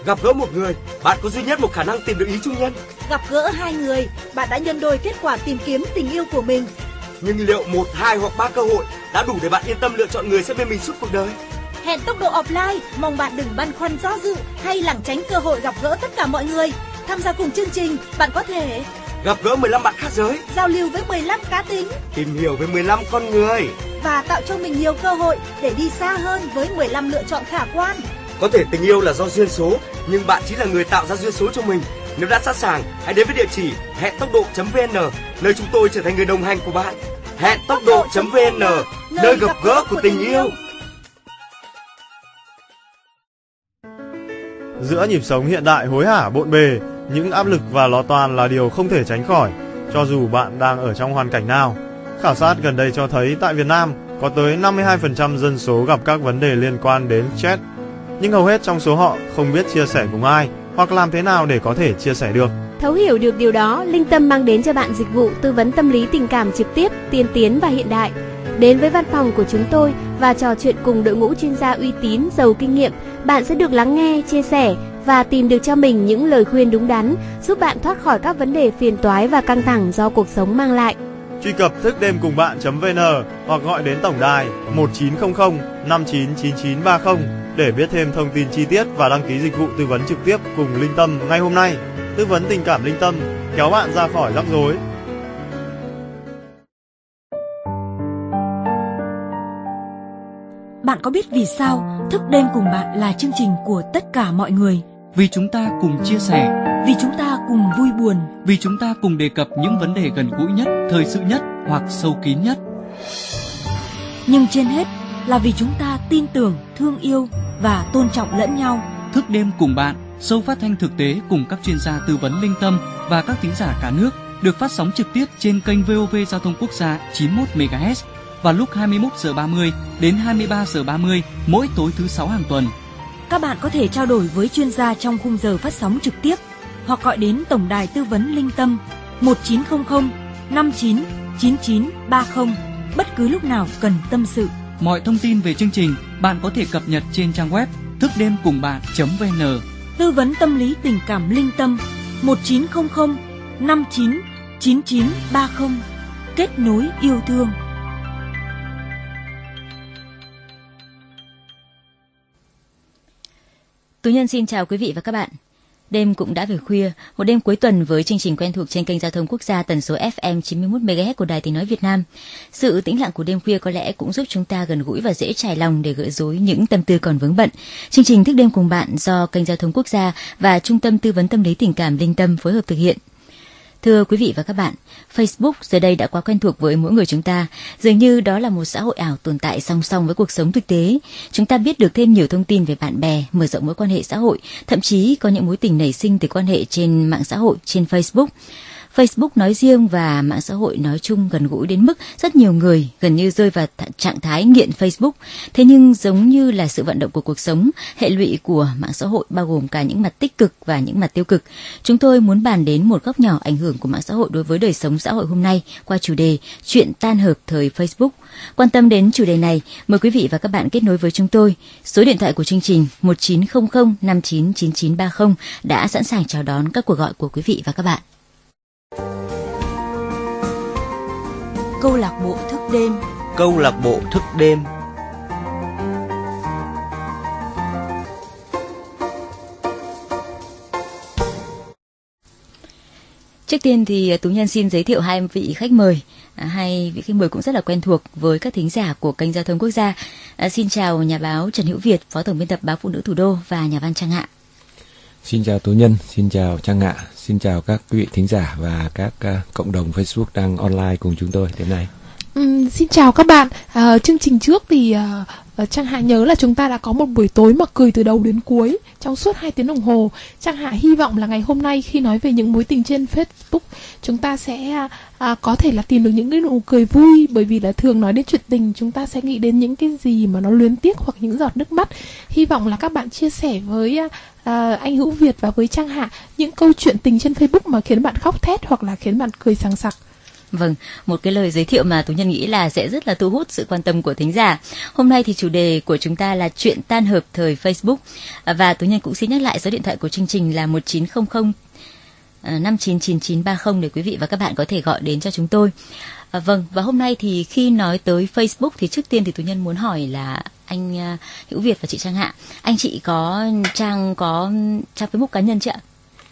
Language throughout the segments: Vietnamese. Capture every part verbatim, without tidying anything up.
Gặp gỡ một người, bạn có duy nhất một khả năng tìm được ý chung nhân. Gặp gỡ hai người, bạn đã nhân đôi kết quả tìm kiếm tình yêu của mình. Nhưng liệu một, hai hoặc ba cơ hội đã đủ để bạn yên tâm lựa chọn người sẽ bên mình suốt cuộc đời? Hẹn tốc độ offline, mong bạn đừng băn khoăn do dự hay lảng tránh cơ hội gặp gỡ tất cả mọi người. Tham gia cùng chương trình, bạn có thể gặp gỡ mười lăm bạn khác giới, giao lưu với mười lăm cá tính, tìm hiểu với mười lăm con người và tạo cho mình nhiều cơ hội để đi xa hơn với mười lăm lựa chọn khả quan. Có thể tình yêu là do duyên số, nhưng bạn chính là người tạo ra duyên số cho mình. Nếu đã sẵn sàng, hãy đến với địa chỉ hẹn tốc độ chấm vn, nơi chúng tôi trở thành người đồng hành của bạn. hẹn tốc độ chấm vn, nơi gặp gỡ của tình yêu. Giữa nhịp sống hiện đại hối hả bộn bề, những áp lực và lo toan là điều không thể tránh khỏi, cho dù bạn đang ở trong hoàn cảnh nào. Khảo sát gần đây cho thấy tại Việt Nam có tới năm mươi hai phần trăm dân số gặp các vấn đề liên quan đến stress, nhưng hầu hết trong số họ không biết chia sẻ cùng ai hoặc làm thế nào để có thể chia sẻ được. Thấu hiểu được điều đó, Linh Tâm mang đến cho bạn dịch vụ tư vấn tâm lý tình cảm trực tiếp, tiên tiến và hiện đại. Đến với văn phòng của chúng tôi và trò chuyện cùng đội ngũ chuyên gia uy tín, giàu kinh nghiệm, bạn sẽ được lắng nghe, chia sẻ và tìm được cho mình những lời khuyên đúng đắn, giúp bạn thoát khỏi các vấn đề phiền toái và căng thẳng do cuộc sống mang lại. Truy cập thức đêm cùng bạn chấm vn hoặc gọi đến tổng đài một chín không không năm chín chín chín ba không để biết thêm thông tin chi tiết và đăng ký dịch vụ tư vấn trực tiếp cùng Linh Tâm ngay hôm nay. Tư vấn tình cảm Linh Tâm, kéo bạn ra khỏi rắc rối. Bạn có biết vì sao Thức đêm cùng bạn là chương trình của tất cả mọi người? Vì chúng ta cùng chia sẻ, vì chúng ta cùng vui buồn, vì chúng ta cùng đề cập những vấn đề gần gũi nhất, thời sự nhất hoặc sâu kín nhất. Nhưng trên hết là vì chúng ta tin tưởng, thương yêu và tôn trọng lẫn nhau. Thức đêm cùng bạn, show phát thanh thực tế cùng các chuyên gia tư vấn Linh Tâm và các thính giả cả nước, được phát sóng trực tiếp trên kênh vê o vê Giao thông Quốc gia chín mươi mốt mê ga héc vào lúc hai mươi mốt giờ ba mươi đến hai mươi ba giờ ba mươi mỗi tối thứ sáu hàng tuần. Các bạn có thể trao đổi với chuyên gia trong khung giờ phát sóng trực tiếp hoặc gọi đến tổng đài tư vấn Linh Tâm một chín không không năm chín chín chín ba không bất cứ lúc nào cần tâm sự. Mọi thông tin về chương trình bạn có thể cập nhật trên trang web thức đêm cùng bạn chấm vn. Tư vấn tâm lý tình cảm Linh Tâm một chín không không năm chín chín chín ba không. Kết nối yêu thương. Tú Nhân xin chào quý vị và các bạn. Đêm cũng đã về khuya, một đêm cuối tuần với chương trình quen thuộc trên kênh Giao thông Quốc gia tần số ép em chín mươi mốt mê ga héc của Đài Tiếng nói Việt Nam. Sự tĩnh lặng của đêm khuya có lẽ cũng giúp chúng ta gần gũi và dễ trải lòng để gỡ rối những tâm tư còn vướng bận. Chương trình Thức đêm cùng bạn do kênh Giao thông Quốc gia và Trung tâm Tư vấn Tâm lý Tình cảm Linh Tâm phối hợp thực hiện. Thưa quý vị và các bạn, Facebook giờ đây đã quá quen thuộc với mỗi người chúng ta, dường như đó là một xã hội ảo tồn tại song song với cuộc sống thực tế. Chúng ta biết được thêm nhiều thông tin về bạn bè, mở rộng mối quan hệ xã hội, thậm chí có những mối tình nảy sinh từ quan hệ trên mạng xã hội, trên Facebook. Facebook nói riêng và mạng xã hội nói chung gần gũi đến mức rất nhiều người gần như rơi vào th- trạng thái nghiện Facebook. Thế nhưng giống như là sự vận động của cuộc sống, hệ lụy của mạng xã hội bao gồm cả những mặt tích cực và những mặt tiêu cực. Chúng tôi muốn bàn đến một góc nhỏ ảnh hưởng của mạng xã hội đối với đời sống xã hội hôm nay qua chủ đề Chuyện tan hợp thời Facebook. Quan tâm đến chủ đề này, mời quý vị và các bạn kết nối với chúng tôi. Số điện thoại của chương trình một chín không không năm chín chín chín ba không đã sẵn sàng chào đón các cuộc gọi của quý vị và các bạn. Câu lạc bộ thức đêm. Câu lạc bộ thức đêm. Trước tiên thì Tú Nhân xin giới thiệu hai vị khách mời. À, hai vị khách mời cũng rất là quen thuộc với các thính giả của kênh Giao thông Quốc gia. À, xin chào nhà báo Trần Hữu Việt, Phó Tổng biên tập báo Phụ nữ Thủ đô và nhà văn Trang Hạ. Xin chào Tú Nhân, xin chào Trang Hạ, xin chào các quý vị thính giả và các uh, cộng đồng Facebook đang online cùng chúng tôi đến nay. Ừ, xin chào các bạn. À, chương trình trước thì uh, Trang Hạ nhớ là chúng ta đã có một buổi tối mà cười từ đầu đến cuối trong suốt hai tiếng đồng hồ. Trang Hạ hy vọng là ngày hôm nay khi nói về những mối tình trên Facebook, chúng ta sẽ uh, có thể là tìm được những cái nụ cười vui, bởi vì là thường nói đến chuyện tình chúng ta sẽ nghĩ đến những cái gì mà nó luyến tiếc hoặc những giọt nước mắt. Hy vọng là các bạn chia sẻ với uh, À, anh Hữu Việt và với Trang Hạ những câu chuyện tình trên Facebook mà khiến bạn khóc thét hoặc là khiến bạn cười sằng sặc. Vâng, một cái lời giới thiệu mà Tú Nhân nghĩ là sẽ rất là thu hút sự quan tâm của thính giả. Hôm nay thì chủ đề của chúng ta là chuyện tan hợp thời Facebook. Và Tú Nhân cũng xin nhắc lại số điện thoại của chương trình là một chín không không năm chín chín chín ba không để quý vị và các bạn có thể gọi đến cho chúng tôi. À, vâng, và hôm nay thì khi nói tới Facebook thì trước tiên thì Tú Nhân muốn hỏi là anh uh, Hữu Việt và chị Trang Hạ, anh chị có trang có trang Facebook cá nhân chưa ạ?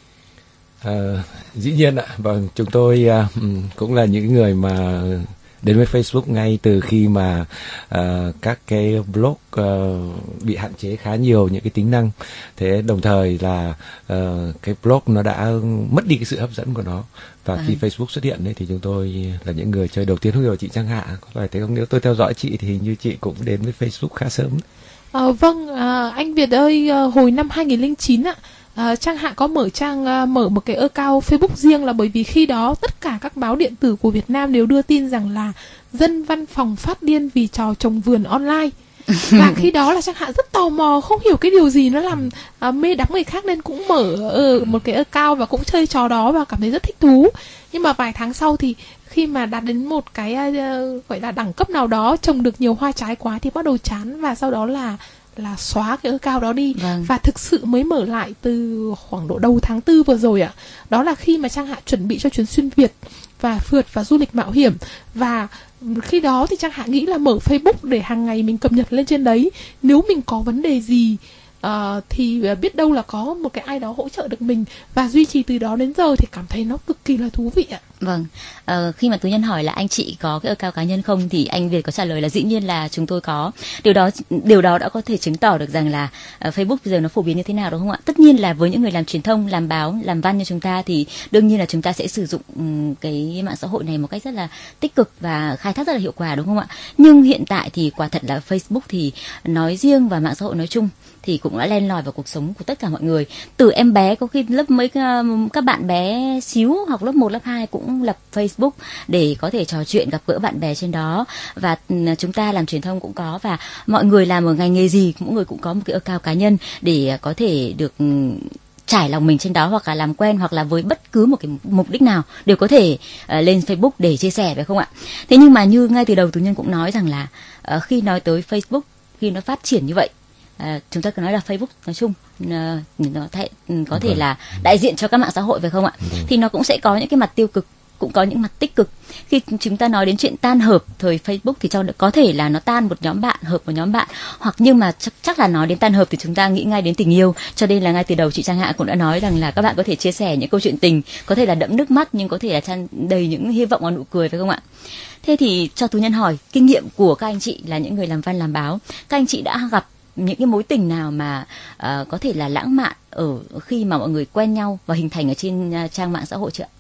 À, dĩ nhiên ạ, vâng, chúng tôi uh, cũng là những người mà đến với Facebook ngay từ khi mà uh, các cái blog uh, bị hạn chế khá nhiều những cái tính năng. Thế đồng thời là uh, cái blog nó đã mất đi cái sự hấp dẫn của nó. Và à. khi Facebook xuất hiện đấy thì chúng tôi là những người chơi đầu tiên. Không hiểu chị Trang Hạ có phải thế không? Nếu tôi theo dõi chị thì hình như chị cũng đến với Facebook khá sớm. À, vâng, à, anh Việt ơi, hồi năm hai nghìn không trăm lẻ chín ạ, À, Trang Hạ có mở trang uh, mở một cái account Facebook riêng là bởi vì khi đó tất cả các báo điện tử của Việt Nam đều đưa tin rằng là dân văn phòng phát điên vì trò trồng vườn online. Và khi đó là Trang Hạ rất tò mò, không hiểu cái điều gì nó làm uh, mê đắm người khác nên cũng mở uh, một cái account và cũng chơi trò đó và cảm thấy rất thích thú. Nhưng mà vài tháng sau thì khi mà đạt đến một cái uh, gọi là đẳng cấp nào đó, trồng được nhiều hoa trái quá thì bắt đầu chán và sau đó là là xóa cái account đó đi. Vâng. Và thực sự mới mở lại từ khoảng độ đầu tháng tư vừa rồi ạ. Đó là khi mà Trang Hạ chuẩn bị cho chuyến xuyên Việt và phượt và du lịch mạo hiểm. Và khi đó thì Trang Hạ nghĩ là mở Facebook để hàng ngày mình cập nhật lên trên đấy. Nếu mình có vấn đề gì uh, thì biết đâu là có một cái ai đó hỗ trợ được mình. Và duy trì từ đó đến giờ thì cảm thấy nó cực kỳ là thú vị ạ. Vâng, ờ, khi mà Tú Nhân hỏi là anh chị có cái account cá nhân không thì anh Việt có trả lời là dĩ nhiên là chúng tôi có. Điều đó điều đó đã có thể chứng tỏ được rằng là uh, Facebook bây giờ nó phổ biến như thế nào đúng không ạ? Tất nhiên là với những người làm truyền thông, làm báo, làm văn như chúng ta thì đương nhiên là chúng ta sẽ sử dụng um, cái mạng xã hội này một cách rất là tích cực và khai thác rất là hiệu quả đúng không ạ? Nhưng hiện tại thì quả thật là Facebook thì nói riêng và mạng xã hội nói chung thì cũng đã len lỏi vào cuộc sống của tất cả mọi người. Từ em bé có khi lớp mấy các bạn bé xíu học lớp một, lớp hai cũng lập Facebook để có thể trò chuyện gặp gỡ bạn bè trên đó. Và chúng ta làm truyền thông cũng có, và mọi người làm ở ngành nghề gì mỗi người cũng có một cái account cá nhân để có thể được trải lòng mình trên đó, hoặc là làm quen, hoặc là với bất cứ một cái mục đích nào đều có thể uh, lên Facebook để chia sẻ, phải không ạ? Thế nhưng mà như ngay từ đầu Tú Nhân cũng nói rằng là uh, khi nói tới Facebook, khi nó phát triển như vậy, À, chúng ta cứ nói là Facebook nói chung uh, nó th- có thể vâng. là đại diện cho các mạng xã hội, phải không ạ? Vâng. Thì nó cũng sẽ có những cái mặt tiêu cực, cũng có những mặt tích cực. Khi chúng ta nói đến chuyện tan hợp thời Facebook thì cho có thể là nó tan một nhóm bạn, hợp một nhóm bạn, hoặc nhưng mà chắc, chắc là nói đến tan hợp thì chúng ta nghĩ ngay đến tình yêu. Cho nên là ngay từ đầu chị Trang Hạ cũng đã nói rằng là các bạn có thể chia sẻ những câu chuyện tình, có thể là đẫm nước mắt nhưng có thể là tràn đầy những hy vọng và nụ cười, phải không ạ? Thế thì cho Tú Nhân hỏi, kinh nghiệm của các anh chị là những người làm văn làm báo, các anh chị đã gặp những cái mối tình nào mà uh, có thể là lãng mạn ở khi mà mọi người quen nhau và hình thành ở trên uh, trang mạng xã hội chưa ạ?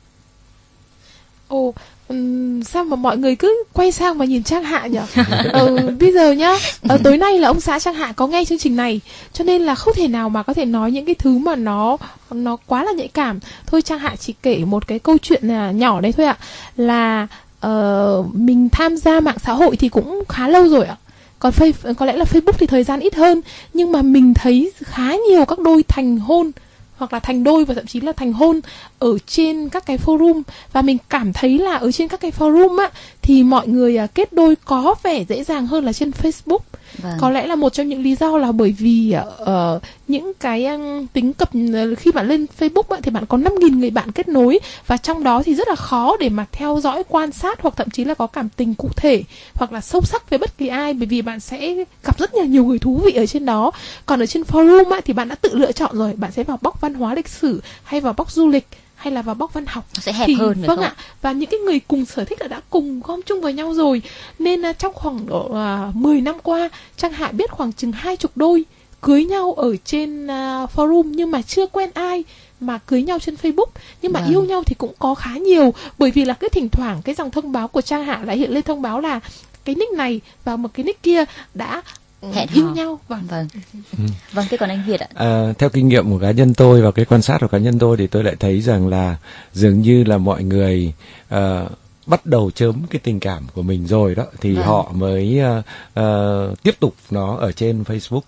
Ồ, um, sao mà mọi người cứ quay sang mà nhìn Trang Hạ nhỉ? ừ, bây giờ nhá, ờ, tối nay là ông xã Trang Hạ có nghe chương trình này, cho nên là không thể nào mà có thể nói những cái thứ mà nó nó quá là nhạy cảm. Thôi Trang Hạ chỉ kể một cái câu chuyện nhỏ đấy thôi ạ, là uh, mình tham gia mạng xã hội thì cũng khá lâu rồi ạ. Còn Facebook, có lẽ là Facebook thì thời gian ít hơn, nhưng mà mình thấy khá nhiều các đôi thành hôn hoặc là thành đôi và thậm chí là thành hôn ở trên các cái forum. Và mình cảm thấy là ở trên các cái forum á thì mọi người kết đôi có vẻ dễ dàng hơn là trên Facebook. Vâng. Có lẽ là một trong những lý do là bởi vì uh, những cái um, tính cập khi bạn lên Facebook á, thì bạn có năm nghìn người bạn kết nối, và trong đó thì rất là khó để mà theo dõi, quan sát hoặc thậm chí là có cảm tình cụ thể hoặc là sâu sắc với bất kỳ ai, bởi vì bạn sẽ gặp rất là nhiều người thú vị ở trên đó. Còn ở trên forum á, thì bạn đã tự lựa chọn rồi, bạn sẽ vào box văn hóa lịch sử hay vào box du lịch hay là vào box văn học. Nó sẽ hẹp thì, hơn. Vâng ạ. Và những cái người cùng sở thích là đã cùng gom chung với nhau rồi. Nên uh, trong khoảng độ uh, mười năm qua, Trang Hạ biết khoảng chừng hai chục đôi cưới nhau ở trên uh, forum nhưng mà chưa quen ai mà cưới nhau trên Facebook. Nhưng mà vâng. yêu nhau thì cũng có khá nhiều, bởi vì là cứ thỉnh thoảng cái dòng thông báo của Trang Hạ lại hiện lên thông báo là cái nick này và một cái nick kia đã hẹn yêu hò. nhau. Vâng. Vâng. Ừ. Vâng, thế còn anh Việt ạ? À, theo kinh nghiệm của cá nhân tôi và cái quan sát của cá nhân tôi thì tôi lại thấy rằng là dường như là mọi người uh, bắt đầu chớm cái tình cảm của mình rồi đó thì vâng. họ mới uh, uh, tiếp tục nó ở trên Facebook.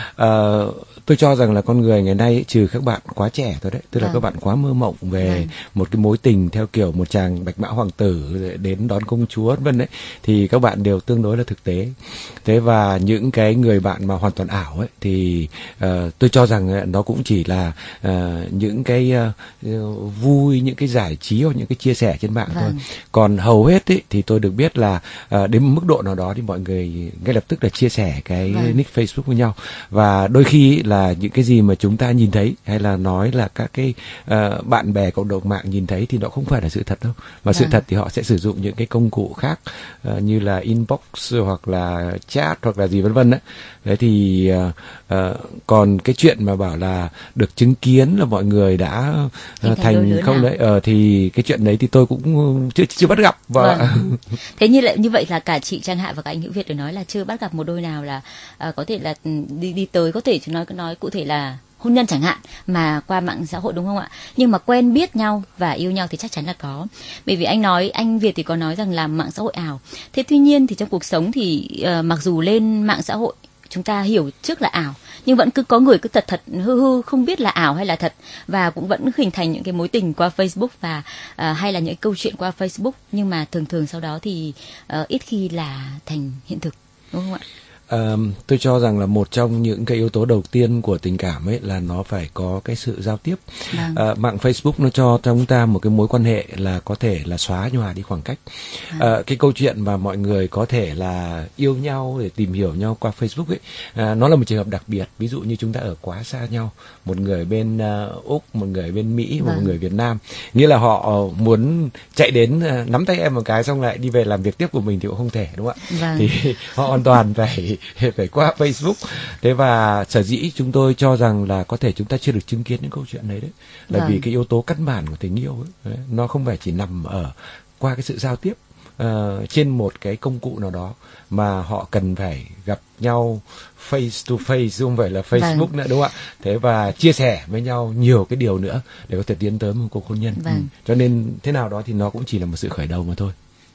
Uh, tôi cho rằng là con người ngày nay trừ các bạn quá trẻ thôi đấy, tức là vâng. các bạn quá mơ mộng về vâng. một cái mối tình theo kiểu một chàng bạch mã hoàng tử đến đón công chúa vân vân đấy, thì các bạn đều tương đối là thực tế. Thế và những cái người bạn mà hoàn toàn ảo ấy thì uh, tôi cho rằng nó cũng chỉ là uh, những cái uh, vui, những cái giải trí hoặc những cái chia sẻ trên mạng vâng. thôi. Còn hầu hết ấy, thì tôi được biết là uh, đến một mức độ nào đó thì mọi người ngay lập tức là chia sẻ cái vâng. nick Facebook với nhau, và đôi khi là những cái gì mà chúng ta nhìn thấy hay là nói là các cái uh, bạn bè cộng đồng mạng nhìn thấy thì nó không phải là sự thật đâu, mà vâng. sự thật thì họ sẽ sử dụng những cái công cụ khác uh, như là inbox hoặc là chat hoặc là gì vân vân đấy. Đấy thì uh, uh, còn cái chuyện mà bảo là được chứng kiến là mọi người đã uh, thành không nào? Đấy uh, thì cái chuyện đấy thì tôi cũng chưa chưa bắt gặp. Và vâng. Thế như lại như vậy là cả chị Trang Hạ và cả anh Hữu Việt đều nói là chưa bắt gặp một đôi nào là uh, có thể là đi đi tới, có thể nói nói cụ thể là hôn nhân chẳng hạn, mà qua mạng xã hội, đúng không ạ? Nhưng mà quen biết nhau và yêu nhau thì chắc chắn là có. Bởi vì anh nói, anh Việt thì có nói rằng là mạng xã hội ảo. Thế tuy nhiên thì trong cuộc sống thì uh, mặc dù lên mạng xã hội chúng ta hiểu trước là ảo, nhưng vẫn cứ có người cứ thật thật hư hư không biết là ảo hay là thật, và cũng vẫn hình thành những cái mối tình qua Facebook và uh, hay là những câu chuyện qua Facebook, nhưng mà thường thường sau đó thì uh, ít khi là thành hiện thực, đúng không ạ? Uh, tôi cho rằng là một trong những cái yếu tố đầu tiên của tình cảm ấy là nó phải có cái sự giao tiếp. Vâng. Uh, mạng Facebook nó cho chúng ta một cái mối quan hệ là có thể là xóa nhòa đi khoảng cách. Vâng. Uh, cái câu chuyện mà mọi người có thể là yêu nhau để tìm hiểu nhau qua Facebook ấy, uh, nó là một trường hợp đặc biệt. Ví dụ như chúng ta ở quá xa nhau, một người bên uh, Úc, một người bên Mỹ, vâng. một người Việt Nam, nghĩa là họ uh, muốn chạy đến uh, nắm tay em một cái xong lại đi về làm việc tiếp của mình thì cũng không thể, đúng không ạ? Vâng. Thì họ hoàn toàn phải phải qua Facebook. Thế và sở dĩ chúng tôi cho rằng là có thể chúng ta chưa được chứng kiến những câu chuyện đấy đấy là vâng. vì cái yếu tố căn bản của tình yêu ấy, đấy, nó không phải chỉ nằm ở qua cái sự giao tiếp uh, trên một cái công cụ nào đó, mà họ cần phải gặp nhau face to face, không phải là Facebook vâng. nữa, đúng không ạ? Thế và chia sẻ với nhau nhiều cái điều nữa để có thể tiến tới một cuộc hôn nhân. Vâng. Ừ. Cho nên thế nào đó thì nó cũng chỉ là một sự khởi đầu mà thôi.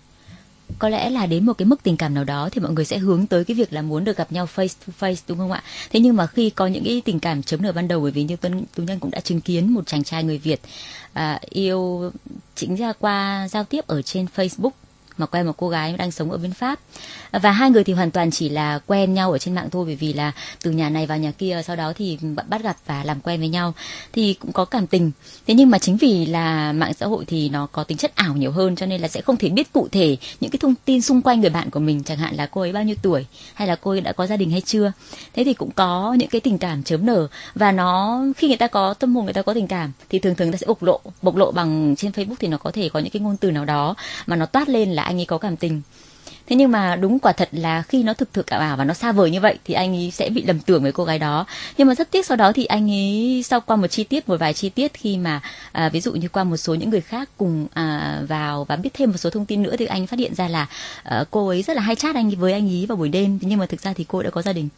Có lẽ là đến một cái mức tình cảm nào đó thì mọi người sẽ hướng tới cái việc là muốn được gặp nhau face to face, đúng không ạ? Thế nhưng mà khi có những cái tình cảm chớm nở ban đầu, bởi vì như Tuấn Tú Nhân cũng đã chứng kiến một chàng trai người Việt à, yêu chính ra qua giao tiếp ở trên Facebook, mà quen một cô gái đang sống ở bên Pháp, và hai người thì hoàn toàn chỉ là quen nhau ở trên mạng thôi, bởi vì là từ nhà này vào nhà kia, sau đó thì bắt gặp và làm quen với nhau thì cũng có cảm tình. Thế nhưng mà chính vì là mạng xã hội thì nó có tính chất ảo nhiều hơn, cho nên là sẽ không thể biết cụ thể những cái thông tin xung quanh người bạn của mình, chẳng hạn là cô ấy bao nhiêu tuổi, hay là cô ấy đã có gia đình hay chưa. Thế thì cũng có những cái tình cảm chớm nở, và nó khi người ta có tâm hồn, người ta có tình cảm thì thường thường người ta sẽ bộc lộ bộc lộ bằng trên Facebook, thì nó có thể có những cái ngôn từ nào đó mà nó toát lên là anh ấy có cảm tình. Thế nhưng mà đúng quả thật là khi nó thực thực ảo ảo và nó xa vời như vậy thì anh ấy sẽ bị lầm tưởng với cô gái đó. Nhưng mà rất tiếc sau đó thì anh ấy sau qua một chi tiết, một vài chi tiết khi mà à, ví dụ như qua một số những người khác cùng à, vào và biết thêm một số thông tin nữa, thì anh phát hiện ra là à, cô ấy rất là hay chat anh với anh ấy vào buổi đêm, nhưng mà thực ra thì cô ấy đã có gia đình.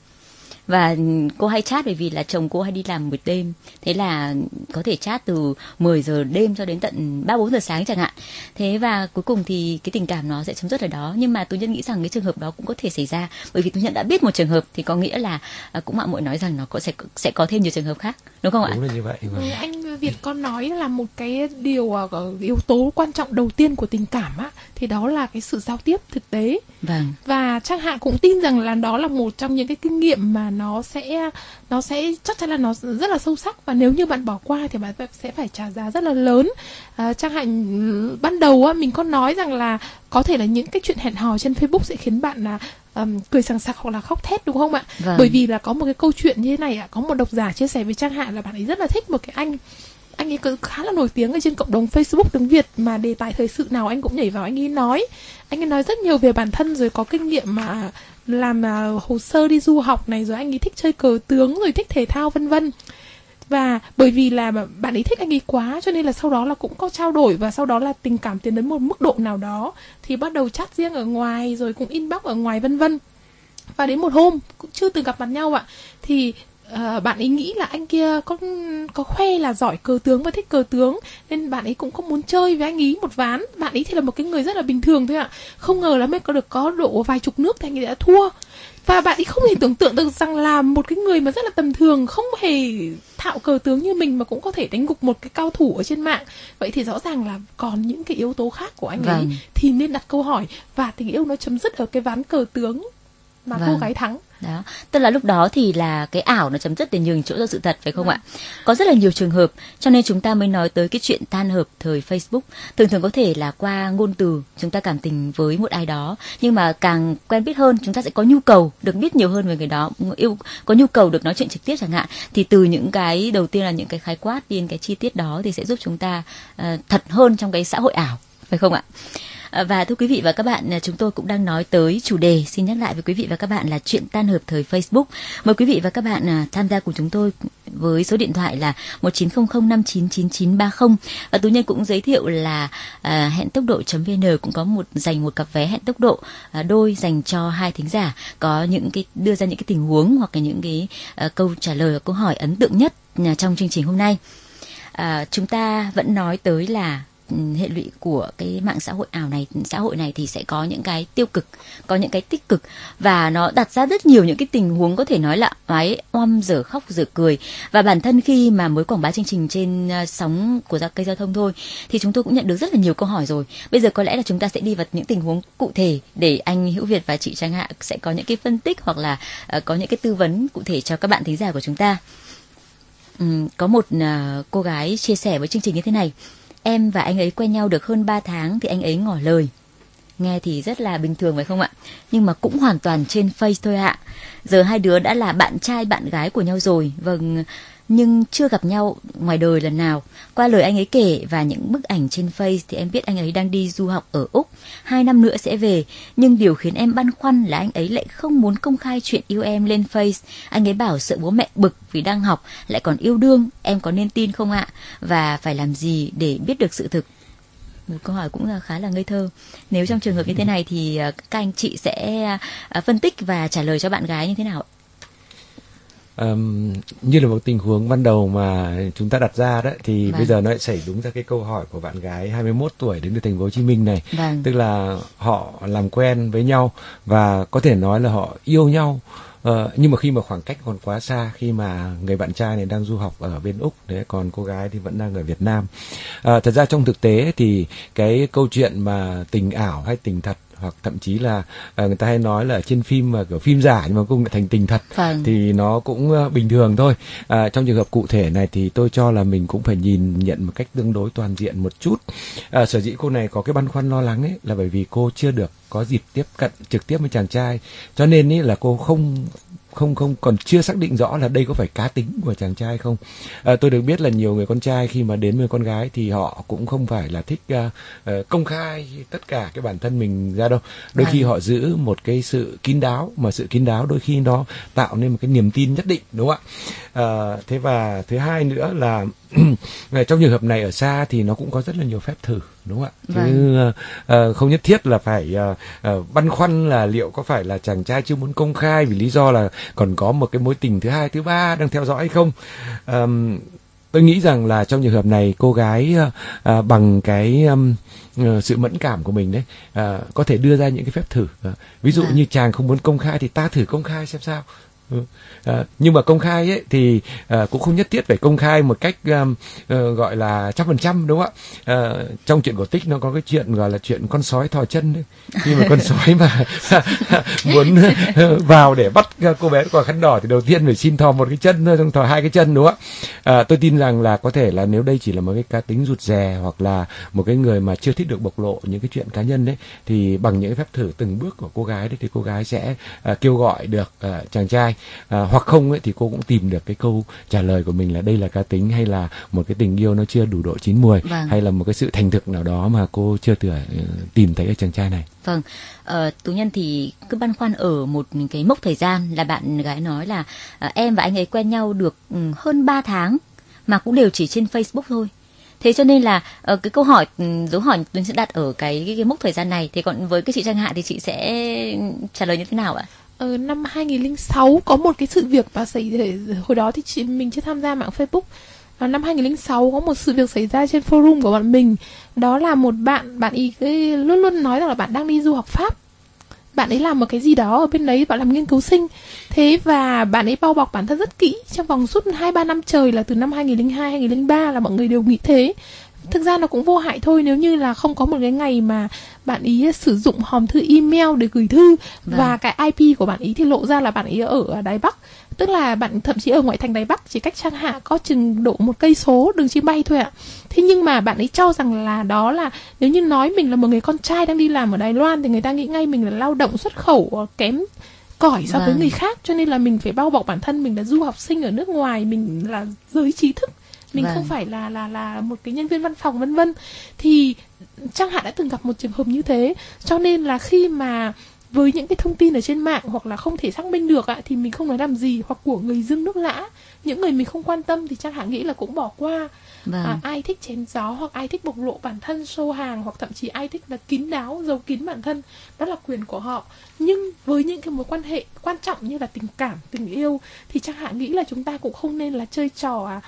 Và cô hay chat bởi vì là chồng cô hay đi làm buổi đêm, thế là có thể chat từ mười giờ đêm cho đến tận ba bốn giờ sáng chẳng hạn. Thế và cuối cùng thì cái tình cảm nó sẽ chấm dứt ở đó. Nhưng mà Tú Nhân nghĩ rằng cái trường hợp đó cũng có thể xảy ra, bởi vì Tú Nhân đã biết một trường hợp thì có nghĩa là à, cũng mạng muội nói rằng nó có sẽ sẽ có thêm nhiều trường hợp khác, đúng không ạ? Đúng là như vậy. Ừ, anh Việt con nói là một cái điều uh, yếu tố quan trọng đầu tiên của tình cảm á, thì đó là cái sự giao tiếp thực tế. Vâng. Và Trang Hạ cũng tin rằng là đó là một trong những cái kinh nghiệm mà nó sẽ nó sẽ chắc chắn là nó rất là sâu sắc, và nếu như bạn bỏ qua thì bạn sẽ phải trả giá rất là lớn. À, Trang Hạ ban đầu á, mình có nói rằng là có thể là những cái chuyện hẹn hò trên Facebook sẽ khiến bạn là um, cười sằng sặc hoặc là khóc thét, đúng không ạ? Vâng. Bởi vì là có một cái câu chuyện như thế này ạ, có một độc giả chia sẻ với Trang Hạ là bạn ấy rất là thích một cái anh anh ấy cứ khá là nổi tiếng ở trên cộng đồng Facebook tiếng Việt, mà đề tài thời sự nào anh cũng nhảy vào anh ấy nói. Anh ấy nói rất nhiều về bản thân, rồi có kinh nghiệm mà làm uh, hồ sơ đi du học này, rồi anh ấy thích chơi cờ tướng, rồi thích thể thao vân vân. Và bởi vì là bạn ấy thích anh ấy quá, cho nên là sau đó là cũng có trao đổi, và sau đó là tình cảm tiến đến một mức độ nào đó thì bắt đầu chat riêng ở ngoài, rồi cũng inbox ở ngoài vân vân. Và đến một hôm cũng chưa từng gặp mặt nhau ạ, thì À, bạn ấy nghĩ là anh kia có có khoe là giỏi cờ tướng và thích cờ tướng, nên bạn ấy cũng không muốn chơi với anh ấy một ván. Bạn ấy thì là một cái người rất là bình thường thôi ạ. Không ngờ là mới có được có độ vài chục nước thì anh ấy đã thua. Và bạn ấy không thể tưởng tượng được rằng là một cái người mà rất là tầm thường, không hề thạo cờ tướng như mình mà cũng có thể đánh gục một cái cao thủ ở trên mạng. Vậy thì rõ ràng là còn những cái yếu tố khác của anh vâng. ấy thì nên đặt câu hỏi, và tình yêu nó chấm dứt ở cái ván cờ tướng mà vâng. cô gái thắng. Đó, tức là lúc đó thì là cái ảo nó chấm dứt để nhường chỗ cho sự thật, phải không vâng. ạ? Có rất là nhiều trường hợp, cho nên chúng ta mới nói tới cái chuyện tan hợp thời Facebook. Thường thường có thể là qua ngôn từ chúng ta cảm tình với một ai đó, nhưng mà càng quen biết hơn chúng ta sẽ có nhu cầu được biết nhiều hơn về người đó, yêu có nhu cầu được nói chuyện trực tiếp chẳng hạn. Thì từ những cái đầu tiên là những cái khái quát, những cái chi tiết đó thì sẽ giúp chúng ta uh, thật hơn trong cái xã hội ảo, phải không ạ? Và thưa quý vị và các bạn, chúng tôi cũng đang nói tới chủ đề, xin nhắc lại với quý vị và các bạn là chuyện tan hợp thời Facebook. Mời quý vị và các bạn tham gia cùng chúng tôi với số điện thoại là một chín không không năm chín chín chín ba không. Và Tú Nhân cũng giới thiệu là à, hẹn tốc độ.vn cũng có một dành một cặp vé hẹn tốc độ à, đôi dành cho hai thính giả có những cái đưa ra những cái tình huống hoặc là những cái à, câu trả lời câu hỏi ấn tượng nhất à, trong chương trình hôm nay. À, chúng ta vẫn nói tới là hệ lụy của cái mạng xã hội ảo này, xã hội này thì sẽ có những cái tiêu cực, có những cái tích cực, và nó đặt ra rất nhiều những cái tình huống có thể nói là oái oăm, dở khóc dở cười. Và bản thân khi mà mới quảng bá chương trình trên uh, sóng của kênh giao thông thôi thì chúng tôi cũng nhận được rất là nhiều câu hỏi rồi. Bây giờ có lẽ là chúng ta sẽ đi vào những tình huống cụ thể để anh Hữu Việt và chị Trang Hạ sẽ có những cái phân tích hoặc là uh, có những cái tư vấn cụ thể cho các bạn thính giả của chúng ta. Um, có một uh, cô gái chia sẻ với chương trình như thế này: em và anh ấy quen nhau được hơn ba tháng thì anh ấy ngỏ lời. Nghe thì rất là bình thường phải không ạ? Nhưng mà cũng hoàn toàn trên Face thôi ạ. Giờ hai đứa đã là bạn trai bạn gái của nhau rồi. Vâng, nhưng chưa gặp nhau ngoài đời lần nào. Qua lời anh ấy kể và những bức ảnh trên Face thì em biết anh ấy đang đi du học ở Úc, hai năm nữa sẽ về. Nhưng điều khiến em băn khoăn là anh ấy lại không muốn công khai chuyện yêu em lên Face. Anh ấy bảo sợ bố mẹ bực vì đang học lại còn yêu đương. Em có nên tin không ạ? Và phải làm gì để biết được sự thực? Một câu hỏi cũng là khá là ngây thơ. Nếu trong trường hợp như thế này thì các anh chị sẽ phân tích và trả lời cho bạn gái như thế nào? Um, như là một tình huống ban đầu mà chúng ta đặt ra đó thì vâng. bây giờ nó lại xảy đúng ra cái câu hỏi của bạn gái hai mươi mốt tuổi đến từ thành phố Hồ Chí Minh này. Vâng. Tức là họ làm quen với nhau và có thể nói là họ yêu nhau. Uh, nhưng mà khi mà khoảng cách còn quá xa, khi mà người bạn trai này đang du học ở bên Úc đấy, còn cô gái thì vẫn đang ở Việt Nam. Uh, thật ra trong thực tế thì cái câu chuyện mà tình ảo hay tình thật, hoặc thậm chí là uh, người ta hay nói là trên phim mà kiểu phim giả nhưng mà cũng thành tình thật, vâng. thì nó cũng uh, bình thường thôi. Uh, trong trường hợp cụ thể này thì tôi cho là mình cũng phải nhìn nhận một cách tương đối toàn diện một chút. Uh, sở dĩ cô này có cái băn khoăn lo lắng ấy là bởi vì cô chưa được có dịp tiếp cận trực tiếp với chàng trai, cho nên ý là cô không không không còn chưa xác định rõ là đây có phải cá tính của chàng trai không. À, tôi được biết là nhiều người con trai khi mà đến với con gái thì họ cũng không phải là thích uh, uh, công khai tất cả cái bản thân mình ra đâu. Đôi khi họ giữ một cái sự kín đáo, mà sự kín đáo đôi khi nó tạo nên một cái niềm tin nhất định, đúng không ạ? À, thế và thứ hai nữa là trong trường hợp này ở xa thì nó cũng có rất là nhiều phép thử, đúng không ạ? Vâng. Chứ uh, không nhất thiết là phải uh, uh, băn khoăn là liệu có phải là chàng trai chưa muốn công khai vì lý do là còn có một cái mối tình thứ hai, thứ ba đang theo dõi hay không. Um, tôi nghĩ rằng là trong trường hợp này cô gái uh, uh, bằng cái um, uh, sự mẫn cảm của mình đấy uh, có thể đưa ra những cái phép thử. Uh, ví dụ vâng. như chàng không muốn công khai thì ta thử công khai xem sao. Ừ. À, nhưng mà công khai ấy thì à, cũng không nhất thiết phải công khai một cách um, uh, gọi là trăm phần trăm, đúng không ạ? À, trong chuyện cổ tích nó có cái chuyện gọi là chuyện con sói thò chân đấy. Khi mà con sói mà muốn vào để bắt cô bé quả khăn đỏ thì đầu tiên phải xin thò một cái chân thôi, xong thò hai cái chân, đúng không ạ? À, tôi tin rằng là có thể là nếu đây chỉ là một cái cá tính rụt rè hoặc là một cái người mà chưa thích được bộc lộ những cái chuyện cá nhân đấy, thì bằng những cái phép thử từng bước của cô gái đấy thì cô gái sẽ uh, kêu gọi được uh, chàng trai. À, hoặc không ấy, thì cô cũng tìm được cái câu trả lời của mình là đây là cá tính hay là một cái tình yêu nó chưa đủ độ chín muồi, vâng. hay là một cái sự thành thực nào đó mà cô chưa tưởng uh, tìm thấy ở chàng trai này. Vâng, ờ, Tú Nhân thì cứ băn khoăn ở một cái mốc thời gian là bạn gái nói là uh, em và anh ấy quen nhau được um, hơn ba tháng mà cũng đều chỉ trên Facebook thôi. Thế cho nên là uh, cái câu hỏi, dấu hỏi Tuấn sẽ đặt ở cái, cái cái mốc thời gian này. Thì còn với cái chị Trang Hạ thì chị sẽ trả lời như thế nào ạ? Ờ, năm hai nghìn lẻ sáu có một cái sự việc mà xảy ra, hồi đó thì chị, mình chưa tham gia mạng Facebook. Ờ, năm hai nghìn lẻ sáu có một sự việc xảy ra trên forum của bọn mình. Đó là một bạn, bạn ý cái, luôn luôn nói rằng là bạn đang đi du học Pháp. Bạn ấy làm một cái gì đó ở bên đấy, bạn làm nghiên cứu sinh. Thế và bạn ấy bao bọc bản thân rất kỹ trong vòng suốt hai ba năm trời, là từ năm hai nghìn lẻ hai, hai nghìn lẻ ba là mọi người đều nghĩ thế. Thực ra nó cũng vô hại thôi, nếu như là không có một cái ngày mà bạn ý sử dụng hòm thư email để gửi thư. Vâng. Và cái i pê của bạn ý thì lộ ra là bạn ý ở Đài Bắc. Tức là bạn thậm chí ở ngoại thành Đài Bắc, chỉ cách Trang Hạ có chừng độ một cây số đường chim bay thôi ạ. Thế nhưng mà bạn ấy cho rằng là đó là, nếu như nói mình là một người con trai đang đi làm ở Đài Loan thì người ta nghĩ ngay mình là lao động xuất khẩu kém cỏi so với vâng. người khác. Cho nên là mình phải bao bọc bản thân mình là du học sinh ở nước ngoài, mình là giới trí thức, mình vâng. không phải là là là một cái nhân viên văn phòng vân vân. Thì Trang Hạ đã từng gặp một trường hợp như thế. Cho nên là khi mà với những cái thông tin ở trên mạng hoặc là không thể xác minh được ạ, thì mình không nói làm gì, hoặc của người dưng nước lã, những người mình không quan tâm thì Trang Hạ nghĩ là cũng bỏ qua. Vâng. à, Ai thích chém gió, hoặc ai thích bộc lộ bản thân, show hàng, hoặc thậm chí ai thích là kín đáo, giấu kín bản thân, đó là quyền của họ. Nhưng với những cái mối quan hệ quan trọng như là tình cảm, tình yêu, thì Trang Hạ nghĩ là chúng ta cũng không nên là chơi trò à,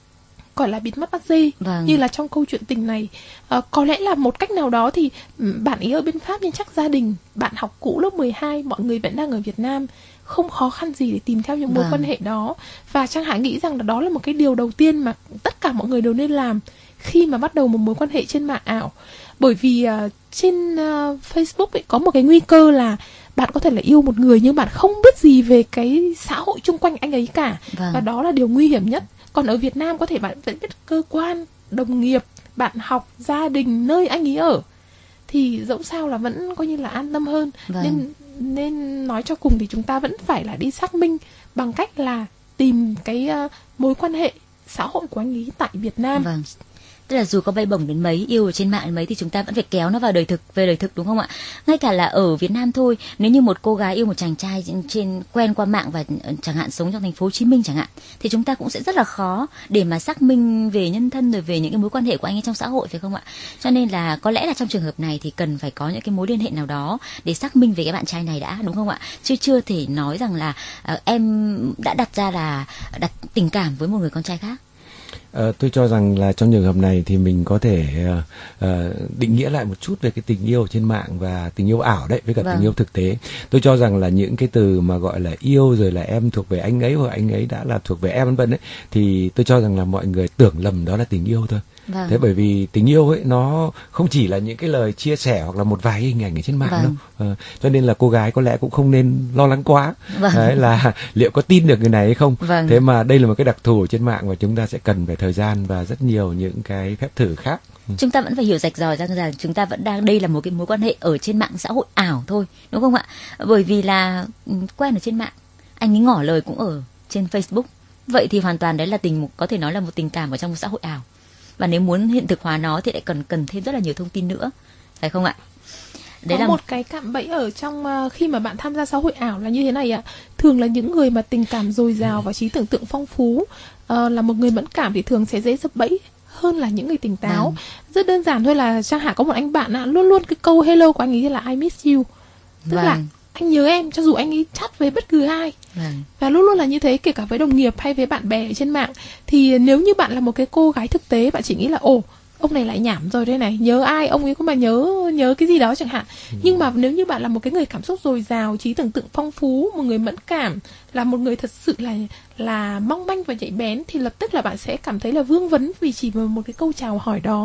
gọi là bịt mắt bắt dê. Vâng. Như là trong câu chuyện tình này. à, Có lẽ là một cách nào đó thì bạn ấy ở bên Pháp nhưng chắc gia đình, bạn học cũ lớp mười hai, mọi người vẫn đang ở Việt Nam, không khó khăn gì để tìm theo những mối vâng. quan hệ đó. Và Trang Hạ nghĩ rằng là đó là một cái điều đầu tiên mà tất cả mọi người đều nên làm khi mà bắt đầu một mối quan hệ trên mạng ảo. Bởi vì uh, trên uh, Facebook ấy, có một cái nguy cơ là bạn có thể là yêu một người nhưng bạn không biết gì về cái xã hội chung quanh anh ấy cả. Vâng. Và đó là điều nguy hiểm nhất. Còn ở Việt Nam có thể bạn vẫn biết cơ quan, đồng nghiệp, bạn học, gia đình, nơi anh ấy ở, thì dẫu sao là vẫn coi như là an tâm hơn. Vâng. Nên nên nói cho cùng thì chúng ta vẫn phải là đi xác minh bằng cách là tìm cái uh, mối quan hệ xã hội của anh ấy tại Việt Nam. Vâng. Tức là dù có bay bổng đến mấy, yêu ở trên mạng đến mấy thì chúng ta vẫn phải kéo nó vào đời thực, về đời thực, đúng không ạ? Ngay cả là ở Việt Nam thôi, nếu như một cô gái yêu một chàng trai trên, trên quen qua mạng và chẳng hạn sống trong thành phố Hồ Chí Minh chẳng hạn, thì chúng ta cũng sẽ rất là khó để mà xác minh về nhân thân rồi về những cái mối quan hệ của anh ấy trong xã hội, phải không ạ? Cho nên là có lẽ là trong trường hợp này thì cần phải có những cái mối liên hệ nào đó để xác minh về cái bạn trai này đã, đúng không ạ? Chứ chưa thể nói rằng là uh, em đã đặt ra là đặt tình cảm với một người con trai khác. Uh, tôi cho rằng là trong trường hợp này thì mình có thể uh, uh, định nghĩa lại một chút về cái tình yêu trên mạng và tình yêu ảo đấy với cả vâng. tình yêu thực tế. Tôi cho rằng là những cái từ mà gọi là yêu rồi là em thuộc về anh ấy hoặc anh ấy đã là thuộc về em vân vân ấy, thì tôi cho rằng là mọi người tưởng lầm đó là tình yêu thôi. Vâng. Thế bởi vì tình yêu ấy nó không chỉ là những cái lời chia sẻ hoặc là một vài hình ảnh ở trên mạng vâng. đâu. À, cho nên là cô gái có lẽ cũng không nên lo lắng quá. Vâng. Đấy là liệu có tin được người này hay không. Vâng. Thế mà đây là một cái đặc thù ở trên mạng và chúng ta sẽ cần phải thời gian và rất nhiều những cái phép thử khác. Chúng ta vẫn phải hiểu rạch ròi rằng là chúng ta vẫn đang, đây là một cái mối quan hệ ở trên mạng xã hội ảo thôi, đúng không ạ? Bởi vì là quen ở trên mạng, anh ấy ngỏ lời cũng ở trên Facebook. Vậy thì hoàn toàn đấy là tình, có thể nói là một tình cảm ở trong một xã hội ảo. Và nếu muốn hiện thực hóa nó thì lại cần cần thêm rất là nhiều thông tin nữa, phải không ạ? Đấy có là một cái cạm bẫy ở trong uh, khi mà bạn tham gia xã hội ảo là như thế này ạ. Thường là những người mà tình cảm dồi dào và trí tưởng tượng phong phú, uh, là một người mẫn cảm thì thường sẽ dễ sập bẫy hơn là những người tỉnh táo. Vâng. Rất đơn giản thôi là Trang Hạ có một anh bạn ạ, luôn luôn cái câu hello của anh ấy là I miss you, tức vâng. là anh nhớ em cho dù anh ấy chat với bất cứ ai. Vâng. Và luôn luôn là như thế, kể cả với đồng nghiệp hay với bạn bè ở trên mạng. Thì nếu như bạn là một cái cô gái thực tế, bạn chỉ nghĩ là ồ, ông này lại nhảm rồi đây này, nhớ ai, ông ấy cũng mà nhớ nhớ cái gì đó chẳng hạn. Ừ. Nhưng mà nếu như bạn là một cái người cảm xúc dồi dào, trí tưởng tượng phong phú, một người mẫn cảm, là một người thật sự là là mong manh và nhạy bén, thì lập tức là bạn sẽ cảm thấy là vương vấn vì chỉ một cái câu chào hỏi đó.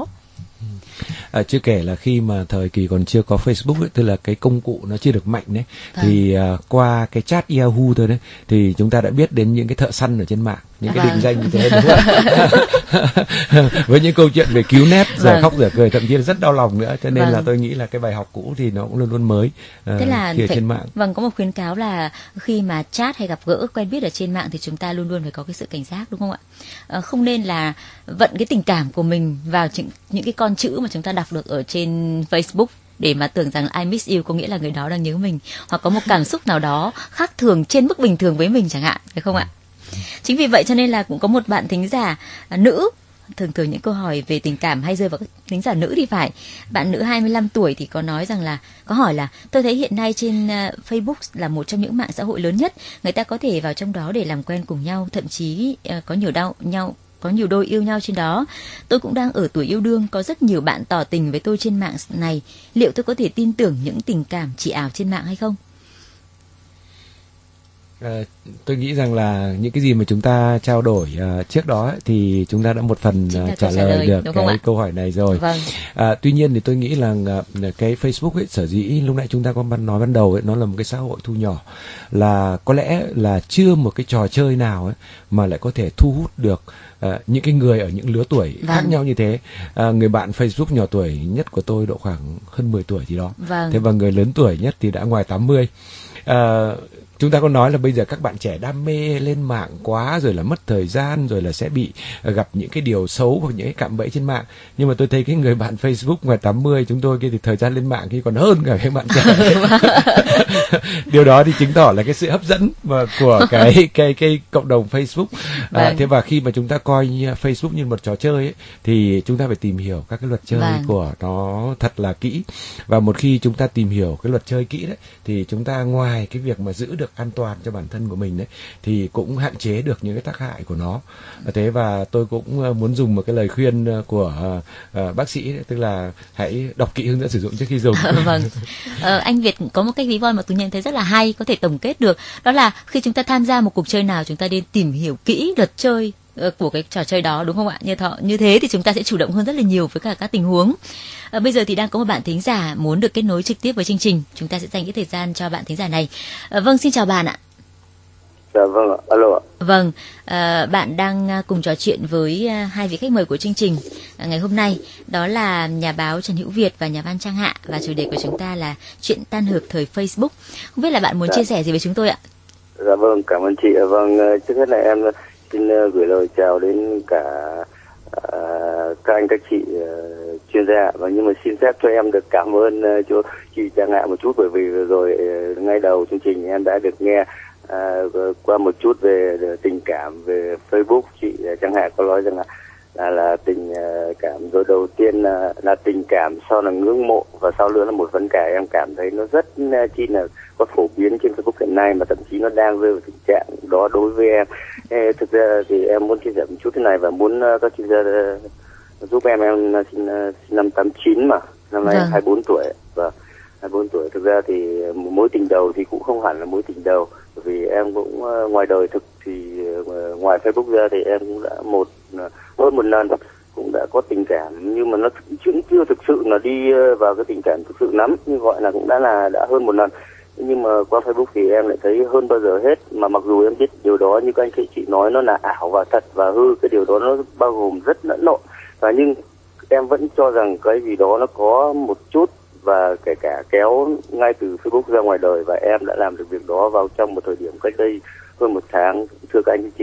À, chưa kể là khi mà thời kỳ còn chưa có Facebook ấy, tức là cái công cụ nó chưa được mạnh đấy, à. thì uh, qua cái chat Yahoo thôi đấy, thì chúng ta đã biết đến những cái thợ săn ở trên mạng, những cái à. định danh như thế, đúng không? Với những câu chuyện về cứu nét, giờ vâng. khóc giờ cười, thậm chí là rất đau lòng nữa, cho nên vâng. là tôi nghĩ là cái bài học cũ thì nó cũng luôn luôn mới. Uh, Thế là khi ở phải, trên mạng. Vâng, có một khuyến cáo là khi mà chat hay gặp gỡ quen biết ở trên mạng thì chúng ta luôn luôn phải có cái sự cảnh giác, đúng không ạ? Uh, không nên là vận cái tình cảm của mình vào những, những cái con chữ mà chúng ta đọc được ở trên Facebook để mà tưởng rằng I miss you có nghĩa là người đó đang nhớ mình, hoặc có một cảm xúc nào đó khác thường trên mức bình thường với mình chẳng hạn, phải không ạ? Chính vì vậy cho nên là cũng có một bạn thính giả nữ thường thường những câu hỏi về tình cảm hay rơi vào các thính giả nữ thì phải. Bạn nữ hai mươi lăm tuổi thì có nói rằng là, có hỏi là tôi thấy hiện nay trên uh, Facebook là một trong những mạng xã hội lớn nhất, người ta có thể vào trong đó để làm quen cùng nhau, thậm chí uh, có nhiều đau nhau có nhiều đôi yêu nhau trên đó. Tôi cũng đang ở tuổi yêu đương, có rất nhiều bạn tỏ tình với tôi trên mạng này. Liệu tôi có thể tin tưởng những tình cảm chỉ ảo trên mạng hay không? À, tôi nghĩ rằng là những cái gì mà chúng ta trao đổi uh, trước đó ấy, thì chúng ta đã một phần uh, trả, lời trả lời được cái câu hỏi này rồi. Vâng. À, tuy nhiên thì tôi nghĩ là uh, cái Facebook ấy, sở dĩ lúc nãy chúng ta có nói ban đầu ấy, nó là một cái xã hội thu nhỏ, là có lẽ là chưa một cái trò chơi nào ấy mà lại có thể thu hút được uh, những cái người ở những lứa tuổi vâng. khác nhau như thế. Uh, người bạn Facebook nhỏ tuổi nhất của tôi độ khoảng hơn mười tuổi gì đó. Vâng. Thế và người lớn tuổi nhất thì đã ngoài tám mươi. Uh, Chúng ta có nói là bây giờ các bạn trẻ đam mê lên mạng quá, rồi là mất thời gian, rồi là sẽ bị gặp những cái điều xấu hoặc những cái cạm bẫy trên mạng. Nhưng mà tôi thấy cái người bạn Facebook ngoài tám mươi chúng tôi kia thì thời gian lên mạng kia còn hơn cả cái bạn trẻ. Điều đó thì chứng tỏ là cái sự hấp dẫn mà của cái cái cái, cái cộng đồng Facebook. À, thế và khi mà chúng ta coi Facebook như một trò chơi ấy, thì chúng ta phải tìm hiểu các cái luật chơi vâng. của nó thật là kỹ. Và một khi chúng ta tìm hiểu cái luật chơi kỹ đấy, thì chúng ta ngoài cái việc mà giữ được an toàn cho bản thân của mình đấy, thì cũng hạn chế được những cái tác hại của nó. Thế và tôi cũng muốn dùng một cái lời khuyên của uh, bác sĩ đấy, tức là hãy đọc kỹ hướng dẫn sử dụng trước khi dùng. Vâng. Ờ, anh Việt có một cách ví von mà tôi nhận thấy rất là hay, có thể tổng kết được, đó là khi chúng ta tham gia một cuộc chơi nào, chúng ta nên tìm hiểu kỹ luật chơi của cái trò chơi đó, đúng không ạ? Như thọ như thế thì chúng ta sẽ chủ động hơn rất là nhiều với cả các tình huống. À, bây giờ thì đang có một bạn thính giả muốn được kết nối trực tiếp với chương trình, chúng ta sẽ dành cái thời gian cho bạn thính giả này. À, vâng, xin chào bạn ạ. Dạ vâng ạ, alo ạ. Vâng, à, bạn đang cùng trò chuyện với hai vị khách mời của chương trình à, ngày hôm nay, đó là nhà báo Trần Hữu Việt và nhà văn Trang Hạ, và chủ đề của chúng ta là chuyện tan hợp thời Facebook. Không biết là bạn muốn dạ. chia sẻ gì với chúng tôi ạ? Dạ vâng, cảm ơn chị. Vâng, trước hết là em xin gửi lời chào đến cả uh, các anh các chị uh, chuyên gia, và nhưng mà xin phép cho em được cảm ơn uh, cho chị Trang Hạ một chút, bởi vì rồi uh, ngay đầu chương trình em đã được nghe uh, qua một chút về tình cảm về Facebook. Chị uh, Trang Hạ có nói rằng là là, là tình uh, cảm, rồi đầu tiên là, là tình cảm, sau là ngưỡng mộ, và sau nữa là một vấn đề em cảm thấy nó rất uh, chi là có phổ biến trên Facebook hiện nay, mà thậm chí nó đang rơi vào tình trạng đó đối với em. Ê, thực ra thì em muốn chia sẻ một chút thế này, và muốn uh, các chuyên gia uh, giúp em. Em uh, sinh uh, năm tám chín mà, năm nay vâng. hai mươi bốn tuổi, và hai mươi bốn tuổi. Thực ra thì mối tình đầu thì cũng không hẳn là mối tình đầu, bởi vì em cũng uh, ngoài đời thực thì uh, ngoài Facebook ra thì em cũng đã một uh, hơn một lần cũng đã có tình cảm, nhưng mà nó cũng chưa thực sự là đi uh, vào cái tình cảm thực sự lắm, nhưng gọi là cũng đã là đã hơn một lần. Nhưng mà qua Facebook thì em lại thấy hơn bao giờ hết, mà mặc dù em biết điều đó như các anh chị nói nó là ảo và thật và hư, cái điều đó nó bao gồm rất lẫn lộn, và nhưng em vẫn cho rằng cái gì đó nó có một chút, và kể cả kéo ngay từ Facebook ra ngoài đời, và em đã làm được việc đó vào trong một thời điểm cách đây hơn một tháng, thưa các anh chị.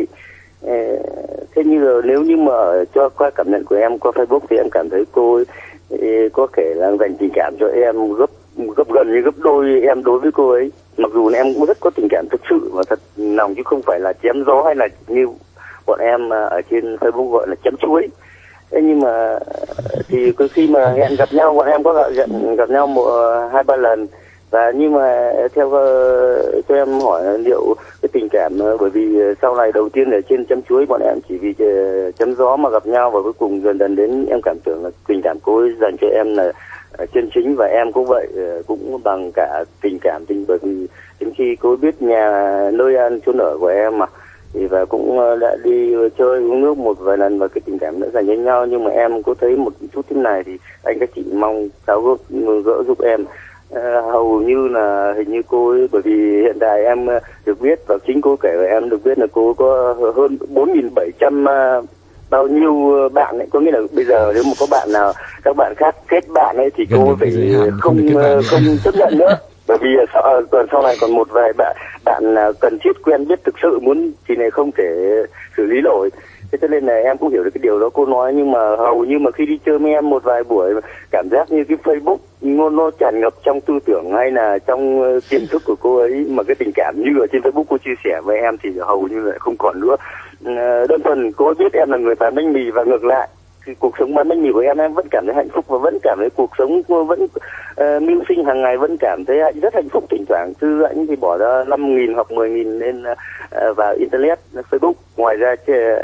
Thế như là nếu như mà cho qua cảm nhận của em qua Facebook thì em cảm thấy cô ấy có thể là dành tình cảm cho em gấp gấp gần như gấp đôi em đối với cô ấy, mặc dù em cũng rất có tình cảm thực sự và thật lòng, chứ không phải là chém gió hay là như bọn em ở trên Facebook gọi là chém chuối. Thế nhưng mà thì khi mà hẹn gặp nhau, bọn em có gặp, gặp nhau một hai ba lần, và nhưng mà theo uh, cho em hỏi liệu cái tình cảm, uh, bởi vì sau này đầu tiên ở trên chấm chuối bọn em chỉ vì uh, chấm gió mà gặp nhau, và cuối cùng dần dần đến em cảm tưởng là tình cảm cô ấy dành cho em là uh, chân chính, và em cũng vậy, uh, cũng bằng cả tình cảm tình, bởi vì đến khi cô ấy biết nhà nơi ăn chốn ở của em mà, thì và cũng uh, đã đi chơi uống nước một vài lần, và cái tình cảm đã dành cho nhau. Nhưng mà em có thấy một chút thế này thì anh các chị mong tháo gỡ gỡ giúp em. Uh, hầu như là hình như cô ấy, bởi vì hiện tại em uh, được biết, và chính cô kể với em được biết là cô có hơn bốn nghìn bảy trăm uh, bao nhiêu bạn ấy, có nghĩa là bây giờ nếu mà có bạn nào các bạn khác kết bạn ấy thì gần cô phải không không, uh, không chấp nhận nữa, bởi vì sau, còn sau này còn một vài bạn bạn uh, cần thiết quen biết thực sự muốn thì này không thể xử lý nổi. Thế cho nên là em cũng hiểu được cái điều đó cô nói, nhưng mà hầu như mà khi đi chơi với em một vài buổi, cảm giác như cái Facebook nó, nó tràn ngập trong tư tưởng hay là trong uh, tiềm thức của cô ấy, mà cái tình cảm như ở trên Facebook cô chia sẻ với em thì hầu như là không còn nữa. Uh, đơn thuần cô ấy biết em là người bán bánh mì, và ngược lại cái cuộc sống bán bánh mì của em em vẫn cảm thấy hạnh phúc và vẫn cảm thấy cuộc sống vẫn uh, mưu sinh hàng ngày, vẫn cảm thấy rất hạnh phúc. Thỉnh thoảng thư anh thì bỏ ra năm nghìn hoặc mười nghìn lên uh, vào internet, Facebook. Ngoài ra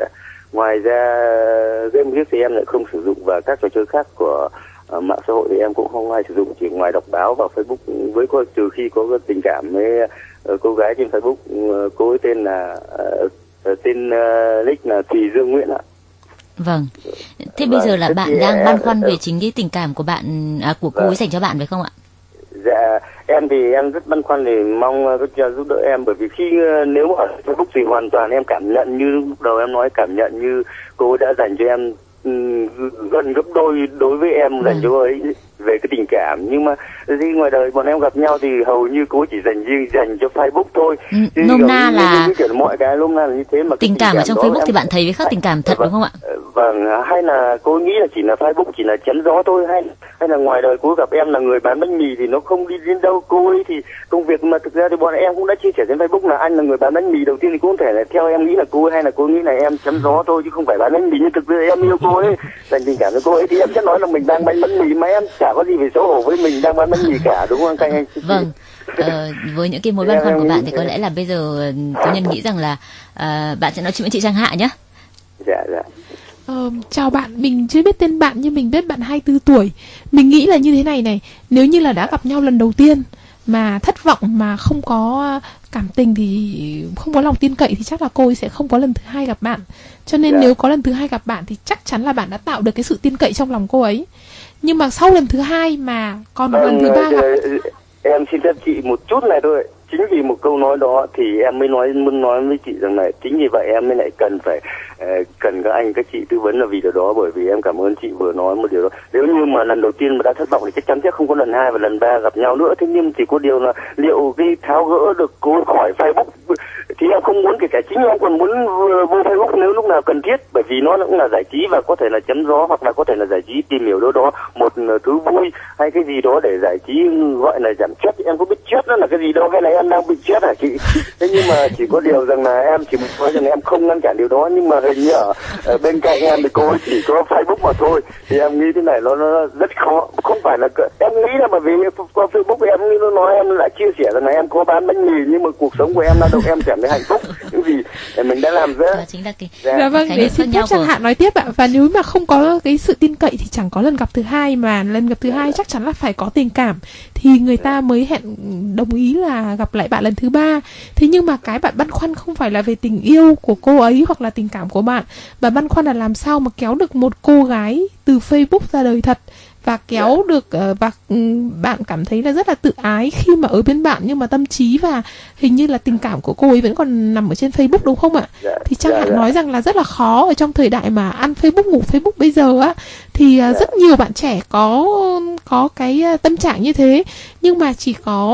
ngoài ra game viết thì em lại không sử dụng, và các trò chơi khác của uh, mạng xã hội thì em cũng không hay sử dụng, chỉ ngoài đọc báo vào Facebook với cô, trừ khi có tình cảm với uh, cô gái trên Facebook. Uh, cô ấy tên là uh, tên uh, nick là Thùy Dương Nguyễn ạ. Vâng. Thế Vâng, bây giờ là thế bạn thì đang em- băn khoăn về em- chính cái tình cảm của bạn à, của cô ấy Vâng. dành cho bạn phải không ạ? Dạ, em thì em rất băn khoăn để mong uh, các cha giúp đỡ em, bởi vì khi uh, nếu mà ở Facebook thì hoàn toàn em cảm nhận như lúc đầu em nói, cảm nhận như cô ấy đã dành cho em um, gần gấp đôi đối với em dành Vâng. cho cô ấy về cái tình cảm. Nhưng mà khi ngoài đời bọn em gặp nhau thì hầu như cô ấy chỉ dành riêng dành cho Facebook thôi. Ừ, Chứ nôm hầu na như- là như kiểu là mọi cái nôm na là như thế, mà cái tình cảm ở trong đó Facebook em- thì bạn thấy với khác tình cảm thật đúng không ạ? Vâng, hay là cô nghĩ là chỉ là Facebook chỉ là chém gió thôi, hay hay là ngoài đời cô gặp em là người bán bánh mì thì nó không đi đến đâu. Cô ấy thì công việc mà thực ra thì bọn em cũng đã chia sẻ trên Facebook là anh là người bán bánh mì đầu tiên, thì cũng có thể là theo em nghĩ là cô ấy, hay là cô nghĩ là em chém gió thôi chứ không phải bán bánh mì. Nhưng thực ra em yêu cô ấy, dành tình cảm với cô ấy thì em sẽ nói là mình đang bán bánh mì, mà em chả có gì về xấu hổ với mình đang bán bánh mì cả, đúng không các anh? Vâng. Ờ, với những cái mối băn khoăn của bạn thì có lẽ là bây giờ tôi nhân nghĩ rằng là à, bạn sẽ nói chuyện với chị Trang Hạ nhé. Dạ dạ. Ờ, chào bạn, mình chưa biết tên bạn nhưng mình biết bạn hai mươi tư tuổi. Mình nghĩ là như thế này này, nếu như là đã gặp nhau lần đầu tiên mà thất vọng, mà không có cảm tình thì không có lòng tin cậy, thì chắc là cô ấy sẽ không có lần thứ hai gặp bạn. Cho nên Dạ. nếu có lần thứ hai gặp bạn thì chắc chắn là bạn đã tạo được cái sự tin cậy trong lòng cô ấy. Nhưng mà sau lần thứ hai mà còn lần thứ ba gặp, Em xin phép chị một chút này thôi. Chính vì một câu nói đó thì em mới nói muốn nói với chị rằng này, chính vì vậy em mới lại cần phải uh, cần các anh các chị tư vấn là vì điều đó, bởi vì em cảm ơn chị vừa nói một điều đó. Nếu như mà lần đầu tiên mà đã thất vọng thì chắc chắn sẽ không có lần hai và lần ba gặp nhau nữa. Thế nhưng chỉ có điều là liệu cái tháo gỡ được cô khỏi Facebook thì em không muốn, kể cả chính em còn muốn vô Facebook nếu lúc nào cần thiết, bởi vì nó cũng là giải trí và có thể là chém gió, hoặc là có thể là giải trí tìm hiểu đâu đó một thứ vui hay cái gì đó để giải trí, gọi là giảm stress. Em có biết stress nó là cái gì đâu, hay là em đang bị stress hả chị? Thế nhưng mà chỉ có điều rằng là em chỉ muốn nói rằng em không ngăn cản điều đó, nhưng mà hình như ở, ở bên cạnh em thì cô ấy chỉ có Facebook mà thôi, thì em nghĩ thế này nó, nó rất khó. Không phải là em nghĩ là bởi vì qua Facebook em như nó nói, em lại chia sẻ rằng là em có bán bánh mì, nhưng mà cuộc sống của em lao động em cảm thấy hạnh phúc những gì mình đã làm ra. Đó chính là cái dạ vâng, khái để niệm khác xin phép nhau Trang của Hạ nói tiếp ạ. Và nếu mà không có cái sự tin cậy thì chẳng có lần gặp thứ hai, mà lần gặp thứ hai chắc chắn là phải có tình cảm thì người ta mới hẹn đồng ý là gặp lại bạn lần thứ ba. Thế nhưng mà cái bạn băn khoăn không phải là về tình yêu của cô ấy hoặc là tình cảm của bạn, mà băn khoăn là làm sao mà kéo được một cô gái từ Facebook ra đời thật, và kéo được uh, và um, bạn cảm thấy là rất là tự ái khi mà ở bên bạn, nhưng mà tâm trí và hình như là tình cảm của cô ấy vẫn còn nằm ở trên Facebook, đúng không ạ? Dạ, Thì Trang dạ, Hạ dạ. nói rằng là rất là khó ở trong thời đại mà ăn Facebook ngủ Facebook bây giờ á, thì uh, rất nhiều bạn trẻ có có cái uh, tâm trạng như thế, nhưng mà chỉ có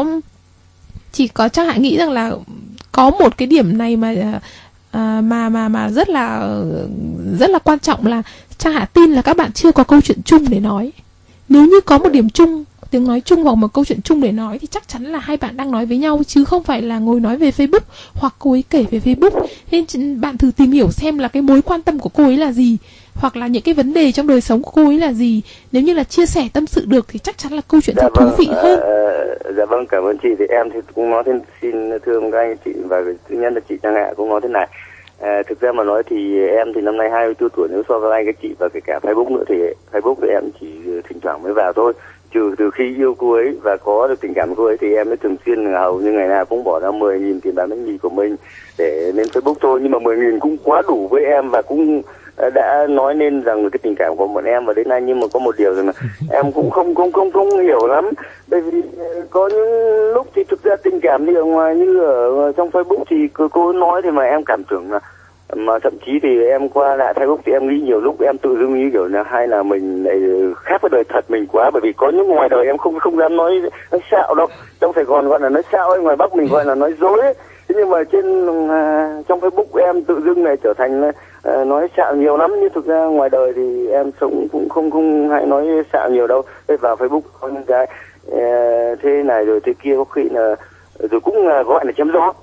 chỉ có Trang Hạ nghĩ rằng là có một cái điểm này mà uh, mà mà mà rất là rất là quan trọng là Trang Hạ tin là các bạn chưa có câu chuyện chung để nói. Nếu như có một điểm chung, tiếng nói chung hoặc một câu chuyện chung để nói thì chắc chắn là hai bạn đang nói với nhau, chứ không phải là ngồi nói về Facebook hoặc cô ấy kể về Facebook. Nên bạn thử tìm hiểu xem là cái mối quan tâm của cô ấy là gì, hoặc là những cái vấn đề trong đời sống của cô ấy là gì. Nếu như là chia sẻ tâm sự được thì chắc chắn là câu chuyện Dạ sẽ thú vị vâng, hơn. ờ, dạ vâng, cảm ơn chị. Thì em thì cũng nói thêm, xin thưa các anh chị và thứ nhân là chị Trang Hạ cũng nói thế này. À, thực ra mà nói thì em thì năm nay hai mươi tư tuổi, nếu so với anh các chị và kể cả Facebook nữa thì Facebook thì em chỉ thỉnh thoảng mới vào thôi, trừ từ khi yêu cô ấy và có được tình cảm với cô ấy thì em mới thường xuyên hầu như ngày nào cũng bỏ ra mười nghìn tiền bán bánh mì của mình để lên Facebook thôi. Nhưng mà mười nghìn cũng quá đủ với em và cũng đã nói nên rằng cái tình cảm của bọn em và đến nay. Nhưng mà có một điều rằng là em cũng không không không không hiểu lắm, bởi vì có những lúc thì thực ra tình cảm thì ở ngoài, như ở trong Facebook thì cô nói thì mà em cảm tưởng là, mà thậm chí thì em qua lại Facebook thì em nghĩ nhiều lúc em tự dưng như kiểu là hay là mình lại khác với đời thật mình quá, bởi vì có những ngoài đời em không không dám nói nói xạo đâu. Trong Sài Gòn gọi là nói xạo ấy, ngoài Bắc mình gọi là nói dối ấy. Thế nhưng mà trên uh, trong Facebook em tự dưng này trở thành uh, nói xạo nhiều lắm, nhưng thực ra ngoài đời thì em sống cũng không không hay nói xạo nhiều đâu. Thế vào Facebook có những cái uh, thế này rồi thế kia, có khi là rồi cũng uh, gọi là chém gió.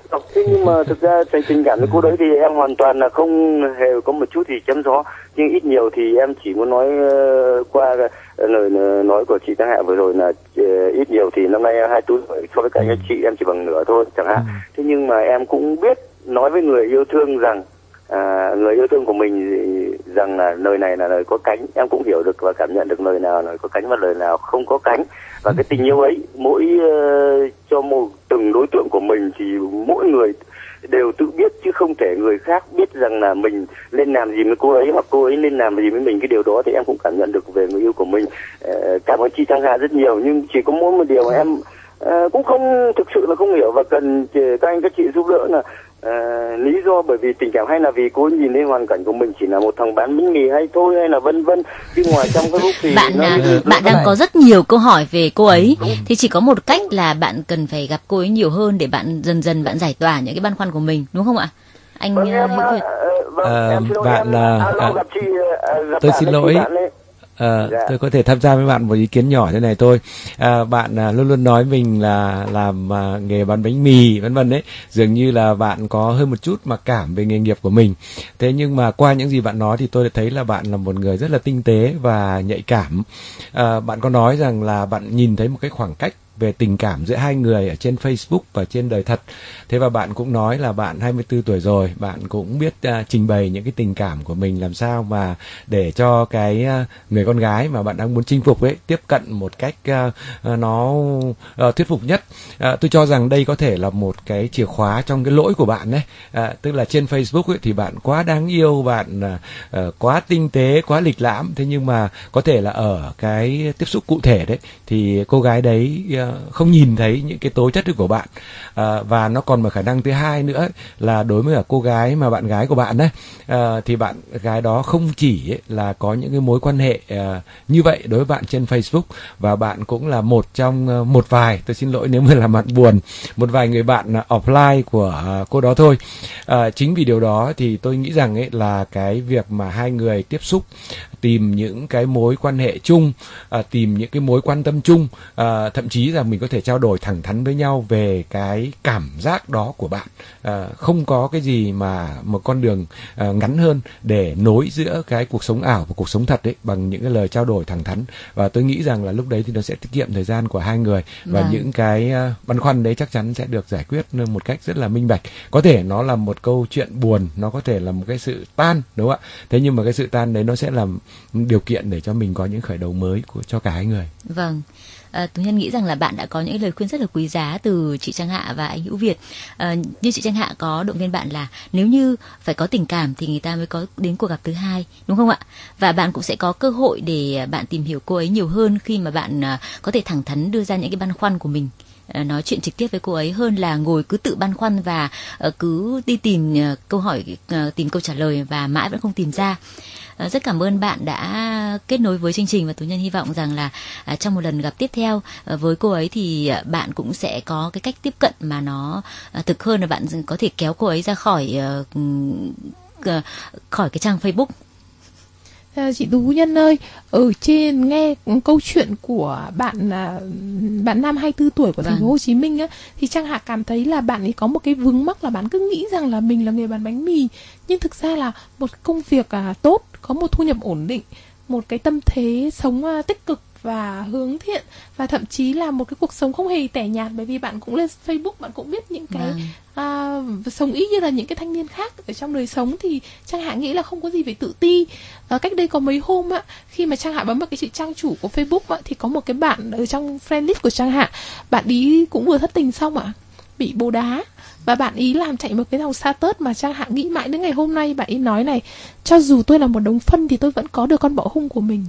Thế nhưng mà thực ra tình tình cảm với cô đấy thì em hoàn toàn là không hề có một chút gì chấm gió, nhưng ít nhiều thì em chỉ muốn nói uh, qua lời nói của chị Trang Hạ vừa rồi là uh, ít nhiều thì năm nay hai tuổi so với cả anh chị em chỉ bằng nửa thôi chẳng hạn. Thế nhưng mà em cũng biết nói với người yêu thương rằng à, người yêu thương của mình rằng là lời này là lời có cánh. Em cũng hiểu được và cảm nhận được lời nào là có cánh và lời nào không có cánh. Và cái tình yêu ấy mỗi uh, cho một từng đối tượng của mình thì mỗi người đều tự biết, chứ không thể người khác biết rằng là mình nên làm gì với cô ấy hoặc cô ấy nên làm gì với mình. Cái điều đó thì em cũng cảm nhận được về người yêu của mình. Uh, cảm ơn chị Trang Hạ rất nhiều, nhưng chỉ có mỗi một điều em uh, cũng không thực sự là không hiểu và cần các anh các chị giúp đỡ là À, lý do bởi vì tình cảm hay là vì cô nhìn thấy hoàn cảnh của mình chỉ là một thằng bán bánh mì hay thôi, hay là vân vân. Chứ ngoài trong Facebook thì bạn nó, à, nó, bạn nó đang lại... có rất nhiều câu hỏi về cô ấy. Đúng. Thì chỉ có một cách là bạn cần phải gặp cô ấy nhiều hơn để bạn dần dần bạn giải tỏa những cái băn khoăn của mình, đúng không ạ? Anh vâng, em, Hữu Việt. Vâng, à, em xin lỗi, bạn em, là à, gặp chị, gặp tôi bạn xin ấy, lỗi. bạn ấy. À, dạ. Tôi có thể tham gia với bạn một ý kiến nhỏ thế này thôi. À, bạn à, luôn luôn nói mình là làm à, nghề bán bánh mì vân vân đấy, dường như là bạn có hơi một chút mặc cảm về nghề nghiệp của mình. Thế nhưng mà qua những gì bạn nói thì tôi đã thấy là bạn là một người rất là tinh tế và nhạy cảm. À, bạn có nói rằng là bạn nhìn thấy một cái khoảng cách về tình cảm giữa hai người ở trên Facebook và trên đời thật. Thế và bạn cũng nói là bạn hai mươi tư tuổi rồi, bạn cũng biết uh, trình bày những cái tình cảm của mình làm sao mà để cho cái uh, người con gái mà bạn đang muốn chinh phục ấy tiếp cận một cách uh, uh, nó uh, thuyết phục nhất. Uh, tôi cho rằng đây có thể là một cái chìa khóa trong cái lỗi của bạn đấy. Uh, tức là trên Facebook ấy thì bạn quá đáng yêu, bạn uh, uh, quá tinh tế, quá lịch lãm. Thế nhưng mà có thể là ở cái tiếp xúc cụ thể đấy thì cô gái đấy uh, không nhìn thấy những cái tố chất của bạn. À, và nó còn một khả năng thứ hai nữa là đối với cả cô gái mà bạn gái của bạn đấy, à, thì bạn gái đó không chỉ ấy, là có những cái mối quan hệ à, như vậy đối với bạn trên Facebook, và bạn cũng là một trong uh, một vài, tôi xin lỗi nếu mà làm bạn buồn, một vài người bạn uh, offline của uh, cô đó thôi. À, chính vì điều đó thì tôi nghĩ rằng ấy là cái việc mà hai người tiếp xúc, tìm những cái mối quan hệ chung, à, tìm những cái mối quan tâm chung, à, thậm chí là mình có thể trao đổi thẳng thắn với nhau về cái cảm giác đó của bạn. À, không có cái gì mà một con đường à, ngắn hơn để nối giữa cái cuộc sống ảo và cuộc sống thật ấy bằng những cái lời trao đổi thẳng thắn. Và tôi nghĩ rằng là lúc đấy thì nó sẽ tiết kiệm thời gian của hai người, và vâng. những cái uh, băn khoăn đấy chắc chắn sẽ được giải quyết một cách rất là minh bạch. Có thể nó là một câu chuyện buồn, nó có thể là một cái sự tan, đúng không ạ? Thế nhưng mà cái sự tan đấy nó sẽ làm điều kiện để cho mình có những khởi đầu mới của cho cả hai người. Vâng. À, Tú Nhân nghĩ rằng là bạn đã có những lời khuyên rất là quý giá từ chị Trang Hạ và anh Hữu Việt. À, như chị Trang Hạ có động viên bạn là nếu như phải có tình cảm thì người ta mới có đến cuộc gặp thứ hai, đúng không ạ? Và bạn cũng sẽ có cơ hội để bạn tìm hiểu cô ấy nhiều hơn khi mà bạn à, có thể thẳng thắn đưa ra những cái băn khoăn của mình, à, nói chuyện trực tiếp với cô ấy, hơn là ngồi cứ tự băn khoăn và à, cứ đi tìm à, câu hỏi, à, tìm câu trả lời và mãi vẫn không tìm ra. À, rất cảm ơn bạn đã kết nối với chương trình, và Tú Nhân hy vọng rằng là à, trong một lần gặp tiếp theo à, với cô ấy thì à, bạn cũng sẽ có cái cách tiếp cận mà nó à, thực hơn, là bạn có thể kéo cô ấy ra khỏi à, à, khỏi cái trang Facebook. À, chị Tú Nhân ơi, ở trên nghe câu chuyện của bạn à, bạn nam hai mươi tư tuổi của thành phố Hồ Chí Minh á, thì Trang Hạ cảm thấy là bạn ấy có một cái vướng mắc là bạn cứ nghĩ rằng là mình là người bán bánh mì, nhưng thực ra là một công việc à, tốt, có một thu nhập ổn định, một cái tâm thế sống à, tích cực và hướng thiện, và thậm chí là một cái cuộc sống không hề tẻ nhạt, bởi vì bạn cũng lên Facebook, bạn cũng biết những cái à, sống ý như là những cái thanh niên khác ở trong đời sống, thì Trang Hạ nghĩ là không có gì phải tự ti. À, cách đây có mấy hôm á, khi mà Trang Hạ bấm vào cái chữ trang chủ của Facebook á, thì có một cái bạn ở trong friend list của Trang Hạ, bạn ý cũng vừa thất tình xong ạ, bị bồ đá, và bạn ý làm chạy một cái dòng status mà Trang Hạ nghĩ mãi đến ngày hôm nay. Bạn ý nói này: cho dù tôi là một đống phân thì tôi vẫn có được con bọ hung của mình.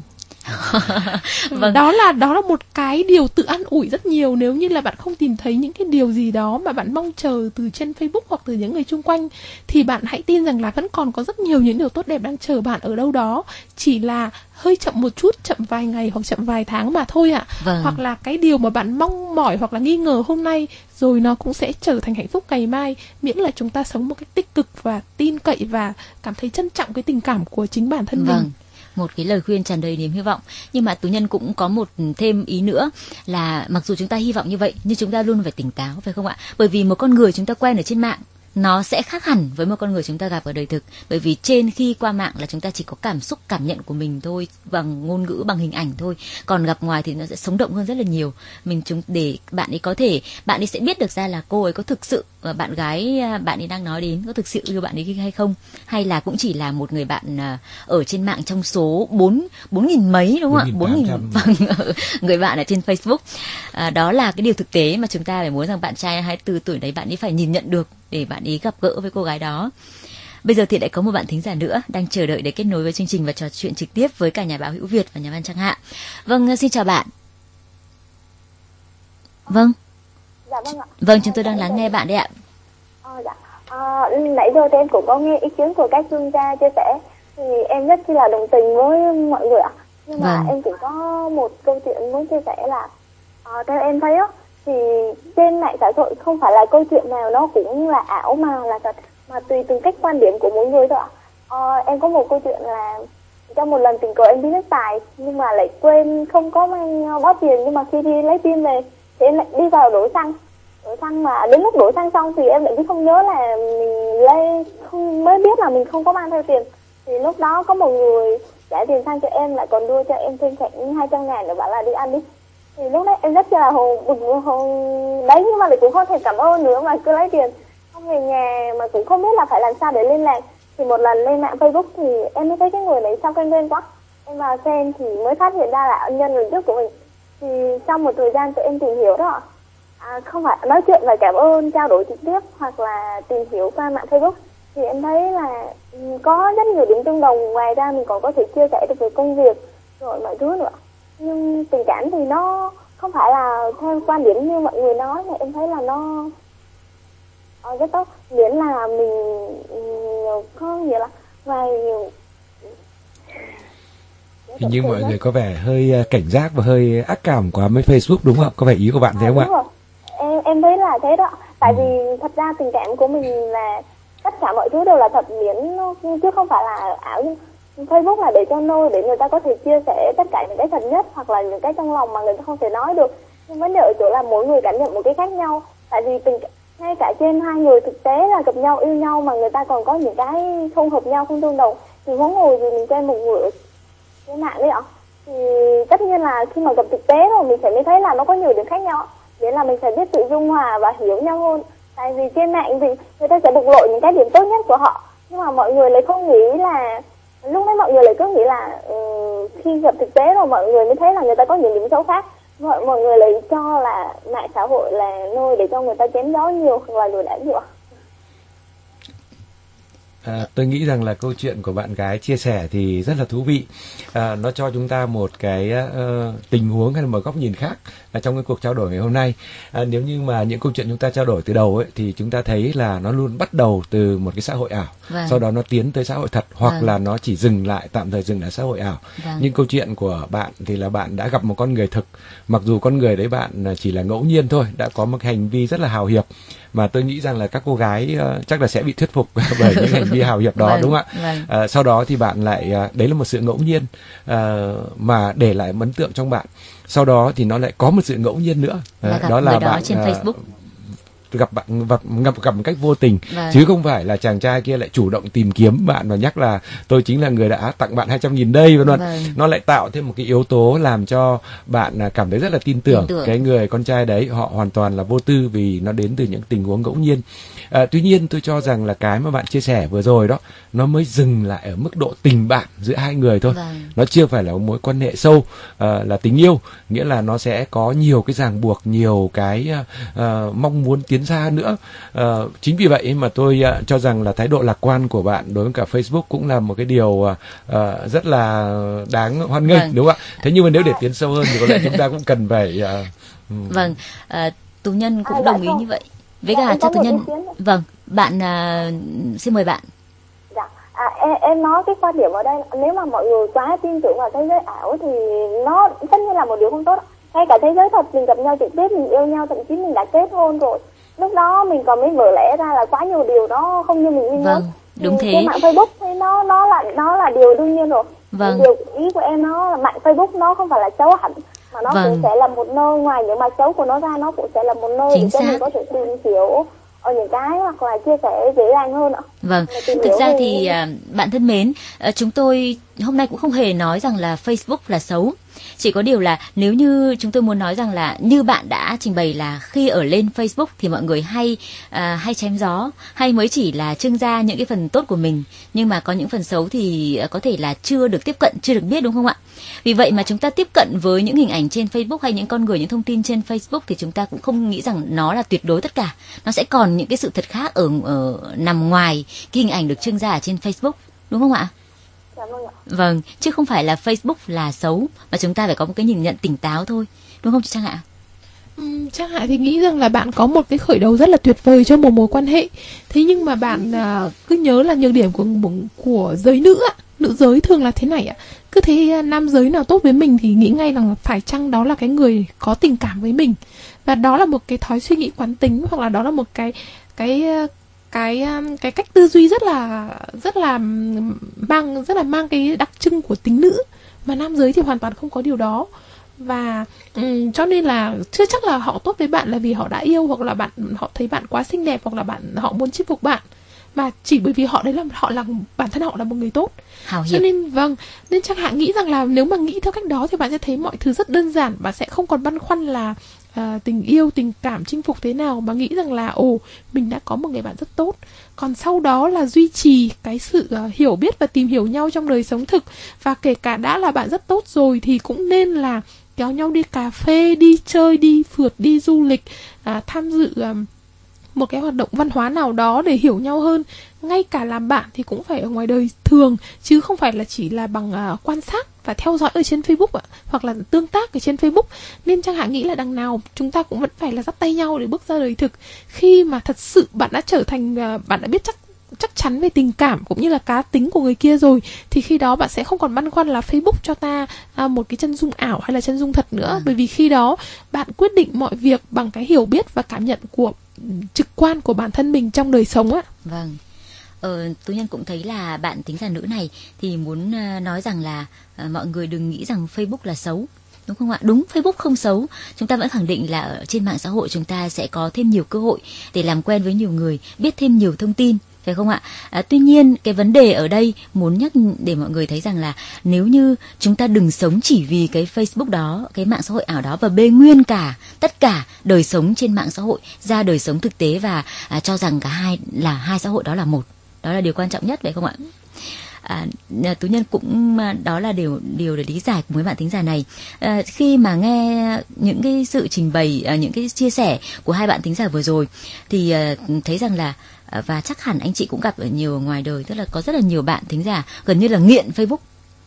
Vâng. Đó là đó là một cái điều tự an ủi rất nhiều. Nếu như là bạn không tìm thấy những cái điều gì đó mà bạn mong chờ từ trên Facebook hoặc từ những người chung quanh, thì bạn hãy tin rằng là vẫn còn có rất nhiều những điều tốt đẹp đang chờ bạn ở đâu đó, chỉ là hơi chậm một chút, chậm vài ngày hoặc chậm vài tháng mà thôi ạ. Vâng. Hoặc là cái điều mà bạn mong mỏi hoặc là nghi ngờ hôm nay rồi nó cũng sẽ trở thành hạnh phúc ngày mai, miễn là chúng ta sống một cách tích cực và tin cậy và cảm thấy trân trọng cái tình cảm của chính bản thân vâng. mình. một cái lời khuyên tràn đầy niềm hy vọng. Nhưng mà Tú Nhân cũng có một thêm ý nữa là mặc dù chúng ta hy vọng như vậy nhưng chúng ta luôn phải tỉnh táo, phải không ạ? Bởi vì một con người chúng ta quen ở trên mạng nó sẽ khác hẳn với một con người chúng ta gặp ở đời thực. Bởi vì trên khi qua mạng là chúng ta chỉ có cảm xúc, cảm nhận của mình thôi, bằng ngôn ngữ, bằng hình ảnh thôi. Còn gặp ngoài thì nó sẽ sống động hơn rất là nhiều. Mình chúng để bạn ấy có thể, bạn ấy sẽ biết được ra là cô ấy có thực sự, bạn gái bạn ấy đang nói đến có thực sự yêu bạn ấy hay không, hay là cũng chỉ là một người bạn ở trên mạng trong số bốn bốn nghìn mấy, đúng không ạ? Bốn nghìn vâng, người bạn ở trên Facebook. À, đó là cái điều thực tế mà chúng ta phải muốn rằng bạn trai hai mươi tư tuổi đấy bạn ấy phải nhìn nhận được để bạn ấy gặp gỡ với cô gái đó. Bây giờ thì lại có một bạn thính giả nữa đang chờ đợi để kết nối với chương trình và trò chuyện trực tiếp với cả nhà báo Hữu Việt và nhà văn Trang Hạ. Vâng, xin chào bạn. Vâng. Dạ vâng ạ. Vâng, chúng tôi đang lắng nghe bạn đấy ạ. À, dạ. À, nãy giờ thì em cũng có nghe ý kiến của các chuyên gia chia sẻ, thì em rất là đồng tình với mọi người ạ. Nhưng mà Vâng. em cũng có một câu chuyện muốn chia sẻ là à, theo em thấy á, thì trên mạng xã hội không phải là câu chuyện nào nó cũng là ảo mà là thật, mà tùy từng cách quan điểm của mỗi người thôi ạ. À, em có một câu chuyện là trong một lần tình cờ em đi nước tài nhưng mà lại quên không có mang bóp tiền, nhưng mà khi đi lấy pin về thì em lại đi vào đổ xăng. Đổ xăng mà đến lúc đổ xăng xong thì em lại không nhớ là mình lấy, không mới biết là mình không có mang theo tiền. Thì lúc đó có một người trả tiền xăng cho em, lại còn đưa cho em thêm khoảng hai trăm ngàn để bảo là đi ăn đi. Thì lúc đấy em rất là hồn bực hồn đấy, nhưng mà lại cũng không thể cảm ơn nữa mà cứ lấy tiền. Xong về nhà mà cũng không biết là phải làm sao để liên lạc. Thì một lần lên mạng Facebook thì em mới thấy cái người này sao quen quen quá. Em vào xem thì mới phát hiện ra là ân nhân lần trước của mình. Thì sau một thời gian tụi em tìm hiểu đó, à, không phải nói chuyện và cảm ơn, trao đổi trực tiếp hoặc là tìm hiểu qua mạng Facebook, thì em thấy là có rất nhiều điểm tương đồng. Ngoài ra mình còn có thể chia sẻ được về công việc rồi mọi thứ nữa. Nhưng tình cảm thì nó không phải là theo quan điểm như mọi người nói, mà em thấy là nó uh, rất tốt. Miễn là mình um, có nghĩa là ngoài Hình như mọi người có vẻ hơi cảnh giác và hơi ác cảm quá với Facebook đúng không? Có vẻ ý của bạn thế không ạ? Rồi. Em em thấy là thế đó. Tại ừ. vì thật ra tình cảm của mình là tất cả mọi thứ đều là thật, miễn chứ không phải là ảo. Facebook là để cho nôi, để người ta có thể chia sẻ tất cả những cái thật nhất hoặc là những cái trong lòng mà người ta không thể nói được. Nhưng vấn đề ở chỗ là mỗi người cảm nhận một cái khác nhau. Tại vì tình ngay cả trên hai người thực tế là gặp nhau yêu nhau mà người ta còn có những cái không hợp nhau, không tương đồng, thì huống hồ gì mình quen một người trên mạng đấy ạ. Thì tất nhiên là khi mà gặp thực tế rồi mình sẽ mới thấy là nó có nhiều điểm khác nhau. Để là mình phải biết tự dung hòa và hiểu nhau hơn. Tại vì trên mạng thì người ta sẽ bộc lộ những cái điểm tốt nhất của họ, nhưng mà mọi người lại không nghĩ là, lúc đấy mọi người lại cứ nghĩ là um, khi gặp thực tế rồi mọi người mới thấy là người ta có những điểm xấu khác. Mọi, mọi người lại cho là mạng xã hội là nơi để cho người ta chém gió nhiều hoặc là lừa đảo nhiều. À, tôi nghĩ rằng là câu chuyện của bạn gái chia sẻ thì rất là thú vị. À, nó cho chúng ta một cái uh, tình huống hay là một góc nhìn khác uh, trong cái cuộc trao đổi ngày hôm nay. À, nếu như mà những câu chuyện chúng ta trao đổi từ đầu ấy, thì chúng ta thấy là nó luôn bắt đầu từ một cái xã hội ảo, vâng. sau đó nó tiến tới xã hội thật, hoặc vâng. là nó chỉ dừng lại, tạm thời dừng lại xã hội ảo. Vâng. Nhưng câu chuyện của bạn thì là bạn đã gặp một con người thực, mặc dù con người đấy bạn chỉ là ngẫu nhiên thôi, đã có một hành vi rất là hào hiệp. Mà tôi nghĩ rằng là các cô gái uh, chắc là sẽ bị thuyết phục bởi những hành vi hào hiệp đó, vâng, đúng không ạ? Vâng. Uh, sau đó thì bạn lại uh, đấy là một sự ngẫu nhiên uh, mà để lại ấn tượng trong bạn. Sau đó thì nó lại có một sự ngẫu nhiên nữa, uh, đó là đó bạn trên uh, Facebook. gặp bạn gặp, gặp gặp một cách vô tình, vâng. chứ không phải là chàng trai kia lại chủ động tìm kiếm bạn và nhắc là tôi chính là người đã tặng bạn hai trăm nghìn đây, vân vân. Vâng. Nó lại tạo thêm một cái yếu tố làm cho bạn cảm thấy rất là tin tưởng, tin tưởng cái người con trai đấy họ hoàn toàn là vô tư, vì nó đến từ những tình huống ngẫu nhiên. À, tuy nhiên tôi cho rằng là cái mà bạn chia sẻ vừa rồi đó, nó mới dừng lại ở mức độ tình bạn giữa hai người thôi. Vâng. Nó chưa phải là một mối quan hệ sâu, uh, là tình yêu, nghĩa là nó sẽ có nhiều cái ràng buộc, nhiều cái uh, mong muốn tiến xa nữa. Uh, chính vì vậy mà tôi uh, cho rằng là thái độ lạc quan của bạn đối với cả Facebook cũng là một cái điều uh, rất là đáng hoan nghênh, vâng. đúng không ạ? Thế nhưng mà nếu để tiến sâu hơn thì có lẽ chúng ta cũng cần phải uh, vâng, uh, Tú Nhân cũng đồng ý như vậy. Với cả cho Tú Nhân, vâng, bạn uh, xin mời bạn. Dạ, à, em, em nói cái quan điểm ở đây, nếu mà mọi người quá tin tưởng vào thế giới ảo thì nó tất nhiên là một điều không tốt. Ngay cả thế giới thật mình gặp nhau trực tiếp, mình yêu nhau, thậm chí mình đã kết hôn rồi, lúc đó mình còn mới vỡ lẽ ra là quá nhiều điều đó không như mình mong muốn. Vâng. Đúng thế. Trên mạng Facebook thì nó nó là nó là điều đương nhiên rồi. Vâng. Điều ý của em nó là mạng Facebook nó không phải là xấu hẳn, mà nó Vâng. cũng sẽ là một nơi, ngoài những mặt xấu của nó ra, nó cũng sẽ là một nơi Chính để cho xác. mình có thể tìm hiểu ở những cái hoặc là chia sẻ dễ dàng hơn ạ. Vâng, tìm thực hiểu ra về- thì à, bạn thân mến, à, chúng tôi hôm nay cũng không hề nói rằng là Facebook là xấu. Chỉ có điều là nếu như chúng tôi muốn nói rằng là như bạn đã trình bày là khi ở lên Facebook thì mọi người hay à, hay chém gió, hay mới chỉ là trưng ra những cái phần tốt của mình, nhưng mà có những phần xấu thì à, có thể là chưa được tiếp cận, chưa được biết, đúng không ạ? Vì vậy mà chúng ta tiếp cận với những hình ảnh trên Facebook hay những con người, những thông tin trên Facebook thì chúng ta cũng không nghĩ rằng nó là tuyệt đối tất cả. Nó sẽ còn những cái sự thật khác ở, ở nằm ngoài cái hình ảnh được trưng ra ở trên Facebook, đúng không ạ? Dạ vâng ạ. Vâng, chứ không phải là Facebook là xấu, mà chúng ta phải có một cái nhìn nhận tỉnh táo thôi, đúng không chị Trang ạ? Ừm, Trang Hạ thì nghĩ rằng là bạn có một cái khởi đầu rất là tuyệt vời cho một mối quan hệ. Thế nhưng mà bạn à, cứ nhớ là nhược điểm của của giới nữ ạ. Nữ giới thường là thế này ạ. Cứ thấy à, nam giới nào tốt với mình thì nghĩ ngay rằng phải chăng đó là cái người có tình cảm với mình. Và đó là một cái thói suy nghĩ quán tính, hoặc là đó là một cái cái cái cái cách tư duy rất là rất là mang rất là mang cái đặc trưng của tính nữ, mà nam giới thì hoàn toàn không có điều đó. Và um, cho nên là chưa chắc là họ tốt với bạn là vì họ đã yêu, hoặc là bạn họ thấy bạn quá xinh đẹp, hoặc là bạn họ muốn chinh phục bạn, mà chỉ bởi vì họ đấy là họ là bản thân họ là một người tốt. Hào Cho hiệp. nên vâng, nên chắc Hạ nghĩ rằng là nếu mà nghĩ theo cách đó thì bạn sẽ thấy mọi thứ rất đơn giản, và sẽ không còn băn khoăn là à, tình yêu, tình cảm, chinh phục thế nào, mà nghĩ rằng là ồ, mình đã có một người bạn rất tốt. Còn sau đó là duy trì cái sự uh, hiểu biết và tìm hiểu nhau trong đời sống thực. Và kể cả đã là bạn rất tốt rồi thì cũng nên là kéo nhau đi cà phê, đi chơi, đi phượt, đi du lịch, à, tham dự um, một cái hoạt động văn hóa nào đó để hiểu nhau hơn. Ngay cả làm bạn thì cũng phải ở ngoài đời thường, chứ không phải là chỉ là bằng uh, quan sát và theo dõi ở trên Facebook ạ, hoặc là tương tác ở trên Facebook. Nên Trang Hạ nghĩ là đằng nào chúng ta cũng vẫn phải là dắt tay nhau để bước ra đời thực. Khi mà thật sự bạn đã trở thành, uh, bạn đã biết chắc chắc chắn về tình cảm cũng như là cá tính của người kia rồi, thì khi đó bạn sẽ không còn băn khoăn là Facebook cho ta à, một cái chân dung ảo hay là chân dung thật nữa. à. Bởi vì khi đó bạn quyết định mọi việc bằng cái hiểu biết và cảm nhận của trực quan của bản thân mình trong đời sống á. Vâng. Ờ, Tú Nhân cũng thấy là bạn thính giả nữ này thì muốn uh, nói rằng là uh, mọi người đừng nghĩ rằng Facebook là xấu, đúng không ạ? Đúng, Facebook không xấu. Chúng ta vẫn khẳng định là ở trên mạng xã hội chúng ta sẽ có thêm nhiều cơ hội để làm quen với nhiều người, biết thêm nhiều thông tin, phải không ạ? À, tuy nhiên cái vấn đề ở đây muốn nhắc để mọi người thấy rằng là nếu như chúng ta đừng sống chỉ vì cái Facebook đó, cái mạng xã hội ảo đó, và bê nguyên cả tất cả đời sống trên mạng xã hội ra đời sống thực tế, và à, cho rằng cả hai là hai xã hội đó là một. Đó là điều quan trọng nhất, phải không ạ? À, Tú Nhân cũng đó là điều điều để lý giải cùng với bạn thính giả này. À, khi mà nghe những cái sự trình bày, à, những cái chia sẻ của hai bạn thính giả vừa rồi thì à, thấy rằng là à, và chắc hẳn anh chị cũng gặp ở nhiều ở ngoài đời, tức là có rất là nhiều bạn thính giả gần như là nghiện Facebook.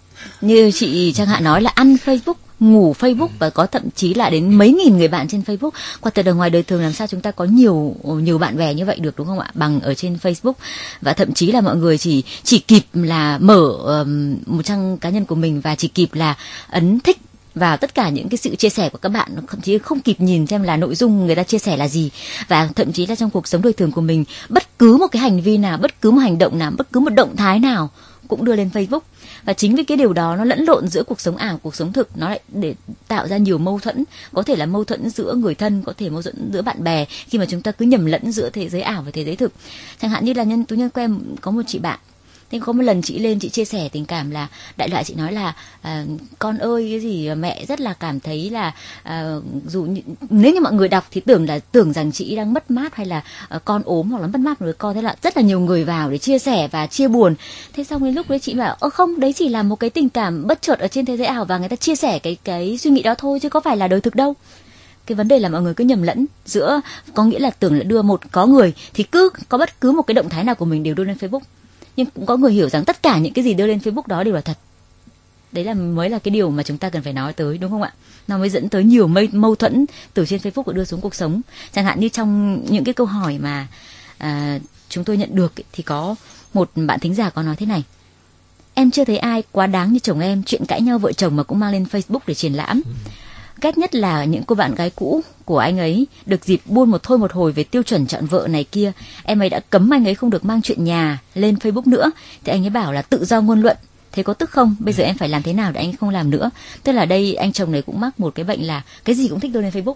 Như chị Trang Hạ nói là ăn Facebook, ngủ Facebook, và có thậm chí là đến mấy nghìn người bạn trên Facebook. Quả thật ở ngoài đời thường làm sao chúng ta có nhiều nhiều bạn bè như vậy được, đúng không ạ? Bằng ở trên Facebook. Và thậm chí là mọi người chỉ chỉ kịp là mở um, một trang cá nhân của mình và chỉ kịp là ấn thích vào tất cả những cái sự chia sẻ của các bạn, thậm chí không kịp nhìn xem là nội dung người ta chia sẻ là gì. Và thậm chí là trong cuộc sống đời thường của mình, bất cứ một cái hành vi nào, bất cứ một hành động nào, bất cứ một động thái nào cũng đưa lên Facebook. Và chính vì cái điều đó nó lẫn lộn giữa cuộc sống ảo, cuộc sống thực, nó lại để tạo ra nhiều mâu thuẫn. Có thể là mâu thuẫn giữa người thân, có thể mâu thuẫn giữa bạn bè, khi mà chúng ta cứ nhầm lẫn giữa thế giới ảo và thế giới thực. Chẳng hạn như là nhân Tú Nhân quen có một chị bạn, thế có một lần chị lên chị chia sẻ tình cảm là đại loại chị nói là à, con ơi cái gì mẹ rất là cảm thấy là à, dù như, nếu như mọi người đọc thì tưởng là tưởng rằng chị đang mất mát, hay là à, con ốm hoặc là mất mát một đứa con, thế là rất là nhiều người vào để chia sẻ và chia buồn. Thế xong đến lúc đấy chị bảo ơ không, đấy chỉ là một cái tình cảm bất chợt ở trên thế giới ảo và người ta chia sẻ cái cái suy nghĩ đó thôi, chứ có phải là đời thực đâu. Cái vấn đề là mọi người cứ nhầm lẫn giữa, có nghĩa là tưởng là đưa một, có người thì cứ có bất cứ một cái động thái nào của mình đều đưa lên Facebook, nhưng cũng có người hiểu rằng tất cả những cái gì đưa lên Facebook đó đều là thật. Đấy là mới là cái điều mà chúng ta cần phải nói tới, đúng không ạ? Nó mới dẫn tới nhiều mâu thuẫn từ trên Facebook và đưa xuống cuộc sống. Chẳng hạn như trong những cái câu hỏi mà à, chúng tôi nhận được thì có một bạn thính giả có nói thế này: em chưa thấy ai quá đáng như chồng em, chuyện cãi nhau vợ chồng mà cũng mang lên Facebook để triển lãm. ghét nhất là những cô bạn gái cũ của anh ấy được dịp buôn một thôi một hồi về tiêu chuẩn chọn vợ này kia. Em ấy đã cấm anh ấy không được mang chuyện nhà lên Facebook nữa. Thì anh ấy bảo là tự do ngôn luận. Thế có tức không? Bây giờ em phải làm thế nào để anh ấy không làm nữa? Tức là đây anh chồng này cũng mắc một cái bệnh là cái gì cũng thích đưa lên Facebook.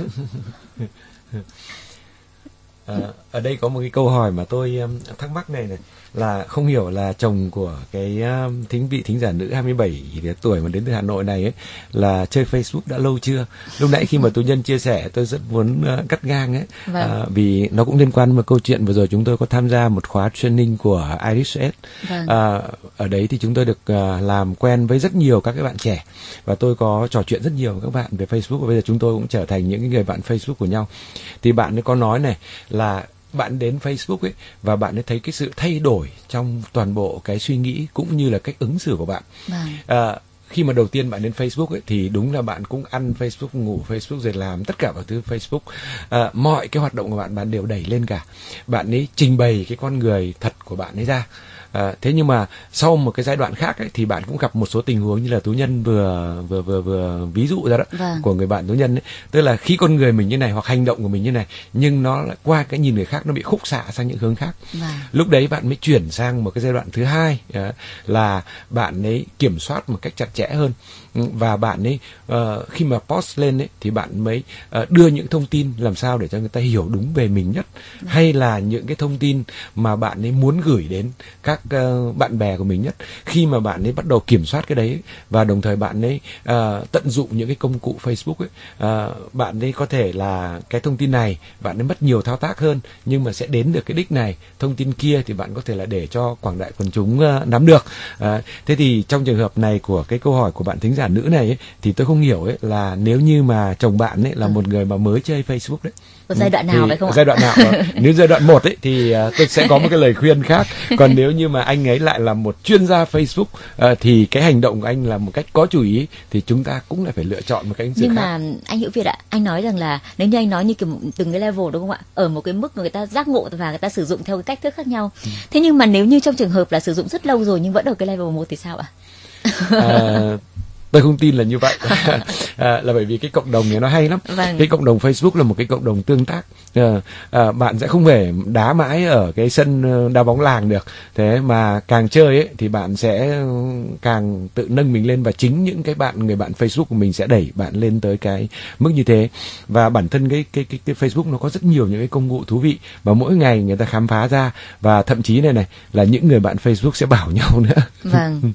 À, ở đây có một cái câu hỏi mà tôi um, thắc mắc này này, là không hiểu là chồng của cái um, thính vị thính giả nữ hai mươi bảy tuổi mà đến từ Hà Nội này ấy, là chơi Facebook đã lâu chưa? Lúc nãy khi mà Tú Nhân chia sẻ tôi rất muốn uh, cắt ngang ấy, vâng. à, vì nó cũng liên quan một câu chuyện vừa rồi chúng tôi có tham gia một khóa training của Irish Ed. Vâng. À, ở đấy thì chúng tôi được uh, làm quen với rất nhiều các cái bạn trẻ và tôi có trò chuyện rất nhiều với các bạn về Facebook và bây giờ chúng tôi cũng trở thành những người bạn Facebook của nhau. Thì bạn ấy có nói này là bạn đến Facebook ấy và bạn ấy thấy cái sự thay đổi trong toàn bộ cái suy nghĩ cũng như là cách ứng xử của bạn. Vâng. À, khi mà đầu tiên bạn đến Facebook ấy, thì đúng là bạn cũng ăn Facebook, ngủ Facebook rồi làm tất cả mọi thứ Facebook. À, mọi cái hoạt động của bạn bạn đều đẩy lên cả. Bạn ấy trình bày cái con người thật của bạn ấy ra. À, thế nhưng mà sau một cái giai đoạn khác ấy, thì bạn cũng gặp một số tình huống như là Tú Nhân vừa vừa vừa vừa ví dụ ra đó, vâng. của người bạn Tú Nhân ấy, tức là khi con người mình như này hoặc hành động của mình như này nhưng nó lại qua cái nhìn người khác nó bị khúc xạ sang những hướng khác. Vâng. Lúc đấy bạn mới chuyển sang một cái giai đoạn thứ hai, à, là bạn ấy kiểm soát một cách chặt chẽ hơn và bạn ấy uh, khi mà post lên ấy thì bạn mới uh, đưa những thông tin làm sao để cho người ta hiểu đúng về mình nhất. Vâng. Hay là những cái thông tin mà bạn ấy muốn gửi đến các uh, bạn bè của mình nhất. Khi mà bạn ấy bắt đầu kiểm soát cái đấy và đồng thời bạn ấy uh, tận dụng những cái công cụ Facebook ấy, uh, bạn ấy có thể là cái thông tin này bạn ấy mất nhiều thao tác hơn nhưng mà sẽ đến được cái đích này, thông tin kia thì bạn có thể là để cho quảng đại quần chúng uh, nắm được. Uh, thế thì trong trường hợp này của cái câu hỏi của bạn thính giả nữ này ấy, thì tôi không hiểu ấy là nếu như mà chồng bạn ấy là ừ. một người mà mới chơi Facebook đấy, ở giai đoạn nào vậy không ạ? Giai đoạn nào? Nếu giai đoạn một ấy thì uh, tôi sẽ có một cái lời khuyên khác. Còn nếu như mà anh ấy lại là một chuyên gia Facebook uh, thì cái hành động của anh là một cách có chủ ý thì chúng ta cũng lại phải lựa chọn một cái ứng xử nhưng khác. Nhưng mà anh Hữu Việt ạ, anh nói rằng là nếu như anh nói như kiểu từng cái level đúng không ạ? Ở một cái mức mà người ta giác ngộ và người ta sử dụng theo cái cách thức khác nhau. Ừ. Thế nhưng mà nếu như trong trường hợp là sử dụng rất lâu rồi nhưng vẫn ở cái level một thì sao ạ? À, tôi không tin là như vậy. À, là bởi vì cái cộng đồng này nó hay lắm. Vâng. Cái cộng đồng Facebook là một cái cộng đồng tương tác. À, à, bạn sẽ không thể đá mãi ở cái sân đá bóng làng được. Thế mà càng chơi ấy, thì bạn sẽ càng tự nâng mình lên và chính những cái bạn người bạn Facebook của mình sẽ đẩy bạn lên tới cái mức như thế. Và bản thân cái cái cái, cái Facebook nó có rất nhiều những cái công cụ thú vị mà mỗi ngày người ta khám phá ra và thậm chí này này là những người bạn Facebook sẽ bảo nhau nữa. Vâng.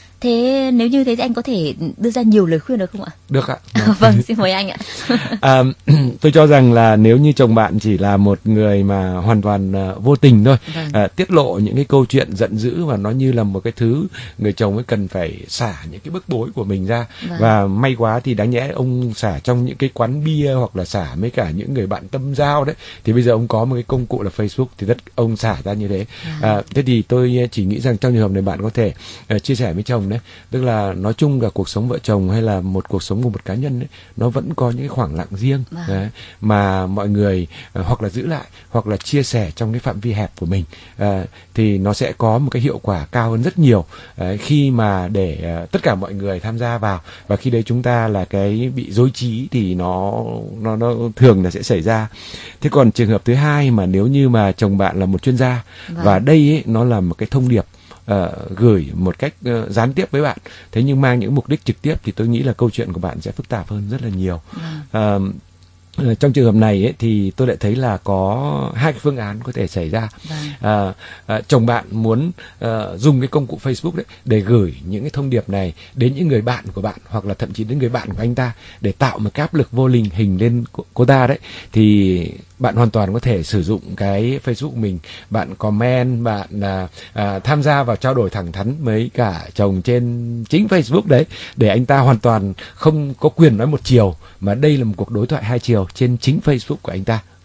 Thế nếu như thế thì anh có thể đưa ra nhiều lời khuyên được không ạ? Được ạ. Vâng, xin mời anh ạ. À, tôi cho rằng là nếu như chồng bạn chỉ là một người mà hoàn toàn uh, vô tình thôi, vâng. à, tiết lộ những cái câu chuyện giận dữ và nó như là một cái thứ người chồng ấy cần phải xả những cái bức bối của mình ra. Vâng. Và may quá thì đáng nhẽ ông xả trong những cái quán bia hoặc là xả với cả những người bạn tâm giao đấy. Thì bây giờ ông có một cái công cụ là Facebook thì tất ông xả ra như thế. À, thế thì tôi chỉ nghĩ rằng trong trường hợp này bạn có thể uh, chia sẻ với chồng đấy, tức là nói chung là cuộc sống vợ chồng hay là một cuộc sống của một cá nhân ấy, nó vẫn có những cái khoảng lặng riêng à. đấy, mà mọi người uh, hoặc là giữ lại hoặc là chia sẻ trong cái phạm vi hẹp của mình, uh, thì nó sẽ có một cái hiệu quả cao hơn rất nhiều uh, khi mà để uh, tất cả mọi người tham gia vào, và khi đấy chúng ta là cái bị rối trí thì nó nó nó thường là sẽ xảy ra. Thế còn trường hợp thứ hai mà nếu như mà chồng bạn là một chuyên gia, vâng. và đây ấy, nó là một cái thông điệp Uh, gửi một cách uh, gián tiếp với bạn, thế nhưng mang những mục đích trực tiếp thì tôi nghĩ là câu chuyện của bạn sẽ phức tạp hơn rất là nhiều. uh, uh, trong trường hợp này ấy, thì tôi lại thấy là có hai cái phương án có thể xảy ra. uh, uh, chồng bạn muốn uh, dùng cái công cụ Facebook đấy để gửi những cái thông điệp này đến những người bạn của bạn hoặc là thậm chí đến người bạn của anh ta để tạo một cái áp lực vô hình hình lên cô, cô ta đấy, thì bạn hoàn toàn có thể sử dụng cái Facebook của mình, bạn comment, bạn à, à, tham gia vào trao đổi thẳng thắn với cả chồng trên chính Facebook đấy, để anh ta hoàn toàn không có quyền nói một chiều, mà đây là một cuộc đối thoại hai chiều trên chính Facebook của anh ta.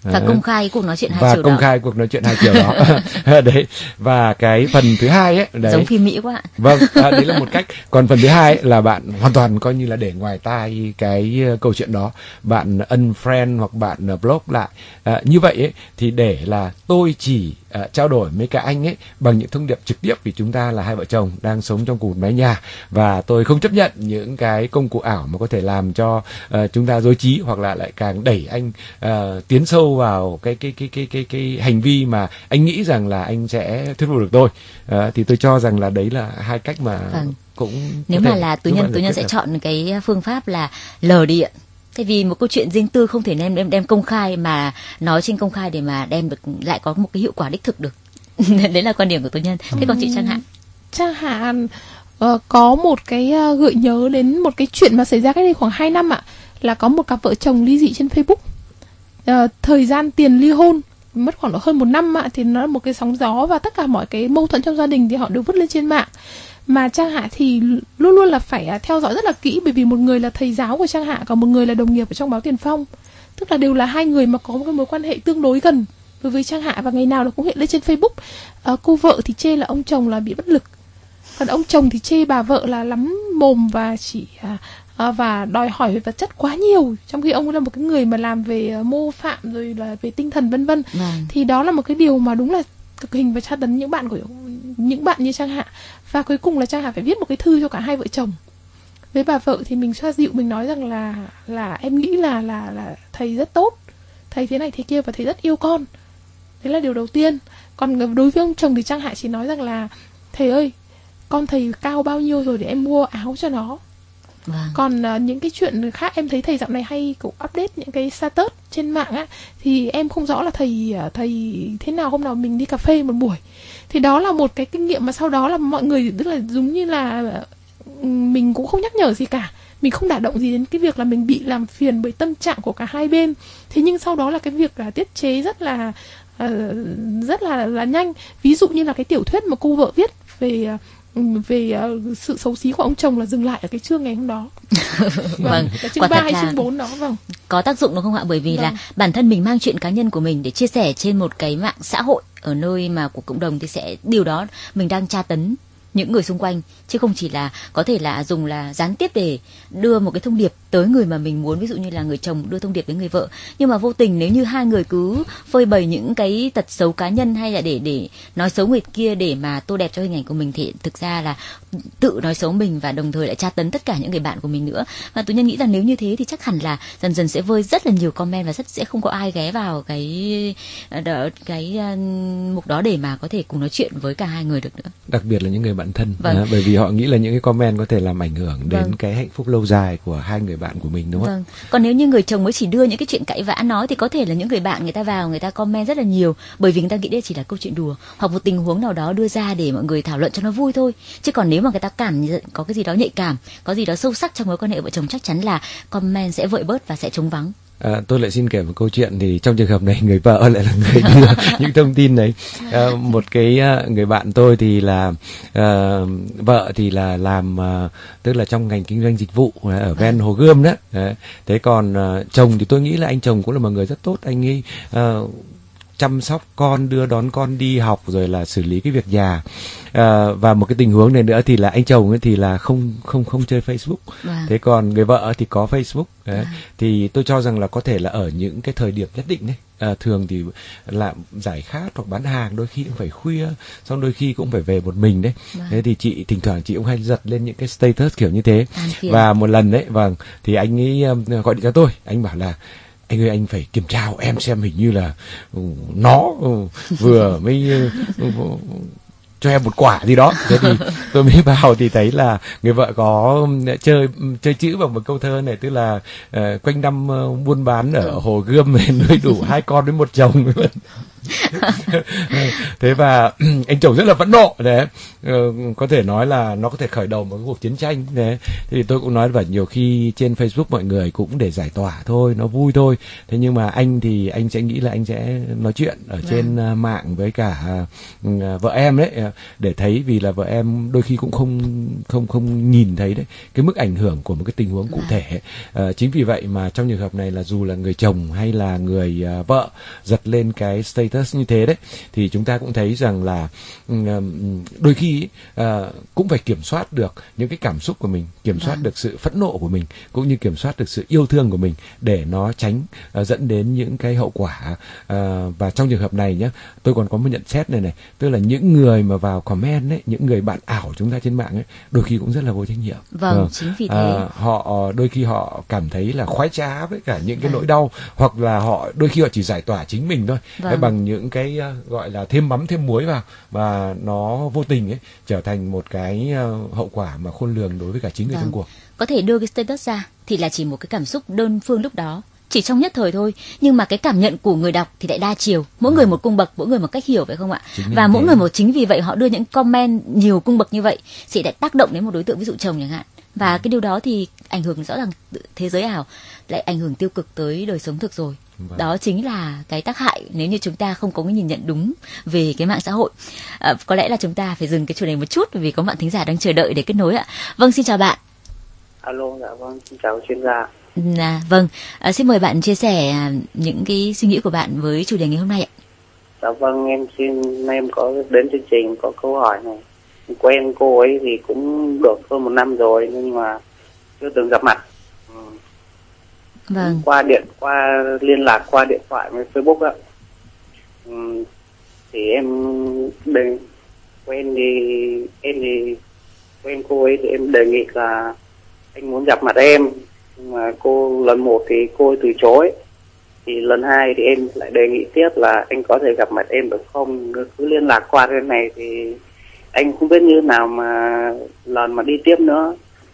Và công khai cuộc nói chuyện hai và chiều công đó. khai cuộc nói chuyện hai chiều đó. Đấy. Và cái phần thứ hai ấy, đấy. Giống phim Mỹ quá ạ. Vâng, à, đấy là một cách. Còn phần thứ hai ấy, là bạn hoàn toàn coi như là để ngoài tai cái uh, câu chuyện đó, bạn unfriend hoặc bạn uh, block lại. À, như vậy ấy, thì để là tôi chỉ uh, trao đổi với cả anh ấy bằng những thông điệp trực tiếp, vì chúng ta là hai vợ chồng đang sống trong cùng một mái nhà, và tôi không chấp nhận những cái công cụ ảo mà có thể làm cho uh, chúng ta rối trí, hoặc là lại càng đẩy anh uh, tiến sâu vào cái cái cái cái cái cái hành vi mà anh nghĩ rằng là anh sẽ thuyết phục được tôi. Uh, thì tôi cho rằng là đấy là hai cách mà Vâng. cũng Nếu mà là tú nhân, tú nhân sẽ được. chọn cái phương pháp là lờ điện. Tại vì một câu chuyện riêng tư không thể đem đem đem công khai, mà nói trên công khai để mà đem được lại có một cái hiệu quả đích thực được. Đấy là quan điểm của tú nhân. Thế còn chị Trang Hạ? Trang Hạ uh, có một cái uh, gợi nhớ đến một cái chuyện mà xảy ra cách đây khoảng hai năm ạ, là có một cặp vợ chồng ly dị trên Facebook. Uh, thời gian tiền ly hôn mất khoảng độ hơn một năm ạ, thì nó là một cái sóng gió, và tất cả mọi cái mâu thuẫn trong gia đình thì họ đều vứt lên trên mạng. Mà Trang Hạ thì luôn luôn là phải theo dõi rất là kỹ, bởi vì một người là thầy giáo của Trang Hạ, còn một người là đồng nghiệp ở trong báo Tiền Phong, tức là đều là hai người mà có một cái mối quan hệ tương đối gần đối với Trang Hạ, và ngày nào nó cũng hiện lên trên Facebook. À, cô vợ thì chê là ông chồng là bị bất lực, còn ông chồng thì chê bà vợ là lắm mồm và chỉ à, à, và đòi hỏi về vật chất quá nhiều, trong khi ông là một cái người mà làm về uh, mô phạm rồi là về tinh thần vân vân. Vâng. Thì đó là một cái điều mà đúng là cực hình và tra tấn những bạn của những bạn như Trang Hạ. Và cuối cùng là Trang Hạ phải viết một cái thư cho cả hai vợ chồng. Với bà vợ thì mình xoa dịu, mình nói rằng là là em nghĩ là là là thầy rất tốt, thầy thế này thế kia, và thầy rất yêu con. Đấy là điều đầu tiên. Còn đối với ông chồng thì Trang Hạ chỉ nói rằng là thầy ơi, con thầy cao bao nhiêu rồi để em mua áo cho nó. Vâng. Còn uh, những cái chuyện khác em thấy thầy dạo này hay cũng update những cái status trên mạng á, thì em không rõ là thầy uh, thầy thế nào, hôm nào mình đi cà phê một buổi. Thì đó là một cái kinh nghiệm mà sau đó là mọi người tức là giống như là uh, mình cũng không nhắc nhở gì cả, mình không đả động gì đến cái việc là mình bị làm phiền bởi tâm trạng của cả hai bên. Thế nhưng sau đó là cái việc là tiết chế rất là uh, rất là là nhanh. Ví dụ như là cái tiểu thuyết mà cô vợ viết về uh, về uh, sự xấu xí của ông chồng là dừng lại ở cái chương ngày hôm đó. Vâng, Vâng, cái chương ba hay chương bốn đó. Vâng, có tác dụng đúng không ạ? Bởi vì vâng. là bản thân mình mang chuyện cá nhân của mình để chia sẻ trên một cái mạng xã hội ở nơi mà của cộng đồng, thì sẽ điều đó mình đang tra tấn những người xung quanh, chứ không chỉ là có thể là dùng là gián tiếp để đưa một cái thông điệp tới người mà mình muốn, ví dụ như là người chồng đưa thông điệp đến người vợ. Nhưng mà vô tình nếu như hai người cứ phơi bày những cái tật xấu cá nhân, hay là để để nói xấu người kia để mà tô đẹp cho hình ảnh của mình, thì thực ra là tự nói xấu mình và đồng thời lại tra tấn tất cả những người bạn của mình nữa. Và tôi nhân nghĩ rằng nếu như thế thì chắc hẳn là dần dần sẽ vơi rất là nhiều comment, và rất sẽ không có ai ghé vào cái cái, cái mục đó để mà có thể cùng nói chuyện với cả hai người được nữa. Đặc biệt là những người bạn thân. Vâng. À, bởi vì họ nghĩ là những cái comment có thể làm ảnh hưởng đến Vâng. cái hạnh phúc lâu dài của hai người bạn của mình, đúng không? Vâng. Còn nếu như người chồng mới chỉ đưa những cái chuyện cãi vã nói, thì có thể là những người bạn người ta vào người ta comment rất là nhiều, bởi vì người ta nghĩ đây chỉ là câu chuyện đùa, hoặc một tình huống nào đó đưa ra để mọi người thảo luận cho nó vui thôi. Chứ còn nếu mà người ta cảm nhận có cái gì đó nhạy cảm, có gì đó sâu sắc trong mối quan hệ vợ chồng, chắc chắn là comment sẽ vợi bớt và sẽ trống vắng. À, tôi lại xin kể một câu chuyện. Thì trong trường hợp này người vợ lại là người đưa những thông tin đấy. À, một cái uh, người bạn tôi thì là uh, vợ thì là làm uh, tức là trong ngành kinh doanh dịch vụ uh, ở ven Hồ Gươm đó. Đấy. Thế còn uh, chồng thì tôi nghĩ là anh chồng cũng là một người rất tốt. Anh ấy uh, chăm sóc con, đưa đón con đi học, rồi là xử lý cái việc nhà. À, và một cái tình huống này nữa thì là anh chồng ấy thì là không không không chơi Facebook. Wow. Thế còn người vợ thì có Facebook. Đấy. À. Thì tôi cho rằng là có thể là ở những cái thời điểm nhất định đấy. À, thường thì làm giải khát hoặc bán hàng đôi khi cũng phải khuya, xong đôi khi cũng phải về một mình đấy. Wow. Thế thì chị thỉnh thoảng chị cũng hay giật lên những cái status kiểu như thế. Và một lần đấy, vâng, thì anh ấy um, gọi điện cho tôi, anh bảo là anh ơi, anh phải kiểm tra hộ em xem, hình như là uh, nó uh, vừa mới uh, uh, cho em một quả gì đó. Thế thì tôi mới vào thì thấy là người vợ có chơi chơi chữ bằng một câu thơ này, tức là uh, quanh năm uh, buôn bán ở Hồ Gươm nuôi đủ hai con với một chồng. Thế và anh chồng rất là phẫn nộ đấy, ờ, có thể nói là nó có thể khởi đầu một cái cuộc chiến tranh đấy. Thì tôi cũng nói và nhiều khi trên Facebook mọi người cũng để giải tỏa thôi, nó vui thôi. Thế nhưng mà anh thì anh sẽ nghĩ là anh sẽ nói chuyện ở trên uh, mạng với cả uh, vợ em đấy, uh, để thấy, vì là vợ em đôi khi cũng không không không nhìn thấy đấy cái mức ảnh hưởng của một cái tình huống cụ thể. Uh, chính vì vậy mà trong trường hợp này là dù là người chồng hay là người uh, vợ giật lên cái status như thế đấy, thì chúng ta cũng thấy rằng là um, đôi khi uh, cũng phải kiểm soát được những cái cảm xúc của mình, kiểm soát được sự phẫn nộ của mình, cũng như kiểm soát được sự yêu thương của mình, để nó tránh uh, dẫn đến những cái hậu quả. Uh, và trong trường hợp này nhé, tôi còn có một nhận xét này này, tức là những người mà vào comment ấy, những người bạn ảo chúng ta trên mạng ấy, đôi khi cũng rất là vô trách nhiệm. Vâng, uh, chính vì thế uh, họ đôi khi họ cảm thấy là khoái trá với cả những cái nỗi đau, hoặc là họ đôi khi họ chỉ giải tỏa chính mình thôi, vâng. bằng những cái uh, gọi là thêm mắm thêm muối vào, và nó vô tình ấy trở thành một cái uh, hậu quả mà khôn lường đối với cả chính người vâng. trong cuộc. Có thể đưa cái status ra thì là chỉ một cái cảm xúc đơn phương lúc đó, chỉ trong nhất thời thôi, nhưng mà cái cảm nhận của người đọc thì lại đa chiều, mỗi ừ. người một cung bậc, mỗi người một cách hiểu, phải không ạ? Chính và mỗi thế. người một, chính vì vậy họ đưa những comment nhiều cung bậc như vậy sẽ lại tác động đến một đối tượng, ví dụ chồng chẳng hạn, và ừ. cái điều đó thì ảnh hưởng rõ ràng thế giới ảo lại ảnh hưởng tiêu cực tới đời sống thực rồi. Vâng. Đó chính là cái tác hại nếu như chúng ta không có cái nhìn nhận đúng về cái mạng xã hội. À, có lẽ là chúng ta phải dừng cái chủ đề một chút vì có bạn thính giả đang chờ đợi để kết nối ạ. Vâng, xin chào bạn. Alo, dạ vâng, xin chào chuyên gia. À, vâng, à, xin mời bạn chia sẻ những cái suy nghĩ của bạn với chủ đề ngày hôm nay ạ. Dạ vâng, em xin em có đến chương trình có câu hỏi này. Quen cô ấy thì cũng được hơn một năm rồi nhưng mà chưa từng gặp mặt. Vâng. Qua điện qua liên lạc qua điện thoại với Facebook ạ. Ừ, thì em đề, quen thì em thì quen cô ấy thì em đề nghị là anh muốn gặp mặt em, nhưng mà cô lần một thì cô ấy từ chối, thì lần hai thì em lại đề nghị tiếp là anh có thể gặp mặt em được không, cứ liên lạc qua cái này thì anh không biết như nào mà lần mà đi tiếp nữa.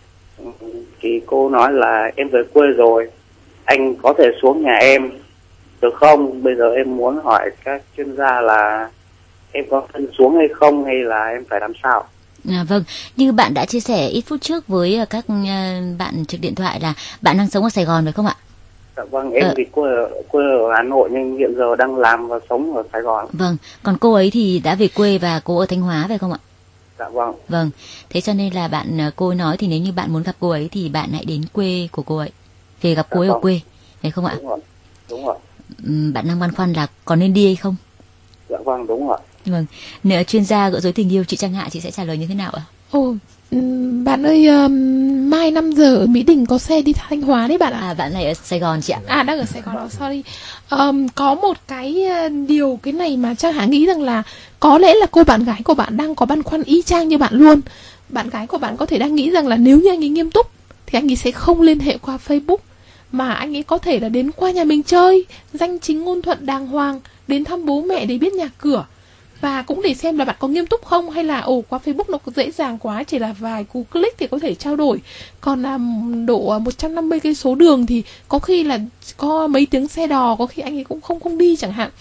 Thì cô nói là em về quê rồi, anh có thể xuống nhà em được không? Bây giờ em muốn hỏi các chuyên gia là em có thân xuống hay không, hay là em phải làm sao? À, vâng, như bạn đã chia sẻ ít phút trước với các uh, bạn trực điện thoại là bạn đang sống ở Sài Gòn phải không ạ? Dạ vâng, em ờ. thì quê ở, quê ở Hà Nội nhưng hiện giờ đang làm và sống ở Sài Gòn. Vâng, còn cô ấy thì đã về quê và cô ở Thanh Hóa phải không ạ? Dạ vâng. Vâng, thế cho nên là bạn cô ấy nói thì nếu như bạn muốn gặp cô ấy thì bạn hãy đến quê của cô ấy, về gặp dạ cô ấy vâng. ở quê, phải không ạ? Đúng rồi, đúng rồi. Uhm, bạn đang băn khoăn là có nên đi hay không? Dạ vâng, đúng rồi. Vâng, nếu chuyên gia gỡ rối tình yêu chị Trang Hạ, chị sẽ trả lời như thế nào ạ? Ồ, bạn ơi, um, mai năm giờ ở Mỹ Đình có xe đi Thanh Hóa đấy bạn ạ. À, bạn này ở Sài Gòn chị ạ? À, đang ở Sài Gòn, sorry. Um, có một cái điều cái này mà Trang Hạ nghĩ rằng là có lẽ là cô bạn gái của bạn đang có băn khoăn y chang như bạn luôn. Bạn gái của bạn có thể đang nghĩ rằng là nếu như anh ấy nghiêm túc thì anh ấy sẽ không liên hệ qua Facebook, mà anh ấy có thể là đến qua nhà mình chơi, danh chính ngôn thuận đàng hoàng, đến thăm bố mẹ để biết nhà cửa, và cũng để xem là bạn có nghiêm túc không, hay là ồ qua Facebook nó dễ dàng quá, chỉ là vài cú click thì có thể trao đổi, còn là độ một trăm năm mươi cây số đường thì có khi là có mấy tiếng xe đò, có khi anh ấy cũng không không đi chẳng hạn.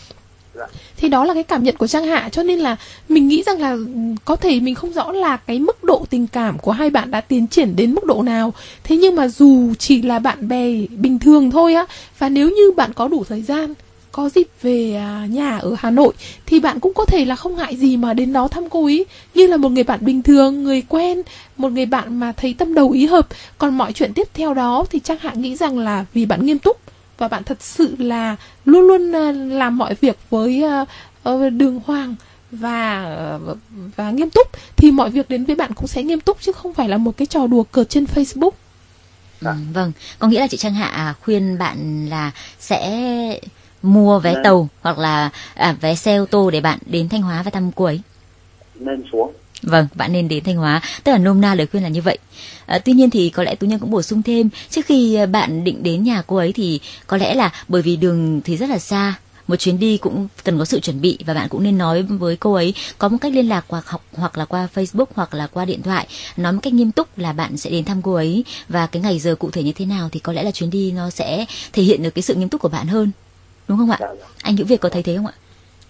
Thì đó là cái cảm nhận của Trang Hạ, cho nên là mình nghĩ rằng là có thể mình không rõ là cái mức độ tình cảm của hai bạn đã tiến triển đến mức độ nào. Thế nhưng mà dù chỉ là bạn bè bình thường thôi á, và nếu như bạn có đủ thời gian, có dịp về nhà ở Hà Nội, thì bạn cũng có thể là không ngại gì mà đến đó thăm cô ấy như là một người bạn bình thường, người quen, một người bạn mà thấy tâm đầu ý hợp. Còn mọi chuyện tiếp theo đó thì Trang Hạ nghĩ rằng là vì bạn nghiêm túc và bạn thật sự là luôn luôn làm mọi việc với đường hoàng và và nghiêm túc, thì mọi việc đến với bạn cũng sẽ nghiêm túc, chứ không phải là một cái trò đùa cợt trên Facebook. Ừ, vâng, có nghĩa là chị Trang Hạ khuyên bạn là sẽ mua vé nên, tàu hoặc là à, vé xe ô tô để bạn đến Thanh Hóa và thăm cô ấy. Nên xuống. Vâng, bạn nên đến Thanh Hóa, tức là nôm na lời khuyên là như vậy. À, tuy nhiên thì có lẽ Tú Nhân cũng bổ sung thêm, trước khi bạn định đến nhà cô ấy thì có lẽ là bởi vì đường thì rất là xa, một chuyến đi cũng cần có sự chuẩn bị, và bạn cũng nên nói với cô ấy có một cách liên lạc hoặc học hoặc là qua Facebook hoặc là qua điện thoại, nói một cách nghiêm túc là bạn sẽ đến thăm cô ấy và cái ngày giờ cụ thể như thế nào, thì có lẽ là chuyến đi nó sẽ thể hiện được cái sự nghiêm túc của bạn hơn, đúng không ạ? Dạ, dạ. Anh Hữu Việt có thấy thế không ạ?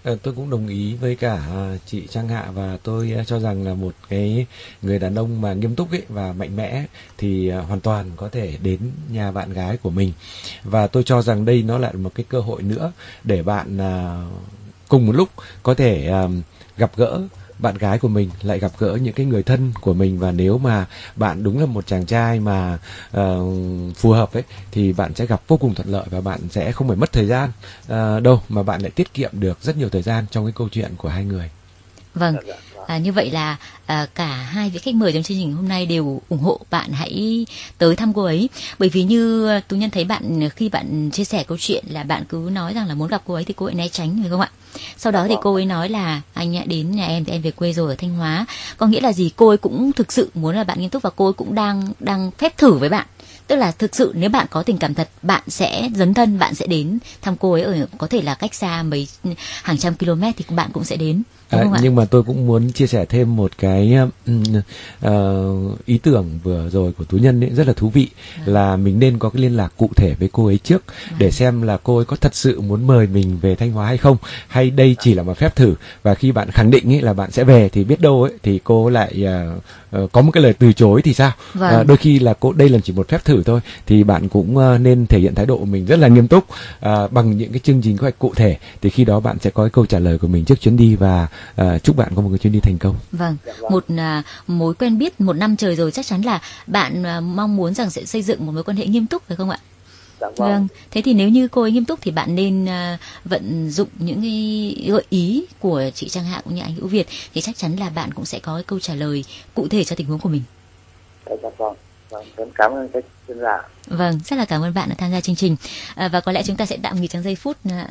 À, tôi cũng đồng ý với cả chị Trang Hạ, và tôi cho rằng là một cái người đàn ông mà nghiêm túc ấy và mạnh mẽ thì hoàn toàn có thể đến nhà bạn gái của mình. Và tôi cho rằng đây nó là một cái cơ hội nữa để bạn à, cùng một lúc có thể à, gặp gỡ bạn gái của mình, lại gặp gỡ những cái người thân của mình. Và nếu mà bạn đúng là một chàng trai mà uh, phù hợp ấy thì bạn sẽ gặp vô cùng thuận lợi, và bạn sẽ không phải mất thời gian uh, đâu, mà bạn lại tiết kiệm được rất nhiều thời gian trong cái câu chuyện của hai người. Vâng, à, như vậy là à, cả hai vị khách mời trong chương trình hôm nay đều ủng hộ bạn hãy tới thăm cô ấy. Bởi vì như Tú Nhân thấy bạn, khi bạn chia sẻ câu chuyện là bạn cứ nói rằng là muốn gặp cô ấy thì cô ấy né tránh, phải không ạ? Sau đó thì cô ấy nói là anh đến nhà em thì em về quê rồi ở Thanh Hóa. Có nghĩa là gì? Cô ấy cũng thực sự muốn là bạn nghiêm túc, và cô ấy cũng đang đang phép thử với bạn. Tức là thực sự nếu bạn có tình cảm thật, bạn sẽ dấn thân, bạn sẽ đến thăm cô ấy ở có thể là cách xa mấy hàng trăm km thì bạn cũng sẽ đến. À, nhưng mà tôi cũng muốn chia sẻ thêm một cái uh, ý tưởng vừa rồi của Tú Nhân ấy, rất là thú vị, à. là mình nên có cái liên lạc cụ thể với cô ấy trước, à. để xem là cô ấy có thật sự muốn mời mình về Thanh Hóa hay không, hay đây chỉ là một phép thử. Và khi bạn khẳng định ấy là bạn sẽ về thì biết đâu ấy thì cô lại uh, uh, có một cái lời từ chối thì sao? Vâng. Uh, đôi khi là cô đây là chỉ một phép thử thôi, thì bạn cũng uh, nên thể hiện thái độ của mình rất là nghiêm túc uh, bằng những cái chương trình kế hoạch cụ thể, thì khi đó bạn sẽ có cái câu trả lời của mình trước chuyến đi. Và À, chúc bạn có một cái chuyến đi thành công. Vâng, một à, mối quen biết một năm trời rồi, chắc chắn là bạn à, mong muốn rằng sẽ xây dựng một mối quan hệ nghiêm túc, phải không ạ? Dạ vâng. Vâng, thế thì nếu như cô ấy nghiêm túc thì bạn nên à, vận dụng những cái gợi ý của chị Trang Hạ cũng như anh Hữu Việt, thì chắc chắn là bạn cũng sẽ có cái câu trả lời cụ thể cho tình huống của mình. Dạ vâng, vâng, rất cảm ơn các chuyên gia. Vâng, rất là cảm ơn bạn đã tham gia chương trình, à, và có lẽ chúng ta sẽ tạm nghỉ trong giây phút. À,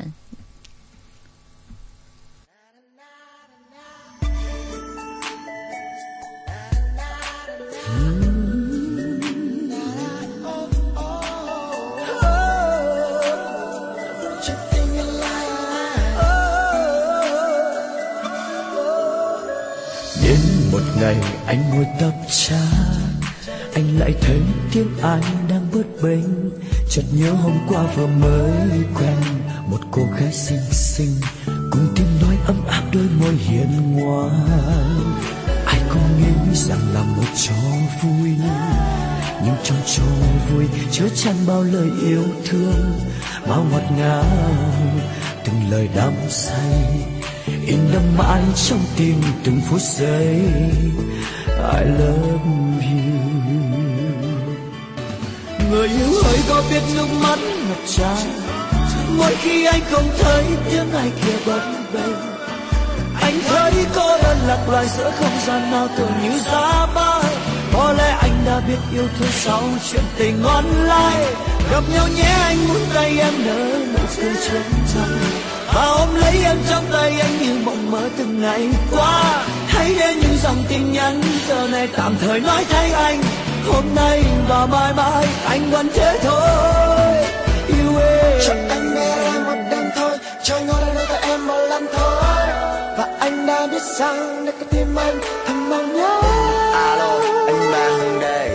ngày anh ngồi tập trà, anh lại thấy tiếng ai đang bớt bênh. Chợt nhớ hôm qua vừa mới quen một cô gái xinh xinh, cùng tiếng nói ấm áp đôi môi hiền ngoan. Ai cũng nghĩ rằng là một trò vui, nhưng trong trò vui chứa chan bao lời yêu thương, bao ngọt ngào từng lời đắm say, in đậm mãi trong tim từng phút giây. I love you. Người yêu ơi có biết nước mắt ngập tràn mỗi khi anh không thấy tiếng ai kia bật bềnh. Anh thấy cô đơn lạc loài giữa không gian nào tưởng như giá băng. Có lẽ anh đã biết yêu thương sau chuyện tình online. Gặp nhau nhé anh muốn tay em nở nụ cười chân thành, và ôm lấy em trong tay anh như mộng mơ từng ngày qua. Hãy để những dòng tin nhắn giờ này tạm thời nói thay anh. Hôm nay và mãi mãi anh vẫn thế thôi. Yêu em cho anh nghe em một đêm thôi, cho ngồi đây nói với em một lần thôi. Và anh đã biết rằng để có tim anh thầm mong nhớ. Alo, anh là Hương đây.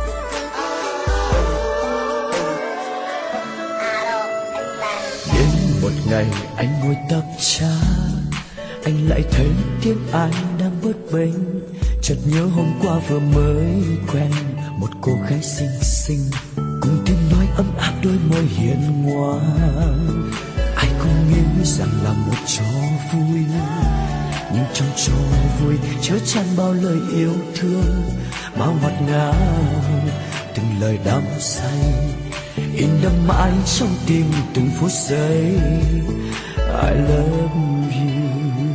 Đến một ngày anh ngồi tập trà, anh lại thấy tiếng ai đang bớt bênh. Chợt nhớ hôm qua vừa mới quen một cô gái xinh xinh, cùng tiếng nói ấm áp đôi môi hiền ngoan. Ai cũng nghĩ rằng là một trò vui, nhưng trong trò vui chứa chan bao lời yêu thương, bao ngọt ngào từng lời đắm say, in đậm mãi trong tim từng phút giây. I love you.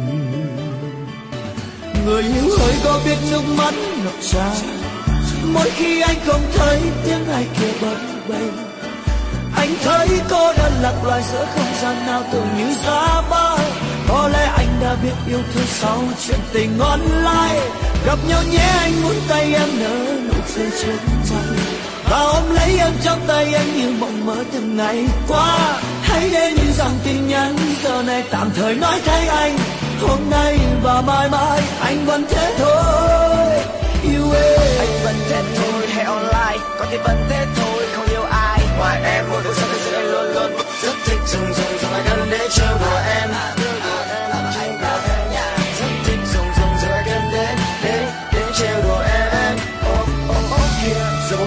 Người yêu ơi có biết nước mắt ngập tràn mỗi khi anh không thấy tiếng ai kia bật bềnh. Anh thấy cô đơn lạc loài giữa không gian nào tưởng như giá băng. Có lẽ anh đã biết yêu thương sau chuyện tình online. Gặp nhau nhé anh muốn tay em nở nụ cười chân thành, và ôm lấy em trong tay anh như mộng mơ từng ngày qua. Hãy để những dòng tin nhắn giờ này tạm thời nói thay anh. Hôm nay và mãi mãi anh vẫn thế thôi. Yêu em anh vẫn thế thôi, hay online có thể vẫn thế thôi, không yêu ai ngoài em. Một cuộc sống thật sự anh luôn luôn rất thích dùng dùng dòng lại gần để chờ đùa em.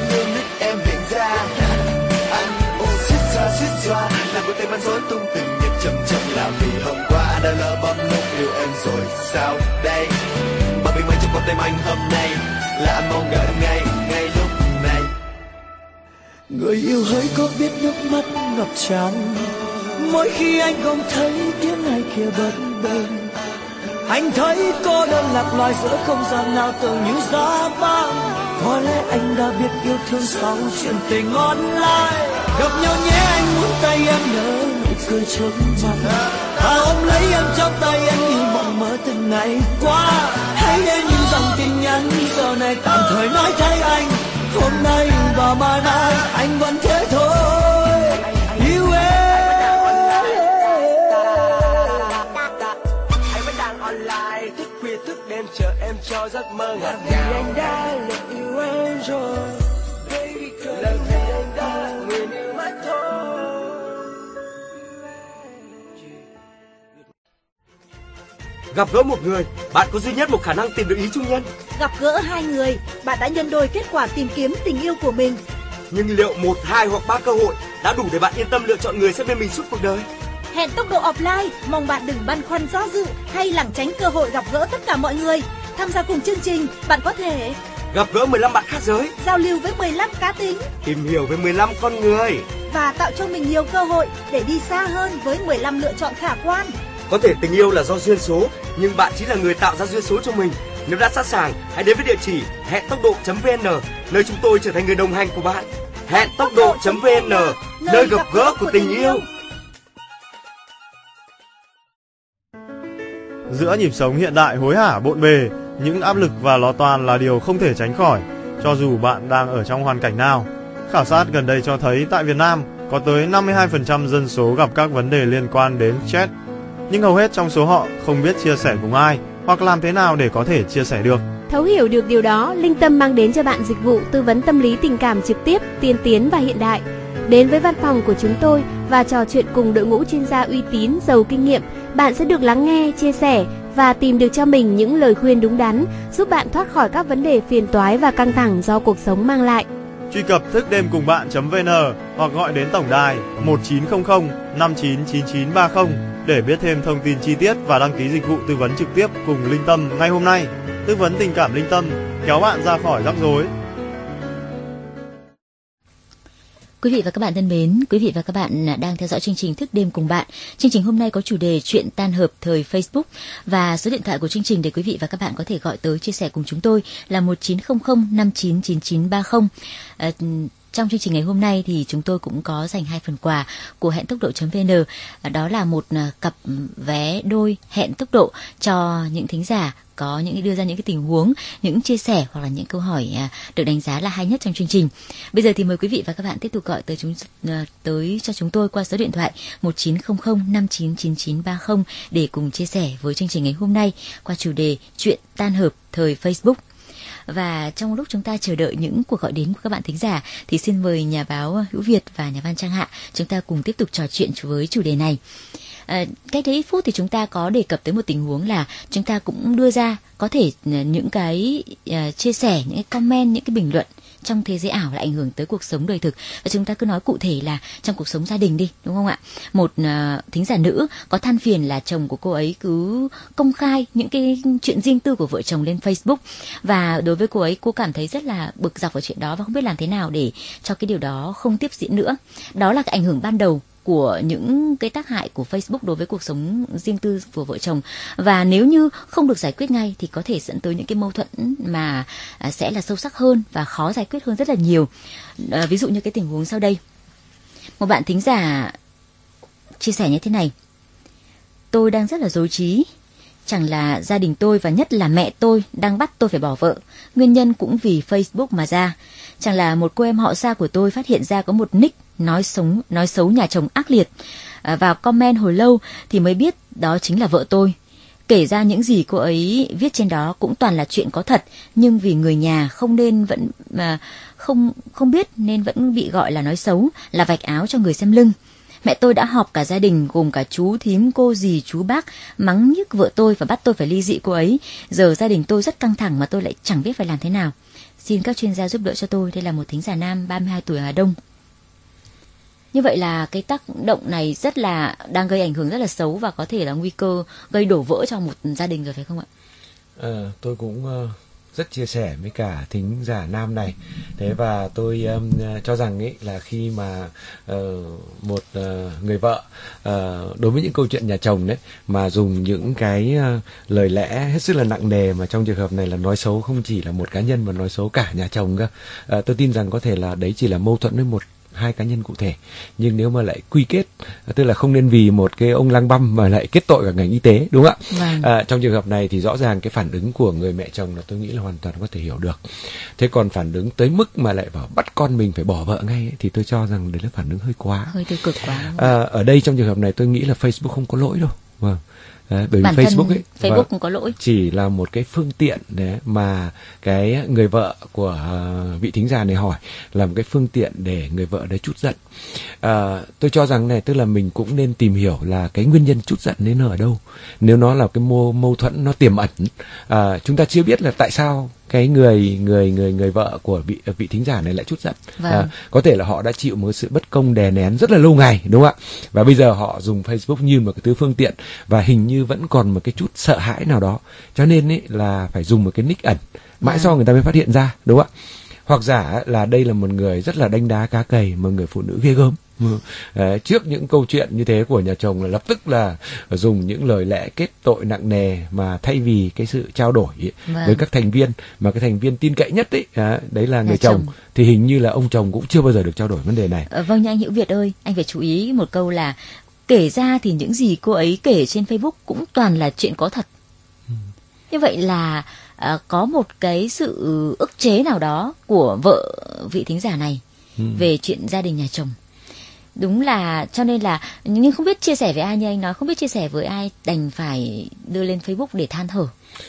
bóng nước nứt em hiện ra. Anh ô suýt xoa suýt xoa làm của tim anh rối tung từng nhịp chậm chậm, là vì hôm qua anh đã lỡ bấm nút yêu em rồi sao đây. Mà vì mang trong con tim anh hôm nay là anh mong đợi ngay ngay lúc này. Người yêu hỡi có biết nước mắt ngập tràn mỗi khi anh không thấy tiếng ai kia bật bên. Anh thấy cô đơn lạc loài giữa không gian nào tưởng như giá vàng. Có lẽ anh đã biết yêu thương sau chuyện tình online. Gặp nhau nhé anh muốn tay em nở nụ cười trước mặt, và ôm lấy em trong tay anh như mộng mơ từng ngày qua. Hãy để những dòng tin nhắn giờ này tạm thời nói thay anh. Hôm nay và mai mai anh vẫn thế thôi, yêu em. Anh vẫn đang online, thức khuya thức đêm chờ em cho giấc mơ ngọt ngào. Anh đã lỡ yêu em rồi, baby girl. Lần này anh đã nguyện yêu mất thôi. Gặp gỡ một người, bạn có duy nhất một khả năng tìm được ý chung nhân. Gặp gỡ hai người, bạn đã nhân đôi kết quả tìm kiếm tình yêu của mình. Nhưng liệu một, hai hoặc ba cơ hội đã đủ để bạn yên tâm lựa chọn người sẽ bên mình suốt cuộc đời? Hẹn tốc độ offline, mong bạn đừng băn khoăn do dự hay lảng tránh cơ hội gặp gỡ tất cả mọi người. Tham gia cùng chương trình, bạn có thể gặp gỡ mười lăm bạn khác giới, giao lưu với mười lăm cá tính, tìm hiểu về mười lăm con người và tạo cho mình nhiều cơ hội để đi xa hơn với mười lăm lựa chọn khả quan. Có thể tình yêu là do duyên số, nhưng bạn chính là người tạo ra duyên số cho mình. Nếu đã sẵn sàng, hãy đến với địa chỉ hẹn tốc độ chấm vn, nơi chúng tôi trở thành người đồng hành của bạn. Hẹn tốc độ chấm vn, nơi gặp gỡ của tình yêu. Giữa nhịp sống hiện đại hối hả bộn bề, những áp lực và lo toan là điều không thể tránh khỏi, cho dù bạn đang ở trong hoàn cảnh nào. Khảo sát gần đây cho thấy tại Việt Nam có tới năm mươi hai phần trăm dân số gặp các vấn đề liên quan đến stress, nhưng hầu hết trong số họ không biết chia sẻ cùng ai hoặc làm thế nào để có thể chia sẻ được. Thấu hiểu được điều đó, Linh Tâm mang đến cho bạn dịch vụ tư vấn tâm lý tình cảm trực tiếp, tiên tiến và hiện đại. Đến với văn phòng của chúng tôi và trò chuyện cùng đội ngũ chuyên gia uy tín, giàu kinh nghiệm, bạn sẽ được lắng nghe, chia sẻ và tìm được cho mình những lời khuyên đúng đắn, giúp bạn thoát khỏi các vấn đề phiền toái và căng thẳng do cuộc sống mang lại. Truy cập thức đêm cùng bạn chấm vn hoặc gọi đến tổng đài một chín không không năm chín chín chín ba không để biết thêm thông tin chi tiết và đăng ký dịch vụ tư vấn trực tiếp cùng Linh Tâm ngay hôm nay. Tư vấn tình cảm Linh Tâm, kéo bạn ra khỏi rắc rối. Quý vị và các bạn thân mến, quý vị và các bạn đang theo dõi chương trình Thức đêm cùng bạn. Chương trình hôm nay có chủ đề chuyện tan hợp thời Facebook, và số điện thoại của chương trình để quý vị và các bạn có thể gọi tới chia sẻ cùng chúng tôi là một chín không không năm chín chín chín ba không. À, trong chương trình ngày hôm nay thì chúng tôi cũng có dành hai phần quà của hẹn tốc độ chấm vn. Đó là một cặp vé đôi hẹn tốc độ cho những thính giả có những đưa ra những cái tình huống, những chia sẻ hoặc là những câu hỏi được đánh giá là hay nhất trong chương trình. Bây giờ thì mời quý vị và các bạn tiếp tục gọi tới chúng tới cho chúng tôi qua số điện thoại một chín không không năm chín chín chín ba không để cùng chia sẻ với chương trình ngày hôm nay qua chủ đề chuyện tan hợp thời Facebook. Và trong lúc chúng ta chờ đợi những cuộc gọi đến của các bạn thính giả thì xin mời nhà báo Hữu Việt và nhà văn Trang Hạ chúng ta cùng tiếp tục trò chuyện với chủ đề này. À, cách đấy ít phút thì chúng ta có đề cập tới một tình huống là chúng ta cũng đưa ra có thể những cái uh, chia sẻ, những cái comment, những cái bình luận trong thế giới ảo là ảnh hưởng tới cuộc sống đời thực. Và chúng ta cứ nói cụ thể là trong cuộc sống gia đình đi, đúng không ạ? Một uh, thính giả nữ có than phiền là chồng của cô ấy cứ công khai những cái chuyện riêng tư của vợ chồng lên Facebook, và đối với cô ấy, cô cảm thấy rất là bực dọc ở chuyện đó và không biết làm thế nào để cho cái điều đó không tiếp diễn nữa. Đó là cái ảnh hưởng ban đầu của những cái tác hại của Facebook đối với cuộc sống riêng tư của vợ chồng, và nếu như không được giải quyết ngay thì có thể dẫn tới những cái mâu thuẫn mà sẽ là sâu sắc hơn và khó giải quyết hơn rất là nhiều. À, ví dụ như cái tình huống sau đây, một bạn thính giả chia sẻ như thế này: tôi đang rất là rối trí, chẳng là gia đình tôi và nhất là mẹ tôi đang bắt tôi phải bỏ vợ, nguyên nhân cũng vì Facebook mà ra. Chẳng là một cô em họ xa của tôi phát hiện ra có một nick nói xấu, nói xấu nhà chồng ác liệt. À, vào comment hồi lâu thì mới biết đó chính là vợ tôi. Kể ra những gì cô ấy viết trên đó cũng toàn là chuyện có thật, nhưng vì người nhà không nên vẫn mà không không biết nên vẫn bị gọi là nói xấu, là vạch áo cho người xem lưng. Mẹ tôi đã họp cả gia đình gồm cả chú thím, cô dì, chú bác mắng nhức vợ tôi và bắt tôi phải ly dị cô ấy. Giờ gia đình tôi rất căng thẳng mà tôi lại chẳng biết phải làm thế nào. Xin các chuyên gia giúp đỡ cho tôi. Đây là một thính giả nam ba mươi hai tuổi ở Hà Đông. Như vậy là cái tác động này rất là đang gây ảnh hưởng rất là xấu và có thể là nguy cơ gây đổ vỡ cho một gia đình rồi, phải không ạ? À, tôi cũng uh, rất chia sẻ với cả thính giả nam này. Thế và tôi um, cho rằng ấy là khi mà uh, một uh, người vợ uh, đối với những câu chuyện nhà chồng đấy mà dùng những cái uh, lời lẽ hết sức là nặng nề, mà trong trường hợp này là nói xấu không chỉ là một cá nhân mà nói xấu cả nhà chồng cơ. Uh, tôi tin rằng có thể là đấy chỉ là mâu thuẫn với một hai cá nhân cụ thể, nhưng nếu mà lại quy kết, tức là không nên vì một cái ông lang băm mà lại kết tội cả ngành y tế, đúng không ạ? Vâng. À, trong trường hợp này thì rõ ràng cái phản ứng của người mẹ chồng là tôi nghĩ là hoàn toàn có thể hiểu được. Thế còn phản ứng tới mức mà lại bảo bắt con mình phải bỏ vợ ngay ấy, thì tôi cho rằng đấy là phản ứng hơi quá, hơi tiêu cực quá. À, ở đây trong trường hợp này tôi nghĩ là Facebook không có lỗi đâu. Vâng. Đấy, bởi vì bản Facebook ấy, Facebook cũng có lỗi, chỉ là một cái phương tiện đấy mà cái người vợ của vị thính giả này hỏi là một cái phương tiện để người vợ đấy trút giận. À, tôi cho rằng này, tức là mình cũng nên tìm hiểu là cái nguyên nhân trút giận đến ở đâu. Nếu nó là cái mâu, mâu thuẫn nó tiềm ẩn, à, chúng ta chưa biết là tại sao cái người người người người vợ của vị vị thính giả này lại trút giận. Vâng. À, có thể là họ đã chịu một sự bất công đè nén rất là lâu ngày, đúng không ạ? Và bây giờ họ dùng Facebook như một cái thứ phương tiện và hình như vẫn còn một cái chút sợ hãi nào đó, cho nên ấy là phải dùng một cái nick ẩn mãi vâng. sau người ta mới phát hiện ra, đúng không ạ? Hoặc giả là đây là một người rất là đanh đá cá cầy, một người phụ nữ ghê gớm. À, trước những câu chuyện như thế của nhà chồng là lập tức là dùng những lời lẽ kết tội nặng nề, mà thay vì cái sự trao đổi ấy, vâng. với các thành viên mà cái thành viên tin cậy nhất ấy, à, đấy là người chồng. chồng thì hình như là ông chồng cũng chưa bao giờ được trao đổi vấn đề này. À, vâng, nhưng anh Hữu Việt ơi, anh phải chú ý một câu là kể ra thì những gì cô ấy kể trên Facebook cũng toàn là chuyện có thật. Ừ. Như vậy là à, có một cái sự ức chế nào đó của vợ vị thính giả này ừ. về chuyện gia đình nhà chồng. Đúng là cho nên là, nhưng không biết chia sẻ với ai, như anh nói không biết chia sẻ với ai, đành phải đưa lên Facebook để than thở.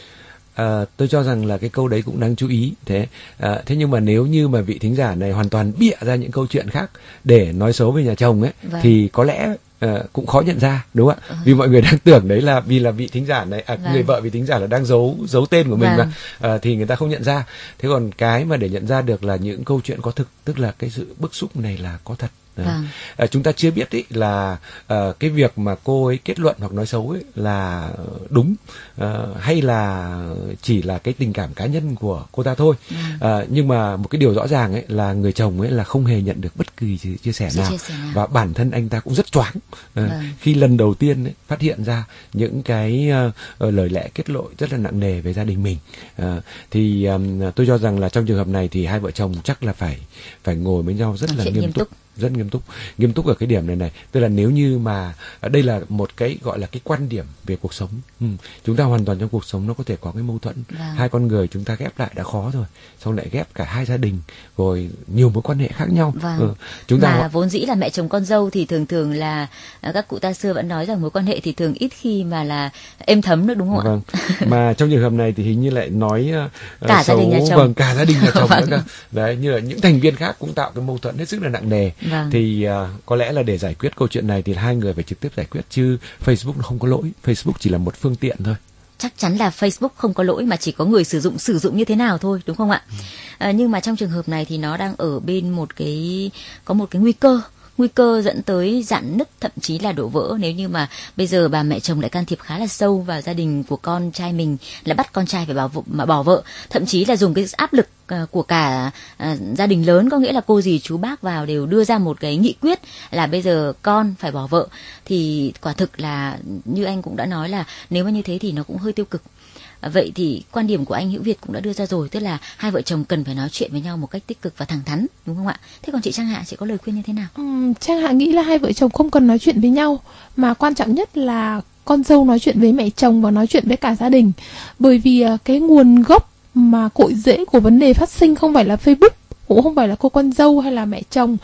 À, tôi cho rằng là cái câu đấy cũng đáng chú ý. Thế à, thế nhưng mà nếu như mà vị thính giả này hoàn toàn bịa ra những câu chuyện khác để nói xấu về nhà chồng ấy, vâng. thì có lẽ à, cũng khó nhận ra, đúng không ạ? Ừ. Vì mọi người đang tưởng đấy là vì là vị thính giả này, à, vâng. người vợ vị thính giả là đang giấu giấu tên của mình vâng. mà à, thì người ta không nhận ra. Thế còn cái mà để nhận ra được là những câu chuyện có thực, tức là cái sự bức xúc này là có thật. Vâng. À, chúng ta chưa biết ý, là uh, cái việc mà cô ấy kết luận hoặc nói xấu ấy là đúng uh, hay là chỉ là cái tình cảm cá nhân của cô ta thôi. Vâng. Uh, nhưng mà một cái điều rõ ràng ấy là người chồng ấy là không hề nhận được bất kỳ chia, chia sẻ nào, chia sẻ nào và bản thân anh ta cũng rất choáng uh, vâng. khi lần đầu tiên ấy, phát hiện ra những cái uh, lời lẽ kết lỗi rất là nặng nề về gia đình mình. Uh, thì um, tôi cho rằng là trong trường hợp này thì hai vợ chồng chắc là phải phải ngồi với nhau rất Nói là nghiêm, nghiêm túc. túc rất nghiêm túc nghiêm túc ở cái điểm này này, tức là nếu như mà đây là một cái gọi là cái quan điểm về cuộc sống. Ừ. Chúng ta hoàn toàn trong cuộc sống nó có thể có cái mâu thuẫn, vâng. hai con người chúng ta ghép lại đã khó rồi, xong lại ghép cả hai gia đình rồi nhiều mối quan hệ khác nhau. Vâng. Ừ. Chúng ta mà vốn dĩ là mẹ chồng con dâu thì thường thường là các cụ ta xưa vẫn nói rằng mối quan hệ thì thường ít khi mà là êm thấm được, đúng không vâng. ạ? Mà trong trường hợp này thì hình như lại nói uh, cả xấu, gia đình nhà chồng, vâng, cả gia đình nhà chồng vâng. nữa. Đấy, như là những thành viên khác cũng tạo cái mâu thuẫn hết sức là nặng nề. Vâng. Thì uh, có lẽ là để giải quyết câu chuyện này thì hai người phải trực tiếp giải quyết, chứ Facebook nó không có lỗi, Facebook chỉ là một phương tiện thôi. Chắc chắn là Facebook không có lỗi, mà chỉ có người sử dụng sử dụng như thế nào thôi, đúng không ạ? Ừ. À, nhưng mà trong trường hợp này thì nó đang ở bên một cái có một cái nguy cơ nguy cơ dẫn tới rạn nứt, thậm chí là đổ vỡ, nếu như mà bây giờ bà mẹ chồng lại can thiệp khá là sâu vào gia đình của con trai mình, là bắt con trai phải bảo mà bỏ vợ, thậm chí là dùng cái áp lực của cả à, gia đình lớn, có nghĩa là cô dì chú bác vào đều đưa ra một cái nghị quyết là bây giờ con phải bỏ vợ, thì quả thực là như anh cũng đã nói là nếu mà như thế thì nó cũng hơi tiêu cực. À, vậy thì quan điểm của anh Hữu Việt cũng đã đưa ra rồi, tức là hai vợ chồng cần phải nói chuyện với nhau một cách tích cực và thẳng thắn, đúng không ạ? Thế còn chị Trang Hạ, chị có lời khuyên như thế nào? Uhm, Trang Hạ nghĩ là hai vợ chồng không cần nói chuyện với nhau, mà quan trọng nhất là con dâu nói chuyện với mẹ chồng và nói chuyện với cả gia đình, bởi vì cái nguồn gốc mà cội rễ của vấn đề phát sinh không phải là Facebook, cũng không phải là cô con dâu hay là mẹ chồng,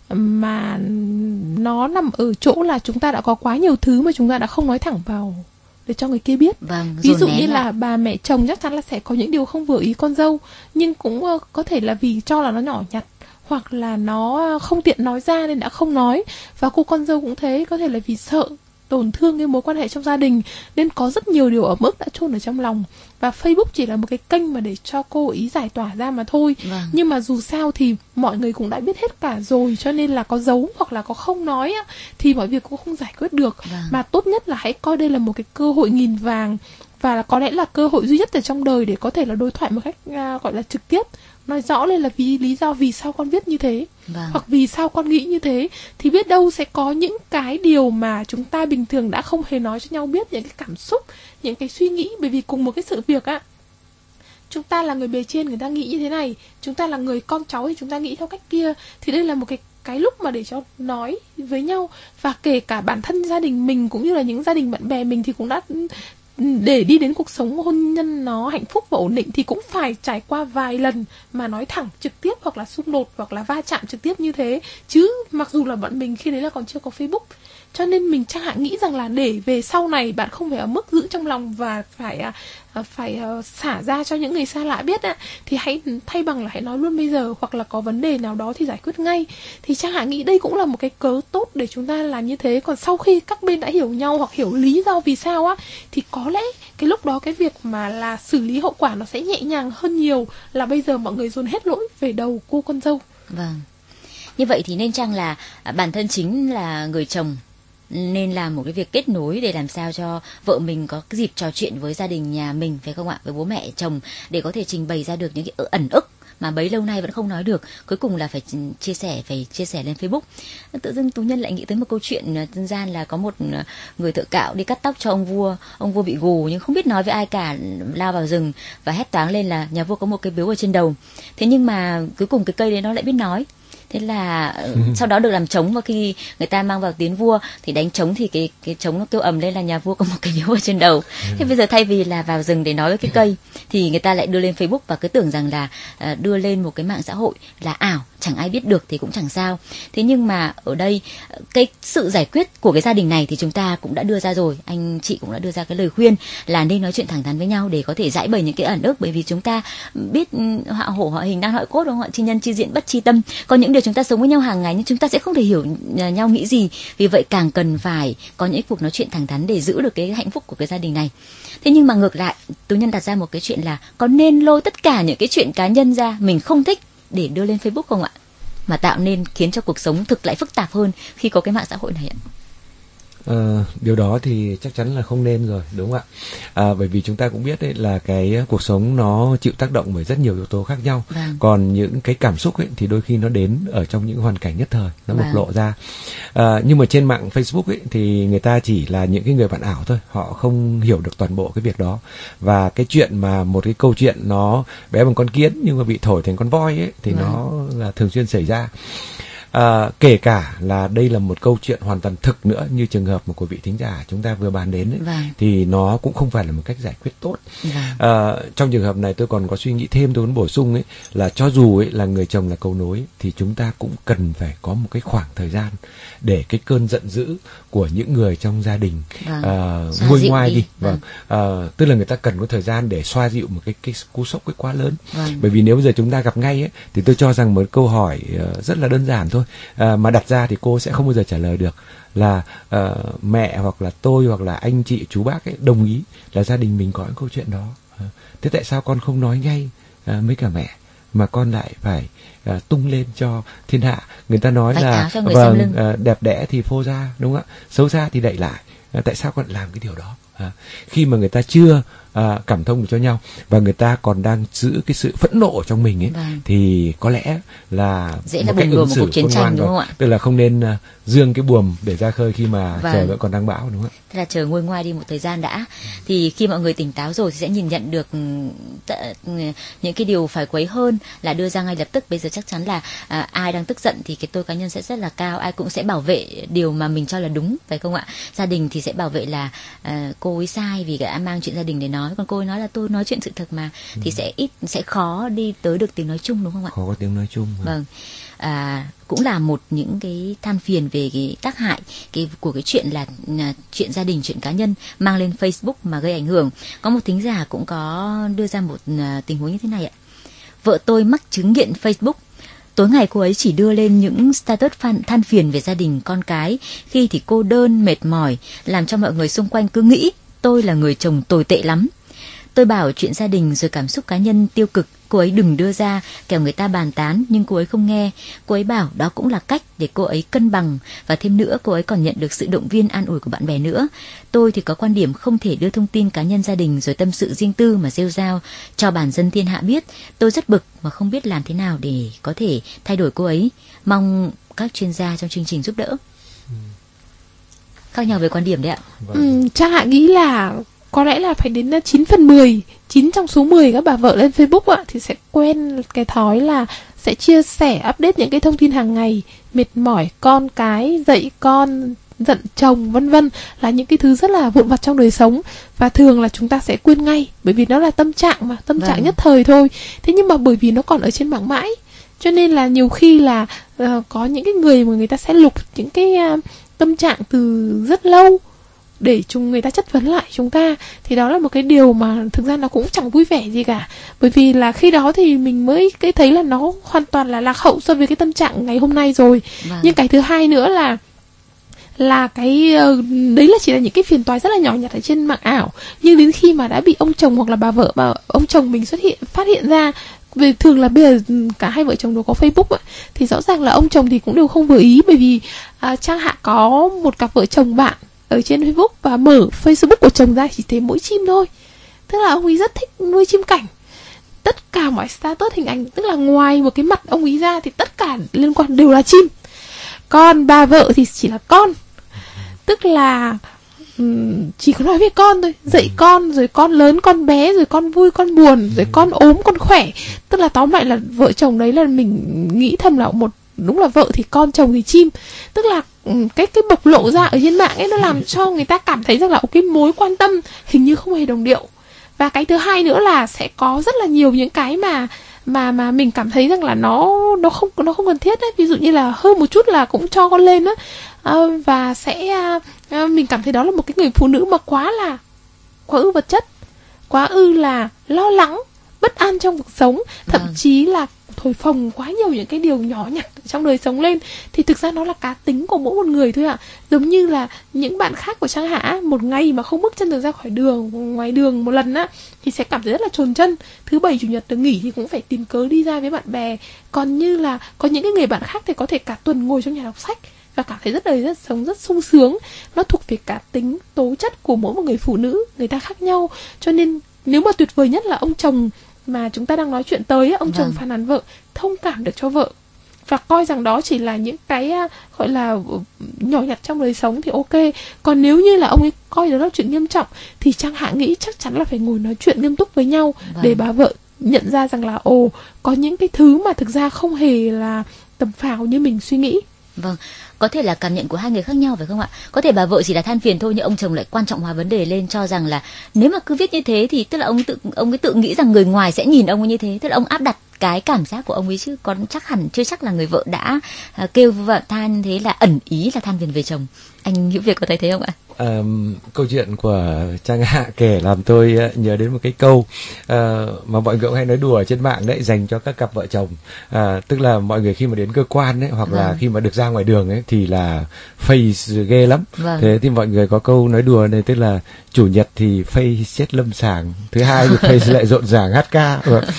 mà nó nằm ở chỗ là chúng ta đã có quá nhiều thứ mà chúng ta đã không nói thẳng vào để cho người kia biết. Vâng, ví dụ như là... là bà mẹ chồng chắc chắn là sẽ có những điều không vừa ý con dâu, nhưng cũng uh, có thể là vì cho là nó nhỏ nhặt, hoặc là nó không tiện nói ra nên đã không nói. Và cô con dâu cũng thế, có thể là vì sợ tổn thương cái mối quan hệ trong gia đình, nên có rất nhiều điều ở mức đã chôn ở trong lòng. Và Facebook chỉ là một cái kênh mà để cho cô ý giải tỏa ra mà thôi. Vâng. Nhưng mà dù sao thì mọi người cũng đã biết hết cả rồi, cho nên là có giấu hoặc là có không nói á, thì mọi việc cũng không giải quyết được. Vâng. Mà tốt nhất là hãy coi đây là một cái cơ hội nghìn vàng, và là có lẽ là cơ hội duy nhất ở trong đời để có thể là đối thoại một cách uh, gọi là trực tiếp, nói rõ lên là vì lý do vì sao con viết như thế. Vâng. Hoặc vì sao con nghĩ như thế, thì biết đâu sẽ có những cái điều mà chúng ta bình thường đã không hề nói cho nhau biết, những cái cảm xúc, những cái suy nghĩ. Bởi vì cùng một cái sự việc á, chúng ta là người bề trên người ta nghĩ như thế này, chúng ta là người con cháu thì chúng ta nghĩ theo cách kia. Thì đây là một cái cái lúc mà để cho nói với nhau. Và kể cả bản thân gia đình mình cũng như là những gia đình bạn bè mình thì cũng đã, để đi đến cuộc sống hôn nhân nó hạnh phúc và ổn định thì cũng phải trải qua vài lần mà nói thẳng trực tiếp, hoặc là xung đột, hoặc là va chạm trực tiếp như thế. Chứ mặc dù là bọn mình khi đấy là còn chưa có Facebook. Cho nên mình chắc hẳn nghĩ rằng là để về sau này bạn không phải ở mức giữ trong lòng và phải phải uh, xả ra cho những người xa lạ biết á, thì hãy thay bằng là hãy nói luôn bây giờ, hoặc là có vấn đề nào đó thì giải quyết ngay. Thì chắc hẳn nghĩ đây cũng là một cái cớ tốt để chúng ta làm như thế. Còn sau khi các bên đã hiểu nhau hoặc hiểu lý do vì sao á, thì có lẽ cái lúc đó cái việc mà là xử lý hậu quả nó sẽ nhẹ nhàng hơn nhiều là bây giờ mọi người dồn hết lỗi về đầu cô con dâu. Vâng. Như vậy thì nên chăng là bản thân chính là người chồng nên làm một cái việc kết nối để làm sao cho vợ mình có cái dịp trò chuyện với gia đình nhà mình, phải không ạ, với bố mẹ chồng, để có thể trình bày ra được những cái ẩn ức mà bấy lâu nay vẫn không nói được, cuối cùng là phải chia sẻ phải chia sẻ lên Facebook. Tự dưng Tú Nhân lại nghĩ tới một câu chuyện dân gian là có một người thợ cạo đi cắt tóc cho ông vua, ông vua bị gù nhưng không biết nói với ai cả, lao vào rừng và hét toáng lên là nhà vua có một cái biếu ở trên đầu. Thế nhưng mà cuối cùng cái cây đấy nó lại biết nói. Thế là sau đó được làm trống, và khi người ta mang vào tiến vua thì đánh trống thì cái cái trống nó kêu ầm lên là nhà vua có một cái biếu ở trên đầu. Ừ. Thế bây giờ thay vì là vào rừng để nói với cái cây thì người ta lại đưa lên Facebook và cứ tưởng rằng là uh, đưa lên một cái mạng xã hội là ảo, chẳng ai biết được thì cũng chẳng sao. Thế nhưng mà ở đây cái sự giải quyết của cái gia đình này thì chúng ta cũng đã đưa ra rồi, anh chị cũng đã đưa ra cái lời khuyên là nên nói chuyện thẳng thắn với nhau để có thể giải bày những cái ẩn ức. Bởi vì chúng ta biết họa hổ họa hình đang họa cốt, đúng không ạ? Chi nhân chi diện bất chi tâm. Có những điều chúng ta sống với nhau hàng ngày nhưng chúng ta sẽ không thể hiểu nhau nghĩ gì. Vì vậy càng cần phải có những cuộc nói chuyện thẳng thắn để giữ được cái hạnh phúc của cái gia đình này. Thế nhưng mà ngược lại, Tú Nhân đặt ra một cái chuyện là có nên lôi tất cả những cái chuyện cá nhân ra mình không thích để đưa lên Facebook không ạ? Mà tạo nên khiến cho cuộc sống thực lại phức tạp hơn khi có cái mạng xã hội này ạ. À, điều đó thì chắc chắn là không nên rồi, đúng không ạ? À, bởi vì chúng ta cũng biết đấy là cái cuộc sống nó chịu tác động bởi rất nhiều yếu tố khác nhau. Vâng. Còn những cái cảm xúc ấy thì đôi khi nó đến ở trong những hoàn cảnh nhất thời, nó bộc vâng. lộ ra. À, nhưng mà trên mạng Facebook ấy thì người ta chỉ là những cái người bạn ảo thôi, họ không hiểu được toàn bộ cái việc đó. Và cái chuyện mà một cái câu chuyện nó bé bằng con kiến nhưng mà bị thổi thành con voi ấy thì vâng. nó là thường xuyên xảy ra. À, kể cả là đây là một câu chuyện hoàn toàn thực nữa, như trường hợp mà của vị thính giả chúng ta vừa bàn đến ấy, vâng. thì nó cũng không phải là một cách giải quyết tốt. Vâng. À, trong trường hợp này tôi còn có suy nghĩ thêm, tôi muốn bổ sung ấy là cho dù ấy là người chồng là cầu nối thì chúng ta cũng cần phải có một cái khoảng thời gian để cái cơn giận dữ của những người trong gia đình vâng. à, nguôi ngoai đi, đi. Vâng. Vâng. À, tức là người ta cần có thời gian để xoa dịu một cái cái cú sốc cái quá lớn. Vâng. Bởi vì nếu bây giờ chúng ta gặp ngay ấy thì tôi cho rằng một câu hỏi uh, rất là đơn giản thôi. À, mà đặt ra thì cô sẽ không bao giờ trả lời được là uh, mẹ hoặc là tôi hoặc là anh chị chú bác ấy đồng ý là gia đình mình có những câu chuyện đó. À, thế tại sao con không nói ngay uh, với cả mẹ mà con lại phải uh, tung lên cho thiên hạ? Người ta nói Bạch là vâng uh, đẹp đẽ thì phô ra, đúng không ạ? Xấu xa thì đậy lại. Uh, tại sao con làm cái điều đó? À, khi mà người ta chưa à, cảm thông được cho nhau và người ta còn đang giữ cái sự phẫn nộ trong mình ấy, vâng. thì có lẽ là dễ là bùng nổ một cuộc chiến tranh, đúng không ạ? Tức là không nên uh, dương cái buồm để ra khơi khi mà vâng. trời vẫn còn đang bão, đúng không ạ? Thế là chờ nguôi ngoai đi một thời gian đã, thì khi mọi người tỉnh táo rồi thì sẽ nhìn nhận được t- những cái điều phải quấy hơn là đưa ra ngay lập tức. Bây giờ chắc chắn là à, ai đang tức giận thì cái tôi cá nhân sẽ rất là cao, ai cũng sẽ bảo vệ điều mà mình cho là đúng, phải không ạ? Gia đình thì sẽ bảo vệ là à, cô ấy sai vì đã mang chuyện gia đình để nói, còn cô ấy nói là tôi nói chuyện sự thật mà, ừ. thì sẽ ít sẽ khó đi tới được tiếng nói chung, đúng không ạ? Khó có tiếng nói chung. Mà. Vâng. À, cũng là một những cái than phiền về cái tác hại cái của cái chuyện là, là chuyện gia đình, chuyện cá nhân mang lên Facebook mà gây ảnh hưởng. Có một thính giả cũng có đưa ra một uh, tình huống như thế này ạ. Vợ tôi mắc chứng nghiện Facebook, Tối ngày cô ấy chỉ đưa lên những status than, than phiền về gia đình con cái, khi thì cô đơn, mệt mỏi, làm cho mọi người xung quanh cứ nghĩ tôi là người chồng tồi tệ lắm. Tôi bảo chuyện gia đình rồi cảm xúc cá nhân tiêu cực cô ấy đừng đưa ra, kẻo người ta bàn tán, nhưng cô ấy không nghe. Cô ấy bảo đó cũng là cách để cô ấy cân bằng, và thêm nữa cô ấy còn nhận được sự động viên an ủi của bạn bè nữa. Tôi thì có quan điểm không thể đưa thông tin cá nhân gia đình rồi tâm sự riêng tư mà rêu rao cho bản dân thiên hạ biết. Tôi rất bực mà không biết làm thế nào để có thể thay đổi cô ấy. Mong các chuyên gia trong chương trình giúp đỡ. Khác nhau về quan điểm đấy ạ. Ừ, Trang Hạ nghĩ là có lẽ là phải đến chín phần mười, chín trong số mười các bà vợ lên Facebook ạ thì sẽ quen cái thói là sẽ chia sẻ, update những cái thông tin hàng ngày, mệt mỏi con cái, dạy con, giận chồng vân vân, là những cái thứ rất là vụn vặt trong đời sống, và thường là chúng ta sẽ quên ngay bởi vì nó là tâm trạng mà, tâm vâng. trạng nhất thời thôi. Thế nhưng mà bởi vì nó còn ở trên mạng mãi, cho nên là nhiều khi là uh, có những cái người mà người ta sẽ lục những cái uh, tâm trạng từ rất lâu để chúng người ta chất vấn lại chúng ta, thì đó là một cái điều mà thực ra nó cũng chẳng vui vẻ gì cả, bởi vì là khi đó thì mình mới cái thấy là nó hoàn toàn là lạc hậu so với cái tâm trạng ngày hôm nay rồi. Vâng. Nhưng cái thứ hai nữa là là cái đấy là chỉ là những cái phiền toái rất là nhỏ nhặt ở trên mạng ảo, nhưng đến khi mà đã bị ông chồng hoặc là bà vợ bà ông chồng mình xuất hiện phát hiện ra, vì thường là bây giờ cả hai vợ chồng đều có Facebook ấy, thì rõ ràng là ông chồng thì cũng đều không vừa ý, bởi vì à, Trang Hạ có một cặp vợ chồng bạn ở trên Facebook và mở Facebook của chồng ra chỉ thấy mỗi chim thôi, tức là ông ấy rất thích nuôi chim cảnh. Tất cả mọi status hình ảnh, tức là ngoài một cái mặt ông ấy ra thì tất cả liên quan đều là chim. Còn bà vợ thì chỉ là con, tức là um, chỉ có nói với con thôi, dạy con, rồi con lớn, con bé, rồi con vui, con buồn, rồi con ốm, con khỏe. Tức là tóm lại là vợ chồng đấy là mình nghĩ thầm là một, đúng là vợ thì con, chồng thì chim. Tức là cái cái bộc lộ ra ở trên mạng ấy nó làm cho người ta cảm thấy rằng là cái mối quan tâm hình như không hề đồng điệu. Và cái thứ hai nữa là sẽ có rất là nhiều những cái mà mà mà mình cảm thấy rằng là nó nó không nó không cần thiết đấy. Ví dụ như là hơi một chút là cũng cho con lên á, à, và sẽ à, mình cảm thấy đó là một cái người phụ nữ mà quá là quá ư vật chất, quá ư là lo lắng, bất an trong cuộc sống, thậm à. chí là thổi phồng quá nhiều những cái điều nhỏ nhặt trong đời sống lên. Thì thực ra nó là cá tính của mỗi một người thôi ạ. Giống như là những bạn khác của Trang Hạ, một ngày mà không bước chân được ra khỏi đường, ngoài đường một lần á, thì sẽ cảm thấy rất là chồn chân. Thứ bảy chủ nhật được nghỉ thì cũng phải tìm cớ đi ra với bạn bè. Còn như là có những cái người bạn khác thì có thể cả tuần ngồi trong nhà đọc sách và cảm thấy rất đời rất sống rất sung sướng. Nó thuộc về cá tính, tố chất của mỗi một người phụ nữ, người ta khác nhau. Cho nên nếu mà tuyệt vời nhất là ông chồng mà chúng ta đang nói chuyện tới, ông chồng vâng. phàn nàn vợ, thông cảm được cho vợ và coi rằng đó chỉ là những cái gọi là nhỏ nhặt trong đời sống thì ok. Còn nếu như là ông ấy coi đó là chuyện nghiêm trọng thì Trang Hạ nghĩ chắc chắn là phải ngồi nói chuyện nghiêm túc với nhau vâng. để bà vợ nhận ra rằng là ồ, có những cái thứ mà thực ra không hề là tầm phào như mình suy nghĩ. Vâng, có thể là cảm nhận của hai người khác nhau phải không ạ? Có thể bà vợ chỉ là than phiền thôi, nhưng ông chồng lại quan trọng hóa vấn đề lên, cho rằng là nếu mà cứ viết như thế thì tức là ông tự ông ấy tự nghĩ rằng người ngoài sẽ nhìn ông ấy như thế, tức là ông áp đặt cái cảm giác của ông ấy, chứ còn chắc hẳn chưa chắc là người vợ đã uh, kêu vợ than thế là ẩn ý là than phiền về chồng. Anh Hữu Việt có thấy thế không ạ? À, câu chuyện của Trang Hạ kể làm tôi uh, nhớ đến một cái câu uh, mà mọi người cũng hay nói đùa ở trên mạng đấy, dành cho các cặp vợ chồng. Uh, tức là mọi người khi mà đến cơ quan ấy, hoặc vâng. là khi mà được ra ngoài đường ấy, thì là face ghê lắm. Vâng. Thế thì mọi người có câu nói đùa này, tức là chủ nhật thì face chết lâm sàng, thứ hai thì face lại rộn ràng hát ca.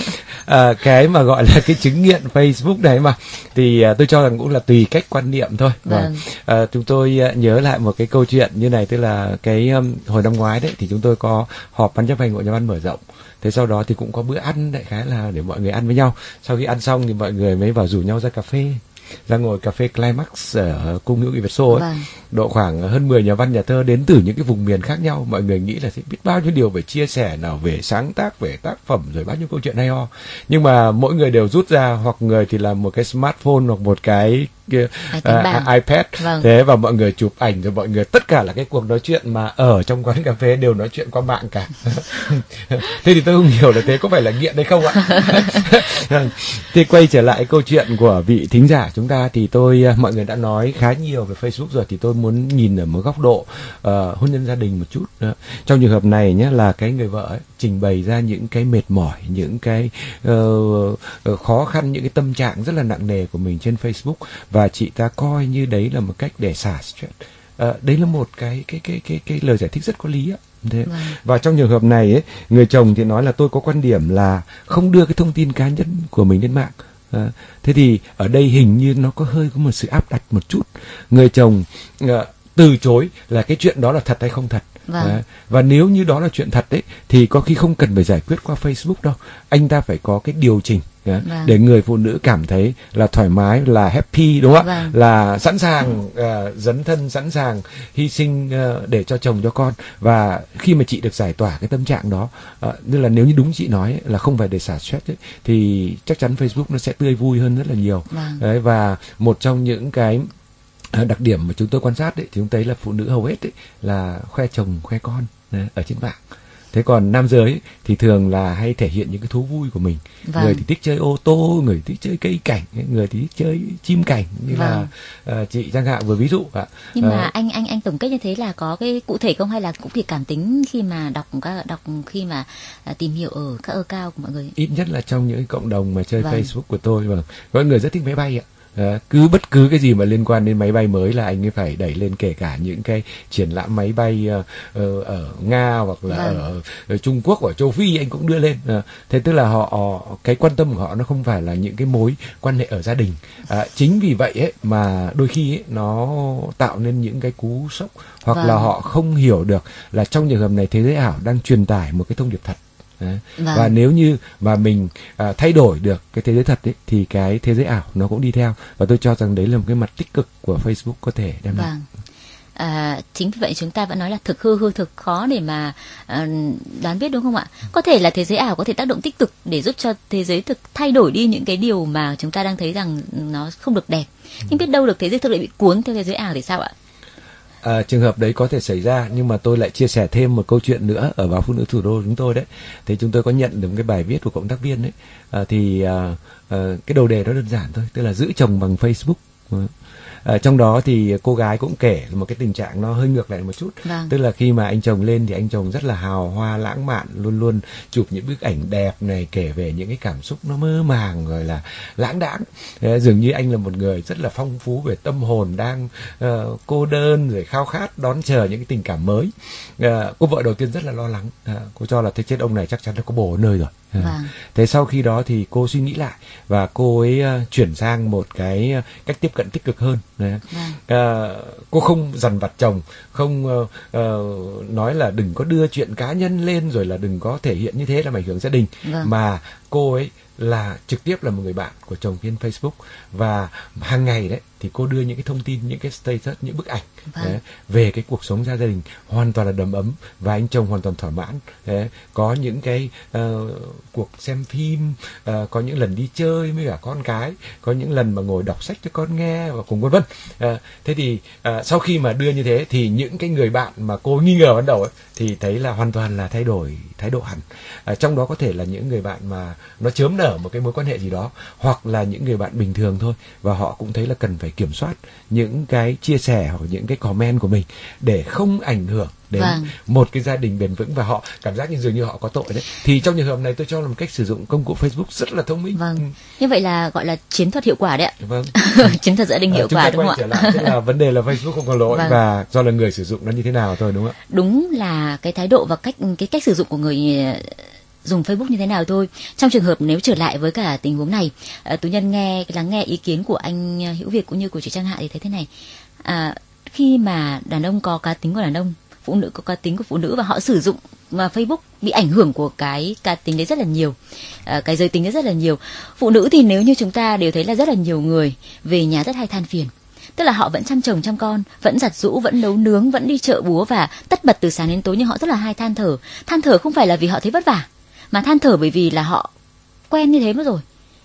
À, cái mà gọi là cái chứng nghiện Facebook này mà thì à, tôi cho rằng cũng là tùy cách quan niệm thôi. Vâng. À, chúng tôi à, nhớ lại một cái câu chuyện như này, tức là cái um, hồi năm ngoái đấy thì chúng tôi có họp ban chấp hành hội nhà văn mở rộng. Thế sau đó thì cũng có bữa ăn đại khái là để mọi người ăn với nhau. Sau khi ăn xong thì mọi người mới vào rủ nhau ra cà phê, ra ngồi cà phê Climax ở cung hữu nghị Việt Xô ấy. Vâng. Độ khoảng hơn mười nhà văn nhà thơ đến từ những cái vùng miền khác nhau. Mọi người nghĩ là sẽ biết bao nhiêu điều về chia sẻ, nào về sáng tác, về tác phẩm, rồi bao nhiêu câu chuyện hay ho. Nhưng mà mỗi người đều rút ra, hoặc người thì làm một cái smartphone hoặc một cái uh, iPad, vâng. Thế và mọi người chụp ảnh rồi mọi người tất cả là cái cuộc nói chuyện mà ở trong quán cà phê đều nói chuyện qua mạng cả. Thế thì tôi không hiểu là thế có phải là nghiện hay không ạ? Thì quay trở lại câu chuyện của vị thính giả chúng ta thì tôi mọi người đã nói khá nhiều về Facebook rồi, thì tôi muốn nhìn ở một góc độ uh, hôn nhân gia đình một chút. Đó. Trong trường hợp này nhé, là cái người vợ ấy, trình bày ra những cái mệt mỏi, những cái uh, khó khăn, những cái tâm trạng rất là nặng nề của mình trên Facebook, và chị ta coi như đấy là một cách để xả stress. Uh, đấy là một cái cái cái cái cái lời giải thích rất có lý á. Thế. Vâng. Và trong trường hợp này ấy, người chồng thì nói là tôi có quan điểm là không đưa cái thông tin cá nhân của mình lên mạng. À, thế thì ở đây hình như nó có hơi có một sự áp đặt một chút. Người chồng uh, từ chối là cái chuyện đó là thật hay không thật. Vâng. À, và nếu như đó là chuyện thật ấy thì có khi không cần phải giải quyết qua Facebook đâu. Anh ta phải có cái điều chỉnh à, vâng. để người phụ nữ cảm thấy là thoải mái, là happy, đúng không ạ? Vâng. Là sẵn sàng uh, dấn thân, sẵn sàng hy sinh uh, để cho chồng cho con. Và khi mà chị được giải tỏa cái tâm trạng đó, uh, như là nếu như đúng chị nói ấy, là không phải để xả stress ấy, thì chắc chắn Facebook nó sẽ tươi vui hơn rất là nhiều. Vâng. Đấy, và một trong những cái đặc điểm mà chúng tôi quan sát ấy, thì chúng thấy là phụ nữ hầu hết ấy, là khoe chồng khoe con đấy, ở trên mạng. Thế còn nam giới ấy, thì thường là hay thể hiện những cái thú vui của mình. Vâng. Người thì thích chơi ô tô, người thích chơi cây cảnh, người thì thích chơi chim cảnh, như vâng. là uh, chị Giang Hạ vừa ví dụ ạ. Nhưng mà uh, anh anh anh tổng kết như thế là có cái cụ thể không, hay là cũng thì cảm tính khi mà đọc các đọc khi mà uh, tìm hiểu ở các ơ cao của mọi người? Ít nhất là trong những cộng đồng mà chơi vâng. Facebook của tôi, vâng, có người rất thích máy bay ạ. À, cứ bất cứ cái gì mà liên quan đến máy bay mới là anh ấy phải đẩy lên, kể cả những cái triển lãm máy bay uh, uh, ở Nga hoặc là vâng. ở, ở Trung Quốc, ở châu Phi anh cũng đưa lên. À, thế tức là họ cái quan tâm của họ nó không phải là những cái mối quan hệ ở gia đình. À, chính vì vậy ấy mà đôi khi ấy, nó tạo nên những cái cú sốc, hoặc vâng. là họ không hiểu được là trong trường hợp này thế giới ảo đang truyền tải một cái thông điệp thật. Vâng. Và nếu như mà mình à, thay đổi được cái thế giới thật ấy, thì cái thế giới ảo nó cũng đi theo. Và tôi cho rằng đấy là một cái mặt tích cực của Facebook có thể đem lại. Vâng. À, chính vì vậy chúng ta vẫn nói là thực hư hư thực, khó để mà à, đoán biết, đúng không ạ? Có thể là thế giới ảo có thể tác động tích cực để giúp cho thế giới thực thay đổi đi những cái điều mà chúng ta đang thấy rằng nó không được đẹp. Ừ. Nhưng biết đâu được thế giới thực lại bị cuốn theo thế giới ảo thì sao ạ? À, trường hợp đấy có thể xảy ra, nhưng mà tôi lại chia sẻ thêm một câu chuyện nữa ở báo Phụ Nữ Thủ đô chúng tôi đấy. Thì chúng tôi có nhận được một cái bài viết của cộng tác viên đấy. À, thì à, à, cái đầu đề nó đơn giản thôi, tức là giữ chồng bằng Facebook. À, trong đó thì cô gái cũng kể một cái tình trạng nó hơi ngược lại một chút. Vâng. Tức là khi mà anh chồng lên thì anh chồng rất là hào hoa lãng mạn, luôn luôn chụp những bức ảnh đẹp này, kể về những cái cảm xúc nó mơ màng rồi là lãng đãng. Thế, dường như anh là một người rất là phong phú về tâm hồn, đang uh, cô đơn rồi khao khát đón chờ những cái tình cảm mới. Uh, cô vợ đầu tiên rất là lo lắng, uh, cô cho là thế chết ông này chắc chắn là có bồ ở nơi rồi. Vâng. Thế sau khi đó thì cô suy nghĩ lại và cô ấy uh, chuyển sang một cái uh, cách tiếp cận tích cực hơn. Vâng. Uh, cô không dằn vặt chồng, không uh, uh, nói là đừng có đưa chuyện cá nhân lên, rồi là đừng có thể hiện như thế làm ảnh hưởng gia đình. Vâng. Mà cô ấy là trực tiếp là một người bạn của chồng trên Facebook, và hàng ngày đấy thì cô đưa những cái thông tin, những cái status, những bức ảnh vâng. đấy, về cái cuộc sống gia đình hoàn toàn là đầm ấm, và anh chồng hoàn toàn thỏa mãn. Đấy, có những cái uh, cuộc xem phim, uh, có những lần đi chơi với cả con cái, có những lần mà ngồi đọc sách cho con nghe và cùng vân vân. Uh, thế thì uh, sau khi mà đưa như thế thì những cái người bạn mà cô nghi ngờ ban đầu ấy thì thấy là hoàn toàn là thay đổi thái độ hẳn. Uh, trong đó có thể là những người bạn mà nó chớm nở một cái mối quan hệ gì đó, hoặc là những người bạn bình thường thôi, và họ cũng thấy là cần phải kiểm soát những cái chia sẻ hoặc những cái comment của mình để không ảnh hưởng đến vâng. một cái gia đình bền vững, và họ cảm giác như dường như họ có tội đấy. Thì trong trường hợp này tôi cho là một cách sử dụng công cụ Facebook rất là thông minh. Vâng. Ừ. Như vậy là gọi là chiến thuật hiệu quả đấy ạ. Vâng. Chiến thuật gia đình hiệu à, quả, đúng không ạ? Lại, tức là vấn đề là Facebook không có lỗi, vâng. và do là người sử dụng nó như thế nào thôi, đúng không ạ? Đúng là cái thái độ và cách cái cách sử dụng của người dùng Facebook như thế nào thôi. Trong trường hợp nếu trở lại với cả tình huống này, à, Tú Nhân nghe lắng nghe ý kiến của anh Hữu Việt cũng như của chị Trang Hạ thì thấy thế này. À, khi mà đàn ông có cá tính của đàn ông, phụ nữ có cá tính của phụ nữ, và họ sử dụng mà Facebook bị ảnh hưởng của cái cá tính đấy rất là nhiều, à, cái giới tính đấy rất là nhiều. Phụ nữ thì nếu như chúng ta đều thấy là rất là nhiều người về nhà rất hay than phiền, tức là họ vẫn chăm chồng chăm con, vẫn giặt giũ, vẫn nấu nướng, vẫn đi chợ búa và tất bật từ sáng đến tối, nhưng họ rất là hay than thở. Than thở không phải là vì họ thấy vất vả, mà than thở bởi vì là họ quen như thế mất rồi.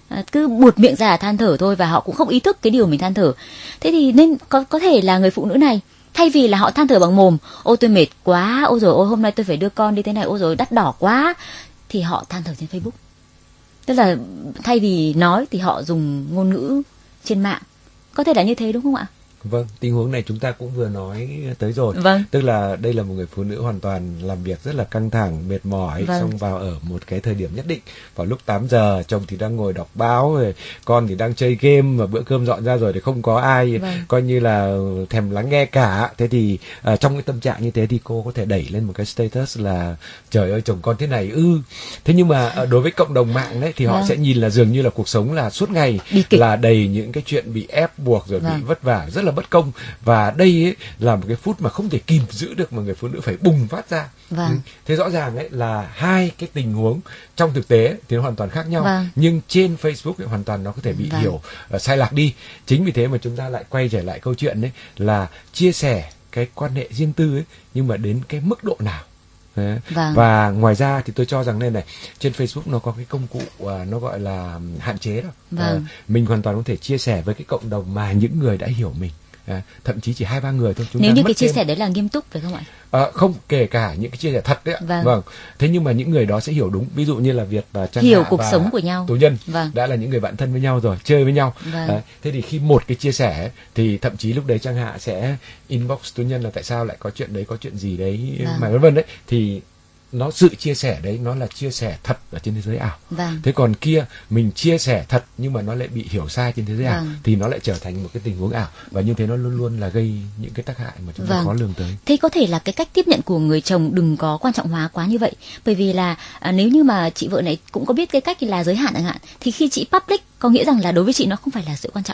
à, cứ buột miệng ra là than thở thôi, và họ cũng không ý thức cái điều mình than thở. Thế thì nên có có thể là người phụ nữ này, thay vì là họ than thở bằng mồm, ôi tôi mệt quá, ôi rồi ôi hôm nay tôi phải đưa con đi thế này, ôi rồi đắt đỏ quá, thì họ than thở trên Facebook. Tức là thay vì nói thì họ dùng ngôn ngữ trên mạng. Có thể là như thế đúng không ạ? Vâng, tình huống này chúng ta cũng vừa nói tới rồi. Vâng. Tức là đây là một người phụ nữ hoàn toàn làm việc rất là căng thẳng, mệt mỏi, vâng. xong vào ở một cái thời điểm nhất định. Vào lúc tám giờ, chồng thì đang ngồi đọc báo, rồi con thì đang chơi game, và bữa cơm dọn ra rồi thì không có ai vâng. coi như là thèm lắng nghe cả. Thế thì à, trong cái tâm trạng như thế thì cô có thể đẩy lên một cái status là trời ơi chồng con thế này ư. Ừ. Thế nhưng mà đối với cộng đồng mạng đấy thì họ vâng. sẽ nhìn là dường như là cuộc sống là suốt ngày là đầy những cái chuyện bị ép buộc rồi vâng. bị vất vả, rất là bất công, và đây ấy là một cái phút mà không thể kìm giữ được mà người phụ nữ phải bùng phát ra. Vâng. Ừ. Thế rõ ràng ấy là hai cái tình huống trong thực tế thì nó hoàn toàn khác nhau, vâng. nhưng trên Facebook ấy hoàn toàn nó có thể bị vâng. hiểu uh, sai lạc đi. Chính vì thế mà chúng ta lại quay trở lại câu chuyện đấy là chia sẻ cái quan hệ riêng tư ấy, nhưng mà đến cái mức độ nào. Vâng. Và ngoài ra thì tôi cho rằng đây này, trên Facebook nó có cái công cụ uh, nó gọi là hạn chế đó. Vâng. Uh, mình hoàn toàn có thể chia sẻ với cái cộng đồng mà những người đã hiểu mình. À, thậm chí chỉ hai ba người thôi. Chúng Nếu ta như mất cái chia thêm... sẻ đấy là nghiêm túc phải không ạ? À, không, kể cả những cái chia sẻ thật đấy ạ. Vâng. vâng. Thế nhưng mà những người đó sẽ hiểu đúng. Ví dụ như là Việt và Trang hiểu Hạ cuộc và sống của nhau. Tố Nhân vâng. đã là những người bạn thân với nhau rồi, chơi với nhau. Vâng. À, thế thì khi một cái chia sẻ thì thậm chí lúc đấy Trang Hạ sẽ inbox Tố Nhân là tại sao lại có chuyện đấy, có chuyện gì đấy vâng. mà vân vân đấy. Thì nó sự chia sẻ đấy nó là chia sẻ thật ở trên thế giới ảo. Vâng. Thế còn kia mình chia sẻ thật nhưng mà nó lại bị hiểu sai trên thế giới vâng. ảo thì nó lại trở thành một cái tình huống ảo, và như thế nó luôn luôn là gây những cái tác hại mà chúng vâng. ta khó lường tới. Thế có thể là cái cách tiếp nhận của người chồng đừng có quan trọng hóa quá như vậy, bởi vì là à, nếu như mà chị vợ này cũng có biết cái cách là giới hạn chẳng hạn, thì khi chị public có nghĩa rằng là đối với chị nó không phải là sự quan trọng.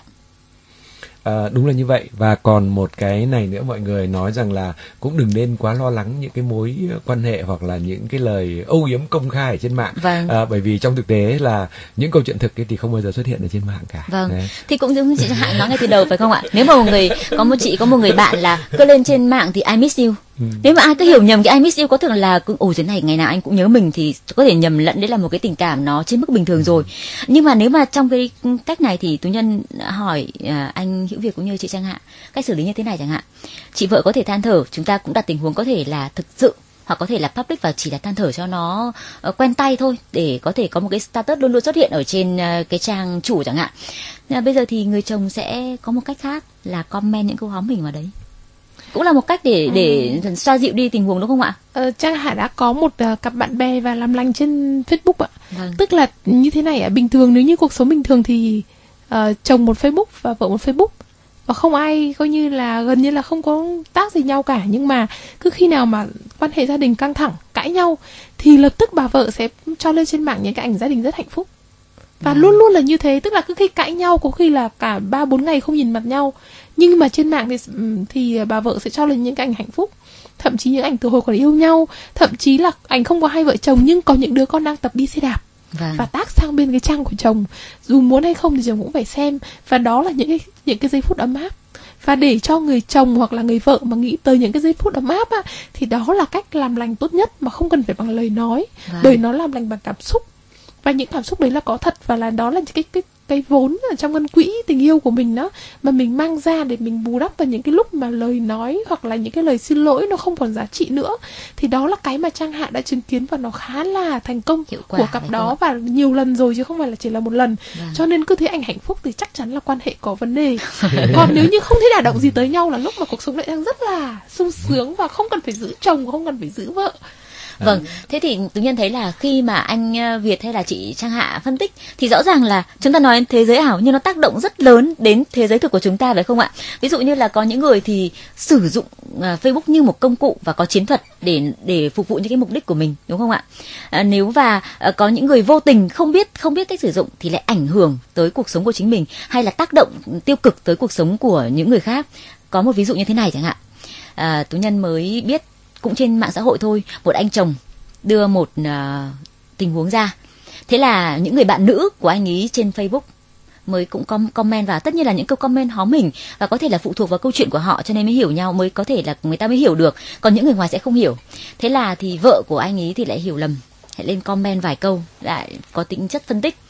À, đúng là như vậy. Và còn một cái này nữa, mọi người nói rằng là cũng đừng nên quá lo lắng những cái mối quan hệ hoặc là những cái lời âu yếm công khai ở trên mạng. Vâng. À, bởi vì trong thực tế là những câu chuyện thực ấy thì không bao giờ xuất hiện ở trên mạng cả. Vâng. Đấy. Thì cũng giống như chị Hạnh nói ngay từ đầu phải không ạ? Nếu mà một người có một chị có một người bạn là cứ lên trên mạng thì I miss you. Ừ. Nếu mà ai cứ hiểu nhầm cái I miss you có thường là cứ ồ thế này ngày nào anh cũng nhớ mình thì có thể nhầm lẫn đấy là một cái tình cảm nó trên mức bình thường rồi. Nhưng mà nếu mà trong cái cách này thì Tú Nhân hỏi à, anh Hữu Việt cũng như chị Trang Hạ cách xử lý như thế này chẳng hạn. Chị vợ có thể than thở, chúng ta cũng đặt tình huống có thể là thực sự hoặc có thể là public và chỉ là than thở cho nó uh, quen tay thôi, để có thể có một cái status luôn luôn xuất hiện ở trên uh, cái trang chủ chẳng hạn. Nên là bây giờ thì người chồng sẽ có một cách khác là comment những câu hóm mình vào đấy, cũng là một cách để để ừ. xoa dịu đi tình huống đúng không ạ? Ờ, Trang Hạ đã có một uh, cặp bạn bè và làm lành trên Facebook ạ. Vâng. Tức là như thế này ạ, bình thường nếu như cuộc sống bình thường thì uh, chồng một Facebook và vợ một Facebook, và không ai coi như là gần như là không có tác gì nhau cả. Nhưng mà cứ khi nào mà quan hệ gia đình căng thẳng, cãi nhau thì lập tức bà vợ sẽ cho lên trên mạng những cái ảnh gia đình rất hạnh phúc. Và à. luôn luôn là như thế, tức là cứ khi cãi nhau có khi là cả ba bốn ngày không nhìn mặt nhau, nhưng mà trên mạng thì thì bà vợ sẽ cho lên những cái ảnh hạnh phúc, thậm chí những ảnh từ hồi còn yêu nhau, thậm chí là ảnh không có hai vợ chồng nhưng có những đứa con đang tập đi xe đạp. Vâng. Và tác sang bên cái trang của chồng, dù muốn hay không thì chồng cũng phải xem. Và đó là những cái những cái giây phút ấm áp. Và để cho người chồng hoặc là người vợ mà nghĩ tới những cái giây phút ấm áp á, thì đó là cách làm lành tốt nhất mà không cần phải bằng lời nói. Vâng. Bởi nó làm lành bằng cảm xúc. Và những cảm xúc đấy là có thật, và là đó là cái cái cái vốn ở trong ngân quỹ tình yêu của mình đó, mà mình mang ra để mình bù đắp vào những cái lúc mà lời nói hoặc là những cái lời xin lỗi nó không còn giá trị nữa. Thì đó là cái mà Trang Hạ đã chứng kiến và nó khá là thành công của cặp đó, và nhiều lần rồi chứ không phải là chỉ là một lần. Vâng. Cho nên cứ thấy ảnh hạnh phúc thì chắc chắn là quan hệ có vấn đề. Còn nếu như không thấy đả động gì tới nhau là lúc mà cuộc sống lại đang rất là sung sướng và không cần phải giữ chồng, không cần phải giữ vợ. Vâng, thế thì Tú Nhân thấy là khi mà anh Việt hay là chị Trang Hạ phân tích thì rõ ràng là chúng ta nói thế giới ảo nhưng nó tác động rất lớn đến thế giới thực của chúng ta phải không ạ? Ví dụ như là có những người thì sử dụng uh, Facebook như một công cụ và có chiến thuật để để phục vụ những cái mục đích của mình, đúng không ạ? À, nếu và uh, có những người vô tình không biết không biết cách sử dụng thì lại ảnh hưởng tới cuộc sống của chính mình, hay là tác động tiêu cực tới cuộc sống của những người khác. Có một ví dụ như thế này chẳng hạn. À, Tú Nhân mới biết cũng trên mạng xã hội thôi, một anh chồng đưa một uh, tình huống ra. Thế là những người bạn nữ của anh ấy trên Facebook mới cũng com- comment vào, tất nhiên là những câu comment hóm hình và có thể là phụ thuộc vào câu chuyện của họ cho nên mới hiểu nhau, mới có thể là người ta mới hiểu được, còn những người ngoài sẽ không hiểu. Thế là thì vợ của anh ấy thì lại hiểu lầm, lại lên comment vài câu lại có tính chất phân tích.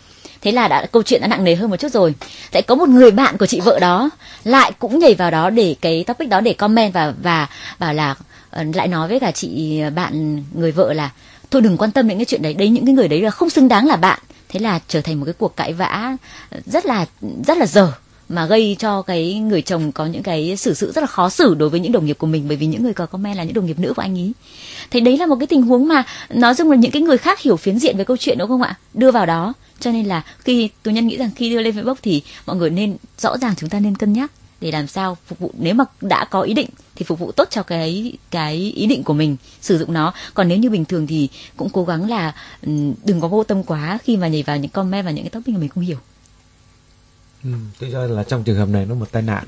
Thế là đã câu chuyện đã nặng nề hơn một chút rồi. Tại có một người bạn của chị vợ đó lại cũng nhảy vào đó để cái topic đó để comment và và bảo là uh, lại nói với cả chị bạn người vợ là thôi đừng quan tâm đến cái chuyện đấy, đấy những cái người đấy là không xứng đáng là bạn. Thế là trở thành một cái cuộc cãi vã rất là rất là dở, mà gây cho cái người chồng có những cái xử sự rất là khó xử đối với những đồng nghiệp của mình, bởi vì những người có comment là những đồng nghiệp nữ của anh ý. Thế đấy là một cái tình huống mà nói chung là những cái người khác hiểu phiến diện về câu chuyện đúng không ạ, đưa vào đó. Cho nên là khi tôi nhân nghĩ rằng khi đưa lên Facebook thì mọi người nên rõ ràng chúng ta nên cân nhắc để làm sao phục vụ, nếu mà đã có ý định thì phục vụ tốt cho cái cái ý định của mình sử dụng nó. Còn nếu như bình thường thì cũng cố gắng là đừng có vô tâm quá khi mà nhảy vào những comment và những cái topic mà mình không hiểu. Ừ, tôi cho là trong trường hợp này nó một tai nạn.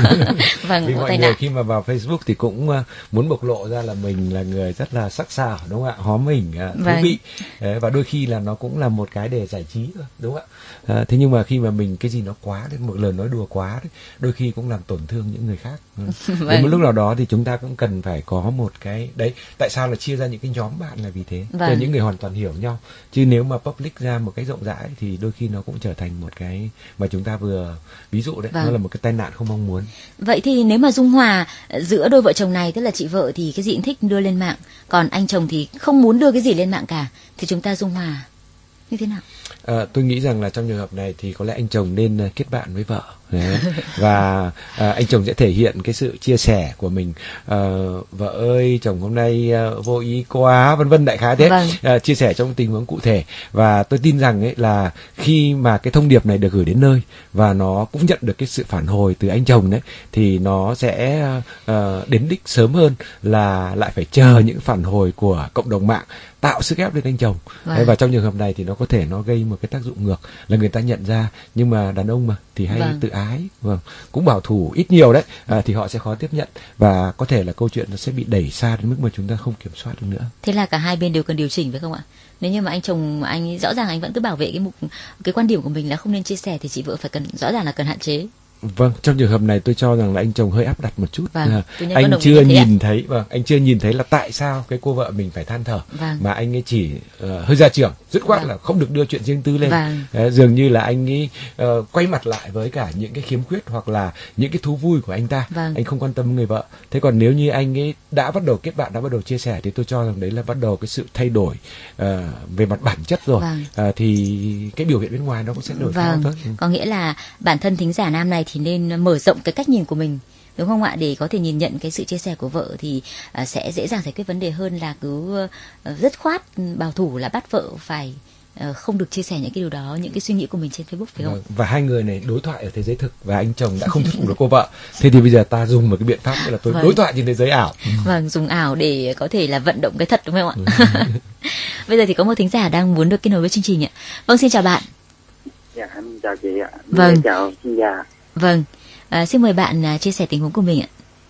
Vâng, vì một mọi tai người nạn. khi mà vào Facebook thì cũng uh, muốn bộc lộ ra là mình là người rất là sắc sảo, đúng không ạ, hóm mình, uh, thú Vâng. vị. Đấy, và đôi khi là nó cũng là một cái để giải trí thôi, đúng không ạ. Uh, thế nhưng mà khi mà mình cái gì nó quá đấy, một lời nói đùa quá đấy, đôi khi cũng làm tổn thương những người khác. Ừ. Vâng. Đến một lúc nào đó thì chúng ta cũng cần phải có một cái đấy. Tại sao là chia ra những cái nhóm bạn là vì thế, Vâng. là những người hoàn toàn hiểu nhau. Chứ nếu mà public ra một cái rộng rãi thì đôi khi nó cũng trở thành một cái mà chúng ta vừa ví dụ đấy, Vâng. nó là một cái tai nạn không mong muốn. Vậy thì nếu mà dung hòa giữa đôi vợ chồng này, tức là chị vợ thì cái gì cũng thích đưa lên mạng, còn anh chồng thì không muốn đưa cái gì lên mạng cả, thì chúng ta dung hòa như thế nào? À, tôi nghĩ rằng là trong trường hợp này thì có lẽ anh chồng nên uh, kết bạn với vợ. Đấy. Và uh, anh chồng sẽ thể hiện cái sự chia sẻ của mình. Uh, vợ ơi, chồng hôm nay uh, vô ý quá, vân vân, đại khái thế. Vâng. Uh, chia sẻ trong tình huống cụ thể. Và tôi tin rằng ấy là khi mà cái thông điệp này được gửi đến nơi và nó cũng nhận được cái sự phản hồi từ anh chồng đấy, thì nó sẽ uh, đến đích sớm hơn là lại phải chờ những phản hồi của cộng đồng mạng tạo sức ép lên anh chồng. Vâng. Đấy, và trong trường hợp này thì nó có thể nó gây một cái tác dụng ngược là người ta nhận ra, nhưng mà đàn ông mà thì hay Vâng. tự ái, vâng, cũng bảo thủ ít nhiều đấy, à, thì họ sẽ khó tiếp nhận và có thể là câu chuyện nó sẽ bị đẩy xa đến mức mà chúng ta không kiểm soát được nữa. Thế là cả hai bên đều cần điều chỉnh phải không ạ? Nếu như mà anh chồng mà anh ấy, rõ ràng anh vẫn cứ bảo vệ cái mục cái quan điểm của mình là không nên chia sẻ, thì chị vợ phải cần rõ ràng là cần hạn chế. Vâng, trong trường hợp này tôi cho rằng là anh chồng hơi áp đặt một chút. Vâng, à, tôi nhân có anh đồng ý chưa như thế ạ. nhìn thấy, vâng, anh chưa nhìn thấy là tại sao cái cô vợ mình phải than thở, Vâng. mà anh ấy chỉ uh, hơi ra trưởng, dứt khoát Vâng. là không được đưa chuyện riêng tư lên. Vâng. Ờ, dường như là anh ấy uh, quay mặt lại với cả những cái khiếm khuyết hoặc là những cái thú vui của anh ta. Vâng. Anh không quan tâm người vợ. Thế còn nếu như anh ấy đã bắt đầu kết bạn, đã bắt đầu chia sẻ, thì tôi cho rằng đấy là bắt đầu cái sự thay đổi uh, về mặt bản chất rồi. Vâng. uh, thì cái biểu hiện bên ngoài nó cũng sẽ đổi theo Vâng, thôi. Ừ. có nghĩa là bản thân thính giả nam này thì nên mở rộng cái cách nhìn của mình, đúng không ạ, để có thể nhìn nhận cái sự chia sẻ của vợ thì uh, sẽ dễ dàng giải quyết vấn đề hơn là cứ uh, dứt khoát bảo thủ là bắt vợ phải uh, không được chia sẻ những cái điều đó, những cái suy nghĩ của mình trên Facebook, phải không? Vâng. Và hai người này đối thoại ở thế giới thực và anh chồng đã không thuyết phục được cô vợ. Thế thì bây giờ ta dùng một cái biện pháp là tôi Vâng. đối thoại trên thế giới ảo. Vâng, dùng ảo để có thể là vận động cái thật, đúng không ạ? Bây giờ thì có một thính giả đang muốn được kết nối với chương trình ạ. Vâng, xin chào bạn. Dạ, em chào chị ạ. Vâng. Dạ, chào xin chào. Vâng, à, xin mời bạn à, chia sẻ tình huống của mình ạ.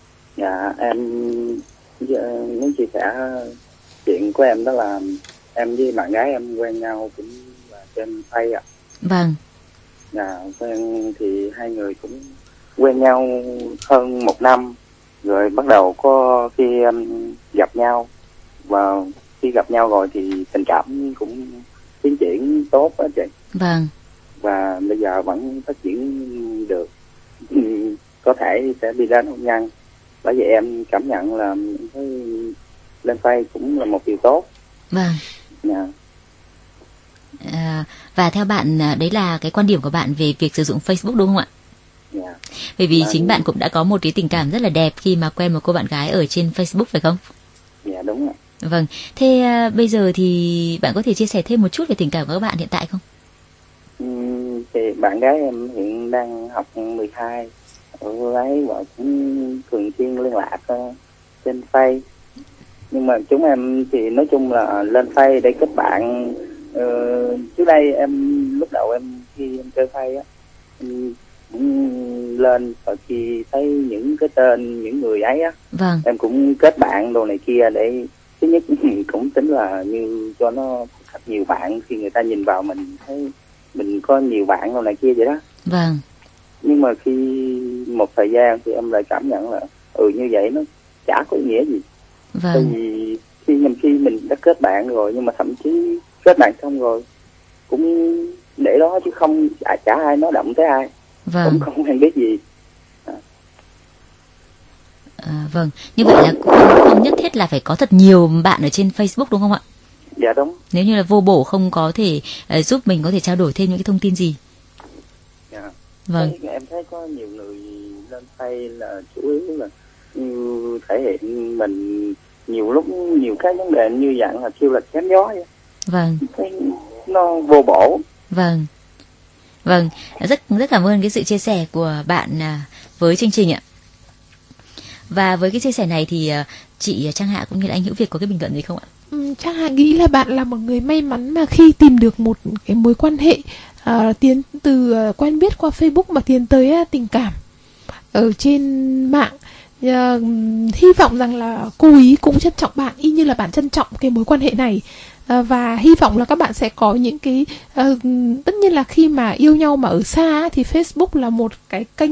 Dạ, em dạ, muốn chia sẻ chuyện của em, đó là em với bạn gái em quen nhau cũng là trên Face ạ. Vâng, Dạ, quen thì hai người cũng quen nhau hơn một năm, rồi bắt đầu có khi um, gặp nhau, và khi gặp nhau rồi thì tình cảm cũng tiến triển tốt á chị. vâng, Và bây giờ vẫn phát triển được, Ừm, có thể sẽ đi đến hôn nhân. Bởi vậy em cảm nhận là cái lên Face cũng là một điều tốt. vâng. Dạ. À, và theo bạn à, đấy là cái quan điểm của bạn về việc sử dụng Facebook, đúng không ạ? Dạ. Bởi vì Vâng. chính bạn cũng đã có một cái tình cảm rất là đẹp khi mà quen một cô bạn gái ở trên Facebook, phải không? Dạ đúng ạ. Vâng, thế à, bây giờ thì bạn có thể chia sẻ thêm một chút về tình cảm của các bạn hiện tại không? Ừm, thì bạn gái em hiện đang học mười hai, ở ấy vợ cũng thường xuyên liên lạc uh, trên Face. Nhưng mà chúng em thì nói chung là lên Face để kết bạn. Ờ, trước đây em lúc đầu em khi em chơi Face á, em cũng lên, và khi thấy những cái tên những người ấy á, Vâng, em cũng kết bạn đồ này kia, để thứ nhất cũng tính là như cho nó thật nhiều bạn, khi người ta nhìn vào mình thấy mình có nhiều bạn đồ này kia vậy đó. vâng, Nhưng mà khi một thời gian thì em lại cảm nhận là ừ như vậy nó chả có ý nghĩa gì. Tại vâng, vì khi nhầm khi mình đã kết bạn rồi, nhưng mà thậm chí kết bạn xong rồi cũng để đó chứ không chả, chả ai nói động tới ai. Vâng. Cũng không hay biết gì. À, vâng, như vậy là cũng không nhất thiết là phải có thật nhiều bạn ở trên Facebook đúng không ạ? Dạ đúng. Nếu như là vô bổ không có thể uh, giúp mình có thể trao đổi thêm những cái thông tin gì. Dạ. Vâng. Thế, em thấy có nhiều người lên tay là chủ yếu là như thể hiện mình nhiều lúc nhiều cái vấn đề như dạng là kêu là chém gió vậy. Vâng. Thấy nó vô bổ. Vâng. Vâng, rất rất cảm ơn cái sự chia sẻ của bạn uh, với chương trình ạ. Và với cái chia sẻ này thì uh, chị Trang Hạ cũng như là anh Hữu Việt có cái bình luận gì không ạ? Ừ, Trang Hạ nghĩ là bạn là một người may mắn mà khi tìm được một cái mối quan hệ uh, tiến từ uh, quen biết qua Facebook mà tiến tới uh, tình cảm ở trên mạng. Uh, hy vọng rằng là cô ý cũng trân trọng bạn y như là bạn trân trọng cái mối quan hệ này. Uh, và hy vọng là các bạn sẽ có những cái uh, tất nhiên là khi mà yêu nhau mà ở xa thì Facebook là một cái kênh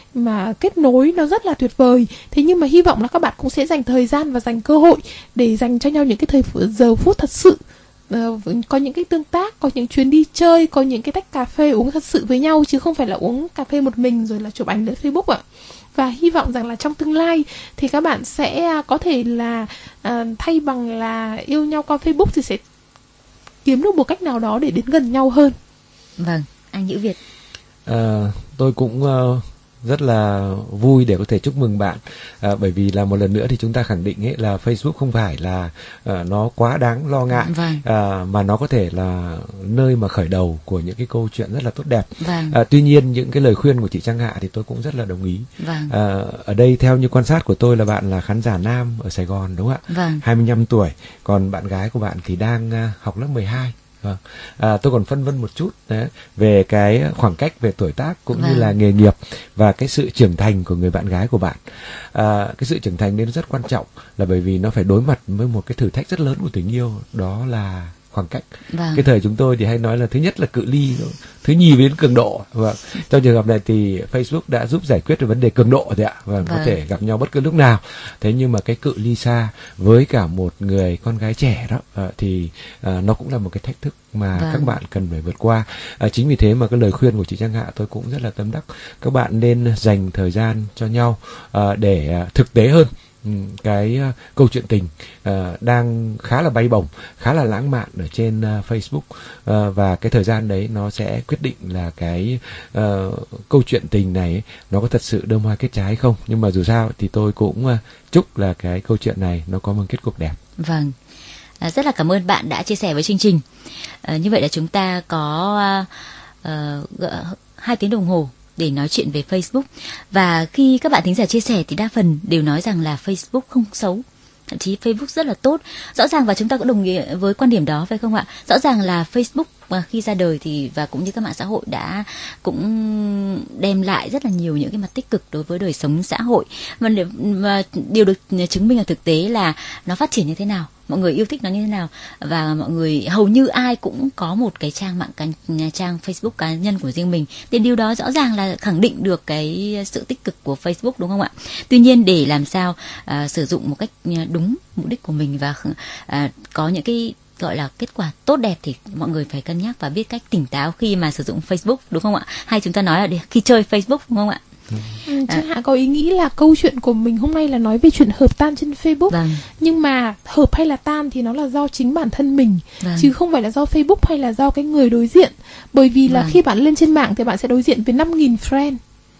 mà kết nối nó rất là tuyệt vời. Thế nhưng mà hy vọng là các bạn cũng sẽ dành thời gian và dành cơ hội để dành cho nhau những cái thời giờ phút thật sự. Uh, có những cái tương tác, có những chuyến đi chơi, có những cái tách cà phê uống thật sự với nhau, chứ không phải là uống cà phê một mình rồi là chụp ảnh lên Facebook ạ. Và hy vọng rằng là trong tương lai thì các bạn sẽ có thể là uh, thay bằng là yêu nhau qua Facebook thì sẽ kiếm được một cách nào đó để đến gần nhau hơn. Vâng, anh Hữu Việt. À, tôi cũng uh, rất là vui để có thể chúc mừng bạn, à, bởi vì là một lần nữa thì chúng ta khẳng định ấy là Facebook không phải là uh, nó quá đáng lo ngại, vâng. uh, mà nó có thể là nơi mà khởi đầu của những cái câu chuyện rất là tốt đẹp. Vâng. Uh, tuy nhiên những cái lời khuyên của chị Trang Hạ thì tôi cũng rất là đồng ý. Vâng. Uh, ở đây theo như quan sát của tôi là bạn là khán giả nam ở Sài Gòn đúng không ạ? Vâng. hai mươi lăm tuổi, còn bạn gái của bạn thì đang uh, học lớp mười hai. Vâng. À, tôi còn phân vân một chút đấy, về cái khoảng cách về tuổi tác cũng vâng. như là nghề nghiệp và cái sự trưởng thành của người bạn gái của bạn. À, cái sự trưởng thành nên rất quan trọng là bởi vì nó phải đối mặt với một cái thử thách rất lớn của tình yêu, đó là khoảng cách. Vâng. Cái thời chúng tôi thì hay nói là thứ nhất là cự ly, thứ nhì đến cường độ. Vâng. Trong trường hợp này thì Facebook đã giúp giải quyết được vấn đề cường độ rồi ạ. Vâng. Vâng. Có thể gặp nhau bất cứ lúc nào. Thế nhưng mà cái cự ly xa với cả một người con gái trẻ đó thì à, nó cũng là một cái thách thức mà vâng. các bạn cần phải vượt qua. À, chính vì thế mà cái lời khuyên của chị Trang Hạ tôi cũng rất là tâm đắc. Các bạn nên dành thời gian cho nhau à, để à, thực tế hơn. Cái uh, câu chuyện tình uh, đang khá là bay bổng, khá là lãng mạn ở trên uh, Facebook, uh, và cái thời gian đấy nó sẽ quyết định là cái uh, câu chuyện tình này ấy, nó có thật sự đơm hoa kết trái hay không. Nhưng mà dù sao thì tôi cũng uh, chúc là cái câu chuyện này nó có một kết cục đẹp. Vâng, à, rất là cảm ơn bạn đã chia sẻ với chương trình. À, như vậy là chúng ta có uh, uh, hai tiếng đồng hồ để nói chuyện về Facebook. Và khi các bạn thính giả chia sẻ thì đa phần đều nói rằng là Facebook không xấu, thậm chí Facebook rất là tốt. Rõ ràng và chúng ta cũng đồng ý với quan điểm đó phải không ạ? Rõ ràng là Facebook mà khi ra đời thì và cũng như các mạng xã hội đã cũng đem lại rất là nhiều những cái mặt tích cực đối với đời sống xã hội. Và, và điều được chứng minh ở thực tế là nó phát triển như thế nào, mọi người yêu thích nó như thế nào, và mọi người hầu như ai cũng có một cái trang mạng cá, trang Facebook cá nhân của riêng mình. Thì điều đó rõ ràng là khẳng định được cái sự tích cực của Facebook đúng không ạ? Tuy nhiên để làm sao à, sử dụng một cách đúng mục đích của mình và à, có những cái gọi là kết quả tốt đẹp thì mọi người phải cân nhắc và biết cách tỉnh táo khi mà sử dụng Facebook đúng không ạ? Hay chúng ta nói là để, khi chơi Facebook đúng không ạ? Ừ, Trang Hạ có ý nghĩ là câu chuyện của mình hôm nay là nói về chuyện hợp tan trên Facebook. Vâng. Nhưng mà hợp hay là tan thì nó là do chính bản thân mình, vâng. chứ không phải là do Facebook hay là do cái người đối diện. Bởi vì là vâng. khi bạn lên trên mạng thì bạn sẽ đối diện với năm nghìn friend.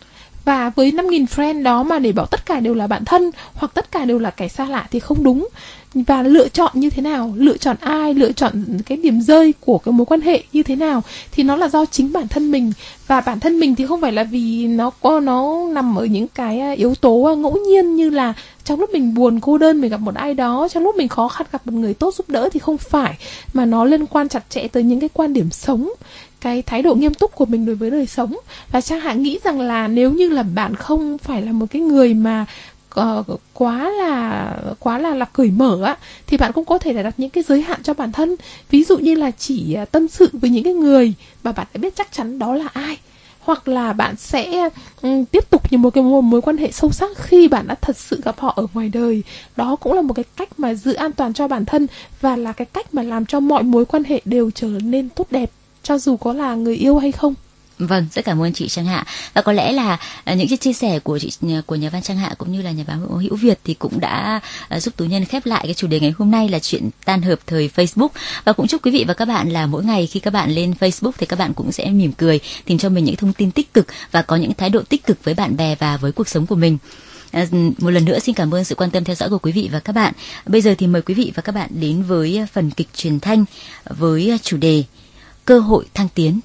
Và với năm nghìn friend đó mà để bảo tất cả đều là bạn thân hoặc tất cả đều là kẻ xa lạ thì không đúng. Và lựa chọn như thế nào, lựa chọn ai, lựa chọn cái điểm rơi của cái mối quan hệ như thế nào thì nó là do chính bản thân mình. Và bản thân mình thì không phải là vì nó có nó nằm ở những cái yếu tố ngẫu nhiên, như là trong lúc mình buồn cô đơn mình gặp một ai đó, trong lúc mình khó khăn gặp một người tốt giúp đỡ, thì không phải, mà nó liên quan chặt chẽ tới những cái quan điểm sống, cái thái độ nghiêm túc của mình đối với đời sống. Và Trang Hạ nghĩ rằng là nếu như là bạn không phải là một cái người mà uh, quá là quá là là cởi mở á, thì bạn cũng có thể là đặt những cái giới hạn cho bản thân. Ví dụ như là chỉ uh, tâm sự với những cái người mà bạn đã biết chắc chắn đó là ai, hoặc là bạn sẽ um, tiếp tục những một cái mối, mối quan hệ sâu sắc khi bạn đã thật sự gặp họ ở ngoài đời. Đó cũng là một cái cách mà giữ an toàn cho bản thân, và là cái cách mà làm cho mọi mối quan hệ đều trở nên tốt đẹp. cho dù có là người yêu hay không. Vâng, rất cảm ơn chị Trang Hạ. Và có lẽ là uh, những cái chia sẻ của chị của nhà văn Trang Hạ cũng như là nhà báo Hữu Việt thì cũng đã uh, giúp Tú Nhân khép lại cái chủ đề ngày hôm nay là chuyện tan hợp thời Facebook. Và cũng chúc quý vị và các bạn là mỗi ngày khi các bạn lên Facebook thì các bạn cũng sẽ mỉm cười, tìm cho mình những thông tin tích cực và có những thái độ tích cực với bạn bè và với cuộc sống của mình. À, một lần nữa xin cảm ơn sự quan tâm theo dõi của quý vị và các bạn. Bây giờ thì mời quý vị và các bạn đến với phần kịch truyền thanh với chủ đề Cơ hội thăng tiến.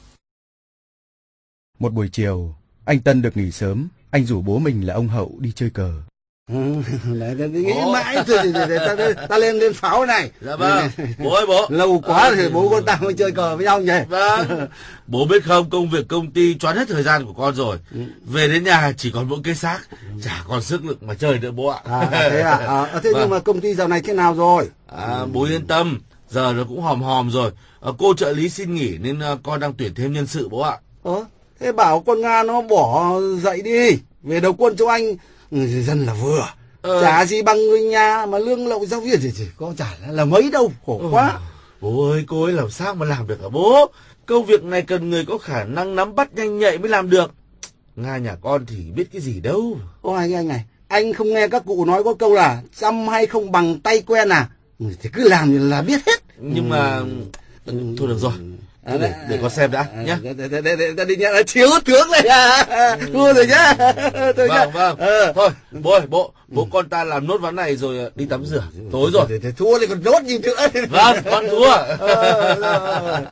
Một buổi chiều, anh Tân được nghỉ sớm, anh rủ bố mình là ông Hậu đi chơi cờ. Ừ, để, để, để nghĩ mãi thôi, để, để, ta, ta lên lên pháo này. Dạ vâng, bố ơi bố. Lâu quá à, thì bố con ta mới chơi cờ với nhau nhỉ. Vâng, bố biết không, công việc công ty choán hết thời gian của con rồi. Ừ. Về đến nhà chỉ còn mỗi cái xác, chả còn sức lực mà chơi nữa bố ạ. À, thế à, à thế vâng. Nhưng mà công ty dạo này thế nào rồi? À, bố yên tâm, giờ nó cũng hòm hòm rồi. À, cô trợ lý xin nghỉ nên uh, con đang tuyển thêm nhân sự bố ạ. Ờ, thế bảo con Nga nó bỏ dậy đi, về đầu quân cho anh. Người dân là vừa. Ờ. Chả gì bằng người nhà mà lương lậu giáo viên thì chỉ có chả là mấy đâu, khổ ừ. quá. Bố ơi, cô ấy làm sao mà làm được hả bố? Công việc này cần người có khả năng nắm bắt nhanh nhạy mới làm được. Nga nhà con thì biết cái gì đâu. Ô anh anh này, anh không nghe các cụ nói có câu là chăm hay không bằng tay quen à? Thì cứ làm là biết hết. Nhưng mà ừ. thôi được rồi. À, để, để con xem đã à, nhá. Để, để, để, để, để đi nhận chiếu tướng này à. Thua rồi nhá. Thôi vâng nhá. Vâng. À. Thôi bố ơi, bố bố con ta làm nốt ván này rồi đi tắm rửa. Tối rồi. Để, để thua thì còn nốt gì nữa. Vâng, con thua. À,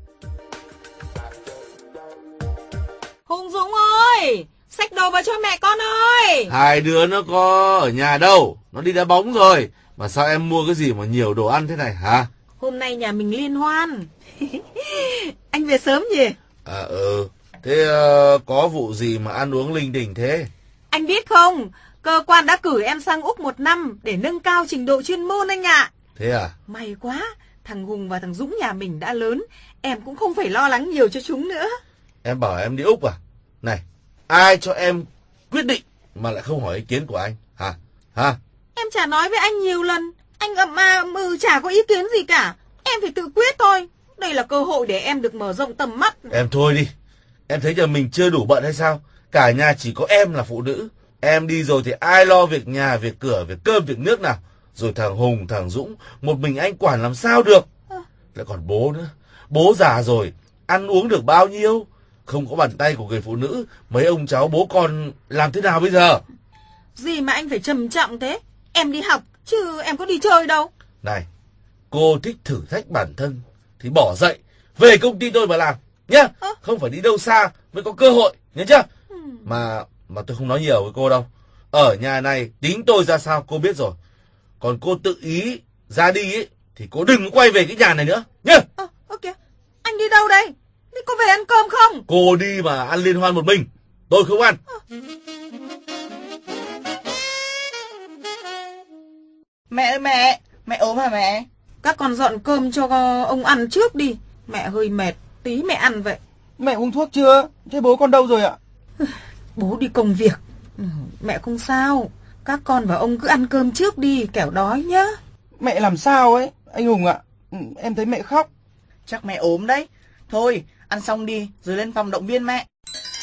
Hùng Dũng ơi, xách đồ vào cho mẹ con ơi. Hai đứa nó có ở nhà đâu, nó đi đá bóng rồi. Mà sao em mua cái gì mà nhiều đồ ăn thế này hả? Hôm nay nhà mình liên hoan. Anh về sớm nhỉ? À ừ. Thế uh, có vụ gì mà ăn uống linh đình thế? Anh biết không, cơ quan đã cử em sang Úc một năm để nâng cao trình độ chuyên môn anh ạ. Thế à? May quá, thằng Hùng và thằng Dũng nhà mình đã lớn, em cũng không phải lo lắng nhiều cho chúng nữa. Em bảo em đi Úc à? Này, ai cho em quyết định mà lại không hỏi ý kiến của anh hả? Hả? Em chả nói với anh nhiều lần, anh ậm à ậm ừ chả có ý kiến gì cả. Em phải tự quyết thôi. Đây là cơ hội để em được mở rộng tầm mắt. Em thôi đi. Em thấy nhà mình chưa đủ bận hay sao? Cả nhà chỉ có em là phụ nữ. Em đi rồi thì ai lo việc nhà, việc cửa, việc cơm, việc nước nào? Rồi thằng Hùng, thằng Dũng, một mình anh quản làm sao được? À. Lại còn bố nữa. Bố già rồi, ăn uống được bao nhiêu? Không có bàn tay của người phụ nữ, mấy ông cháu bố con làm thế nào bây giờ? Gì mà anh phải trầm trọng thế? Em đi học, chứ em có đi chơi đâu. Này, cô thích thử thách bản thân thì bỏ dậy, về công ty tôi mà làm, nhá. À. Không phải đi đâu xa mới có cơ hội, nhớ chưa? Ừ. Mà mà tôi không nói nhiều với cô đâu. Ở nhà này tính tôi ra sao cô biết rồi. Còn cô tự ý ra đi ấy, thì cô đừng quay về cái nhà này nữa, nhá. À, ok, anh đi đâu đây? Đi có về ăn cơm không? Cô đi mà ăn liên hoan một mình, tôi không ăn. À. Mẹ ơi mẹ, mẹ ốm hả mẹ? Các con dọn cơm cho ông ăn trước đi. Mẹ hơi mệt, tí mẹ ăn vậy. Mẹ uống thuốc chưa? Thế bố con đâu rồi ạ? Bố đi công việc. Mẹ không sao. Các con và ông cứ ăn cơm trước đi, kẻo đói nhá. Mẹ làm sao ấy, anh Hùng ạ? Em thấy mẹ khóc. Chắc mẹ ốm đấy. Thôi, ăn xong đi, rồi lên phòng động viên mẹ.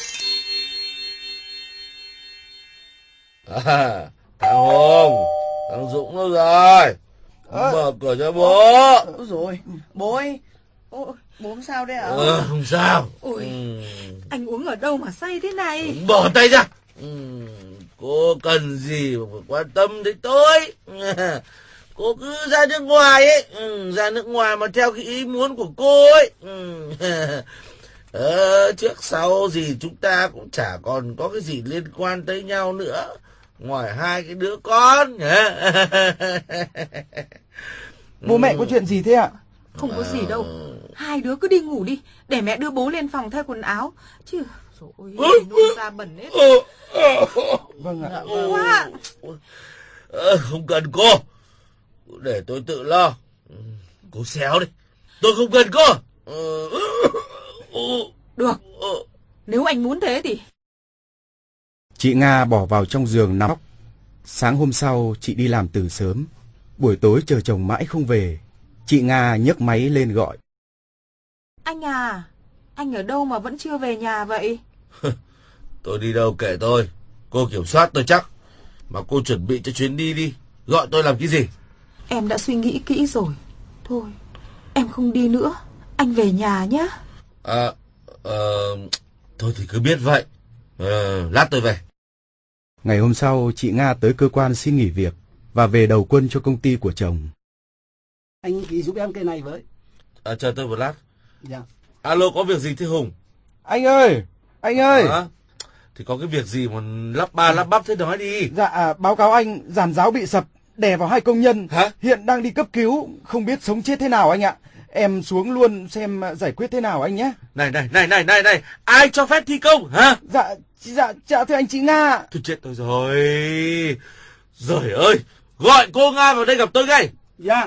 À, thằng Hùng, thằng Dũng đâu rồi? À. Mở cửa cho bố. Ôi rồi, bố ơi. Ôi, bố không sao đấy ạ? Ừ, không sao. Ôi, ừ. Anh uống ở đâu mà say thế này? Bỏ tay ra. Ừ, cô cần gì mà phải quan tâm đến tôi. Cô cứ ra nước ngoài ấy. Ừ, ra nước ngoài mà theo cái ý muốn của cô ấy. Ừ. Ờ, trước sau gì chúng ta cũng chả còn có cái gì liên quan tới nhau nữa. Ngoài hai cái đứa con. Bố mẹ có chuyện gì thế ạ? Không có gì đâu. Hai đứa cứ đi ngủ đi, để mẹ đưa bố lên phòng thay quần áo. Chứ rồi nôn ra bẩn hết. Vâng ạ. Quá. Ờ, không cần cô. Để tôi tự lo. Cô xéo đi. Tôi không cần cô. Được. Nếu anh muốn thế thì. Chị Nga bỏ vào trong giường nằm khóc. Sáng hôm sau chị đi làm từ sớm. Buổi tối chờ chồng mãi không về. Chị Nga nhấc máy lên gọi. Anh à, anh ở đâu mà vẫn chưa về nhà vậy? Tôi đi đâu kệ tôi. Cô kiểm soát tôi chắc. Mà cô chuẩn bị cho chuyến đi đi. Gọi tôi làm cái gì? Em đã suy nghĩ kỹ rồi. Thôi, em không đi nữa. Anh về nhà nhé. À, ờ, thôi thì cứ biết vậy. Ờ, lát tôi về. Ngày hôm sau, chị Nga tới cơ quan xin nghỉ việc và về đầu quân cho công ty của chồng. Anh ký giúp em cái này với. À, chờ tôi một lát. Dạ. Alo, có việc gì thế Hùng? Anh ơi, anh ơi. À, thì có cái việc gì mà lắp ba lắp bắp thế nói đi. Dạ, báo cáo anh, giàn giáo bị sập, đè vào hai công nhân. Hả? Hiện đang đi cấp cứu, không biết sống chết thế nào anh ạ. Em xuống luôn xem giải quyết thế nào anh nhé. Này này này này này này, ai cho phép thi công hả? Dạ, dạ, dạ thưa anh chị Nga. Thôi chết tôi rồi. Giời ơi, gọi cô Nga vào đây gặp tôi ngay. Dạ.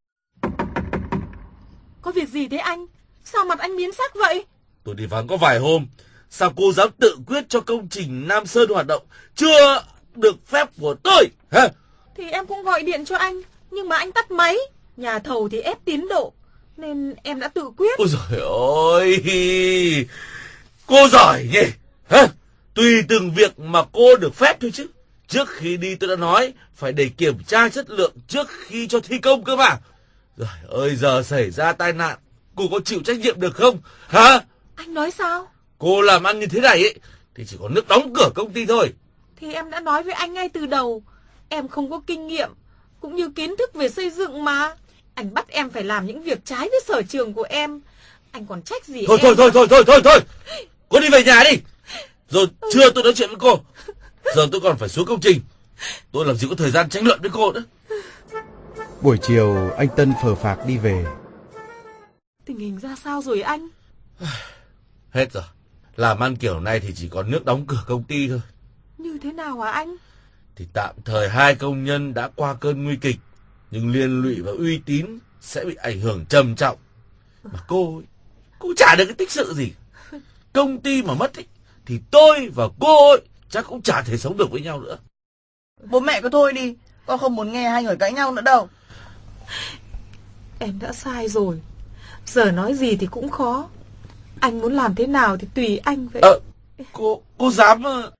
Có việc gì thế anh? Sao mặt anh biến sắc vậy? Tôi đi vắng có vài hôm. Sao cô dám tự quyết cho công trình Nam Sơn hoạt động chưa được phép của tôi hả? Thì em cũng gọi điện cho anh, nhưng mà anh tắt máy. Nhà thầu thì ép tiến độ, nên em đã tự quyết. Ôi giời ơi, cô giỏi nhỉ hả? Tùy từng việc mà cô được phép thôi chứ. Trước khi đi tôi đã nói phải để kiểm tra chất lượng trước khi cho thi công cơ mà. Trời ơi, giờ xảy ra tai nạn, cô có chịu trách nhiệm được không hả? Anh nói sao? Cô làm ăn như thế này ấy thì chỉ có nước đóng cửa công ty thôi. Thì em đã nói với anh ngay từ đầu, em không có kinh nghiệm cũng như kiến thức về xây dựng mà. Anh bắt em phải làm những việc trái với sở trường của em, anh còn trách gì thôi, em? Thôi thôi thôi thôi thôi thôi, cô đi về nhà đi. Rồi trưa tôi nói chuyện với cô. Giờ tôi còn phải xuống công trình. Tôi làm gì có thời gian tranh luận với cô nữa. Buổi chiều anh Tân phờ phạc đi về. Tình hình ra sao rồi anh? Hết rồi. Làm ăn kiểu này thì chỉ còn nước đóng cửa công ty thôi. Như thế nào hả anh? Thì tạm thời hai công nhân đã qua cơn nguy kịch, nhưng liên lụy và uy tín sẽ bị ảnh hưởng trầm trọng. Mà cô ấy, cô chả được cái tích sự gì. Công ty mà mất ấy, thì tôi và cô ấy chắc cũng chả thể sống được với nhau nữa. Bố mẹ cứ thôi đi, con không muốn nghe hai người cãi nhau nữa đâu. Em đã sai rồi. Giờ nói gì thì cũng khó. Anh muốn làm thế nào thì tùy anh vậy. Ờ, cô, cô dám...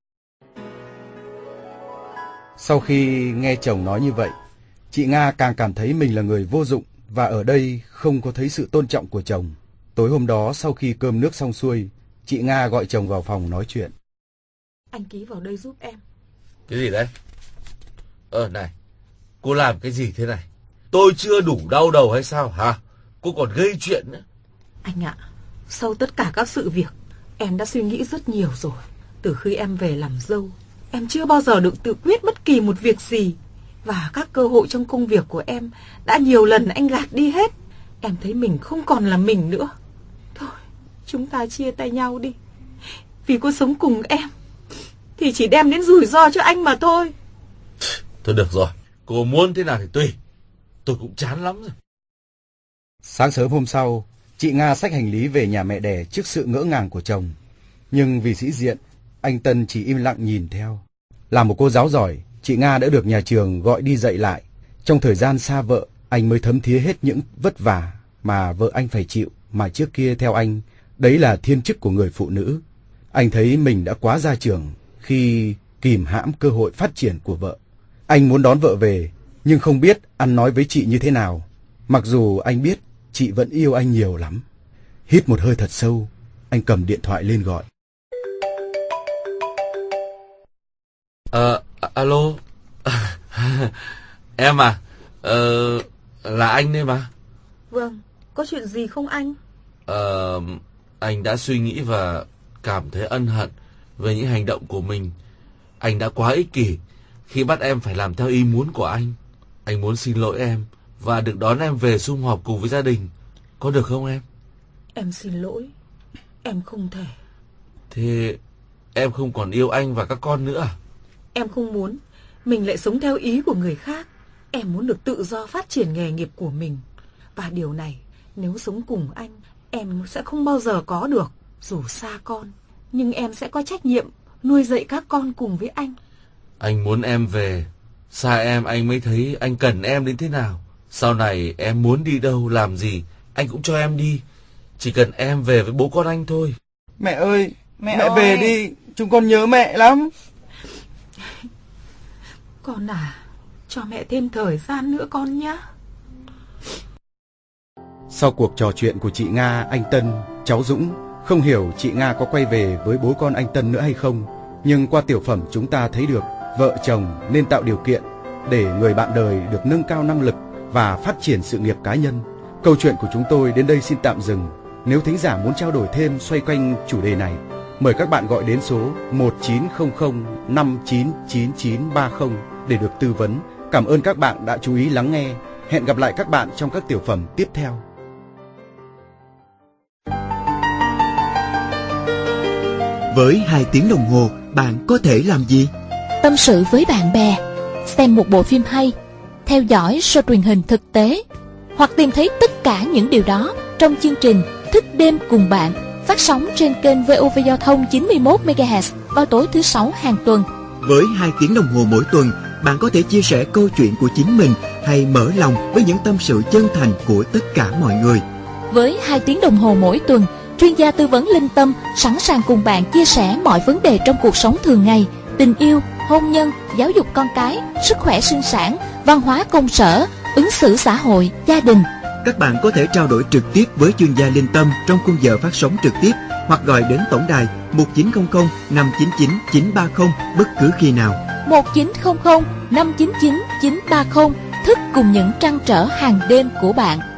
Sau khi nghe chồng nói như vậy, chị Nga càng cảm thấy mình là người vô dụng và ở đây không có thấy sự tôn trọng của chồng. Tối hôm đó sau khi cơm nước xong xuôi, chị Nga gọi chồng vào phòng nói chuyện. Anh ký vào đây giúp em. Cái gì đấy? Ờ này, cô làm cái gì thế này? Tôi chưa đủ đau đầu hay sao hả? Cô còn gây chuyện nữa. Anh ạ, sau tất cả các sự việc, em đã suy nghĩ rất nhiều rồi. Từ khi em về làm dâu, em chưa bao giờ được tự quyết bất kỳ một việc gì. Và các cơ hội trong công việc của em đã nhiều lần anh gạt đi hết. Em thấy mình không còn là mình nữa. Thôi, chúng ta chia tay nhau đi. Vì cô sống cùng em thì chỉ đem đến rủi ro cho anh mà thôi. Thôi được rồi, cô muốn thế nào thì tùy. Tôi cũng chán lắm rồi. Sáng sớm hôm sau, chị Nga xách hành lý về nhà mẹ đẻ trước sự ngỡ ngàng của chồng. Nhưng vì sĩ diện, anh Tân chỉ im lặng nhìn theo. Là một cô giáo giỏi, chị Nga đã được nhà trường gọi đi dạy lại. Trong thời gian xa vợ, anh mới thấm thía hết những vất vả mà vợ anh phải chịu, mà trước kia theo anh, đấy là thiên chức của người phụ nữ. Anh thấy mình đã quá gia trưởng khi kìm hãm cơ hội phát triển của vợ. Anh muốn đón vợ về, nhưng không biết ăn nói với chị như thế nào. Mặc dù anh biết chị vẫn yêu anh nhiều lắm. Hít một hơi thật sâu, anh cầm điện thoại lên gọi. Ờ, alo. Em à, ờ, là anh đây mà. Vâng, có chuyện gì không anh? Ờ, anh đã suy nghĩ và cảm thấy ân hận về những hành động của mình. Anh đã quá ích kỷ khi bắt em phải làm theo ý muốn của anh. Anh muốn xin lỗi em và được đón em về sum họp cùng với gia đình. Có được không em? Em xin lỗi. Em không thể. Thế em không còn yêu anh và các con nữa à? Em không muốn mình lại sống theo ý của người khác. Em muốn được tự do phát triển nghề nghiệp của mình. Và điều này, nếu sống cùng anh, em sẽ không bao giờ có được. Dù xa con, nhưng em sẽ có trách nhiệm nuôi dạy các con cùng với anh. Anh muốn em về. Xa em anh mới thấy anh cần em đến thế nào. Sau này em muốn đi đâu làm gì anh cũng cho em đi. Chỉ cần em về với bố con anh thôi. Mẹ ơi, Mẹ, mẹ ơi. về đi, chúng con nhớ mẹ lắm. Con à, cho mẹ thêm thời gian nữa con nhé. Sau cuộc trò chuyện của chị Nga, anh Tân, cháu Dũng, không hiểu chị Nga có quay về với bố con anh Tân nữa hay không. Nhưng qua tiểu phẩm chúng ta thấy được vợ chồng nên tạo điều kiện để người bạn đời được nâng cao năng lực và phát triển sự nghiệp cá nhân. Câu chuyện của chúng tôi đến đây xin tạm dừng. Nếu thính giả muốn trao đổi thêm xoay quanh chủ đề này, mời các bạn gọi đến số một chín không không năm chín chín chín ba không để được tư vấn. Cảm ơn các bạn đã chú ý lắng nghe. Hẹn gặp lại các bạn trong các tiểu phẩm tiếp theo. Với hai tiếng đồng hồ, bạn có thể làm gì? Tâm sự với bạn bè, xem một bộ phim hay, theo dõi show truyền hình thực tế, hoặc tìm thấy tất cả những điều đó trong chương trình Thức đêm cùng bạn phát sóng trên kênh vê o vê Giao thông chín mươi mốt mê ga héc vào tối thứ sáu hàng tuần. Với hai tiếng đồng hồ mỗi tuần, bạn có thể chia sẻ câu chuyện của chính mình hay mở lòng với những tâm sự chân thành của tất cả mọi người. Với hai tiếng đồng hồ mỗi tuần, chuyên gia tư vấn Linh Tâm sẵn sàng cùng bạn chia sẻ mọi vấn đề trong cuộc sống thường ngày, tình yêu, hôn nhân, giáo dục con cái, sức khỏe sinh sản, văn hóa công sở, ứng xử xã hội, gia đình. Các bạn có thể trao đổi trực tiếp với chuyên gia Linh Tâm trong khung giờ phát sóng trực tiếp hoặc gọi đến tổng đài một chín không không năm chín chín chín ba không bất cứ khi nào. một chín không không năm chín chín chín ba không, thức cùng những trăn trở hàng đêm của bạn.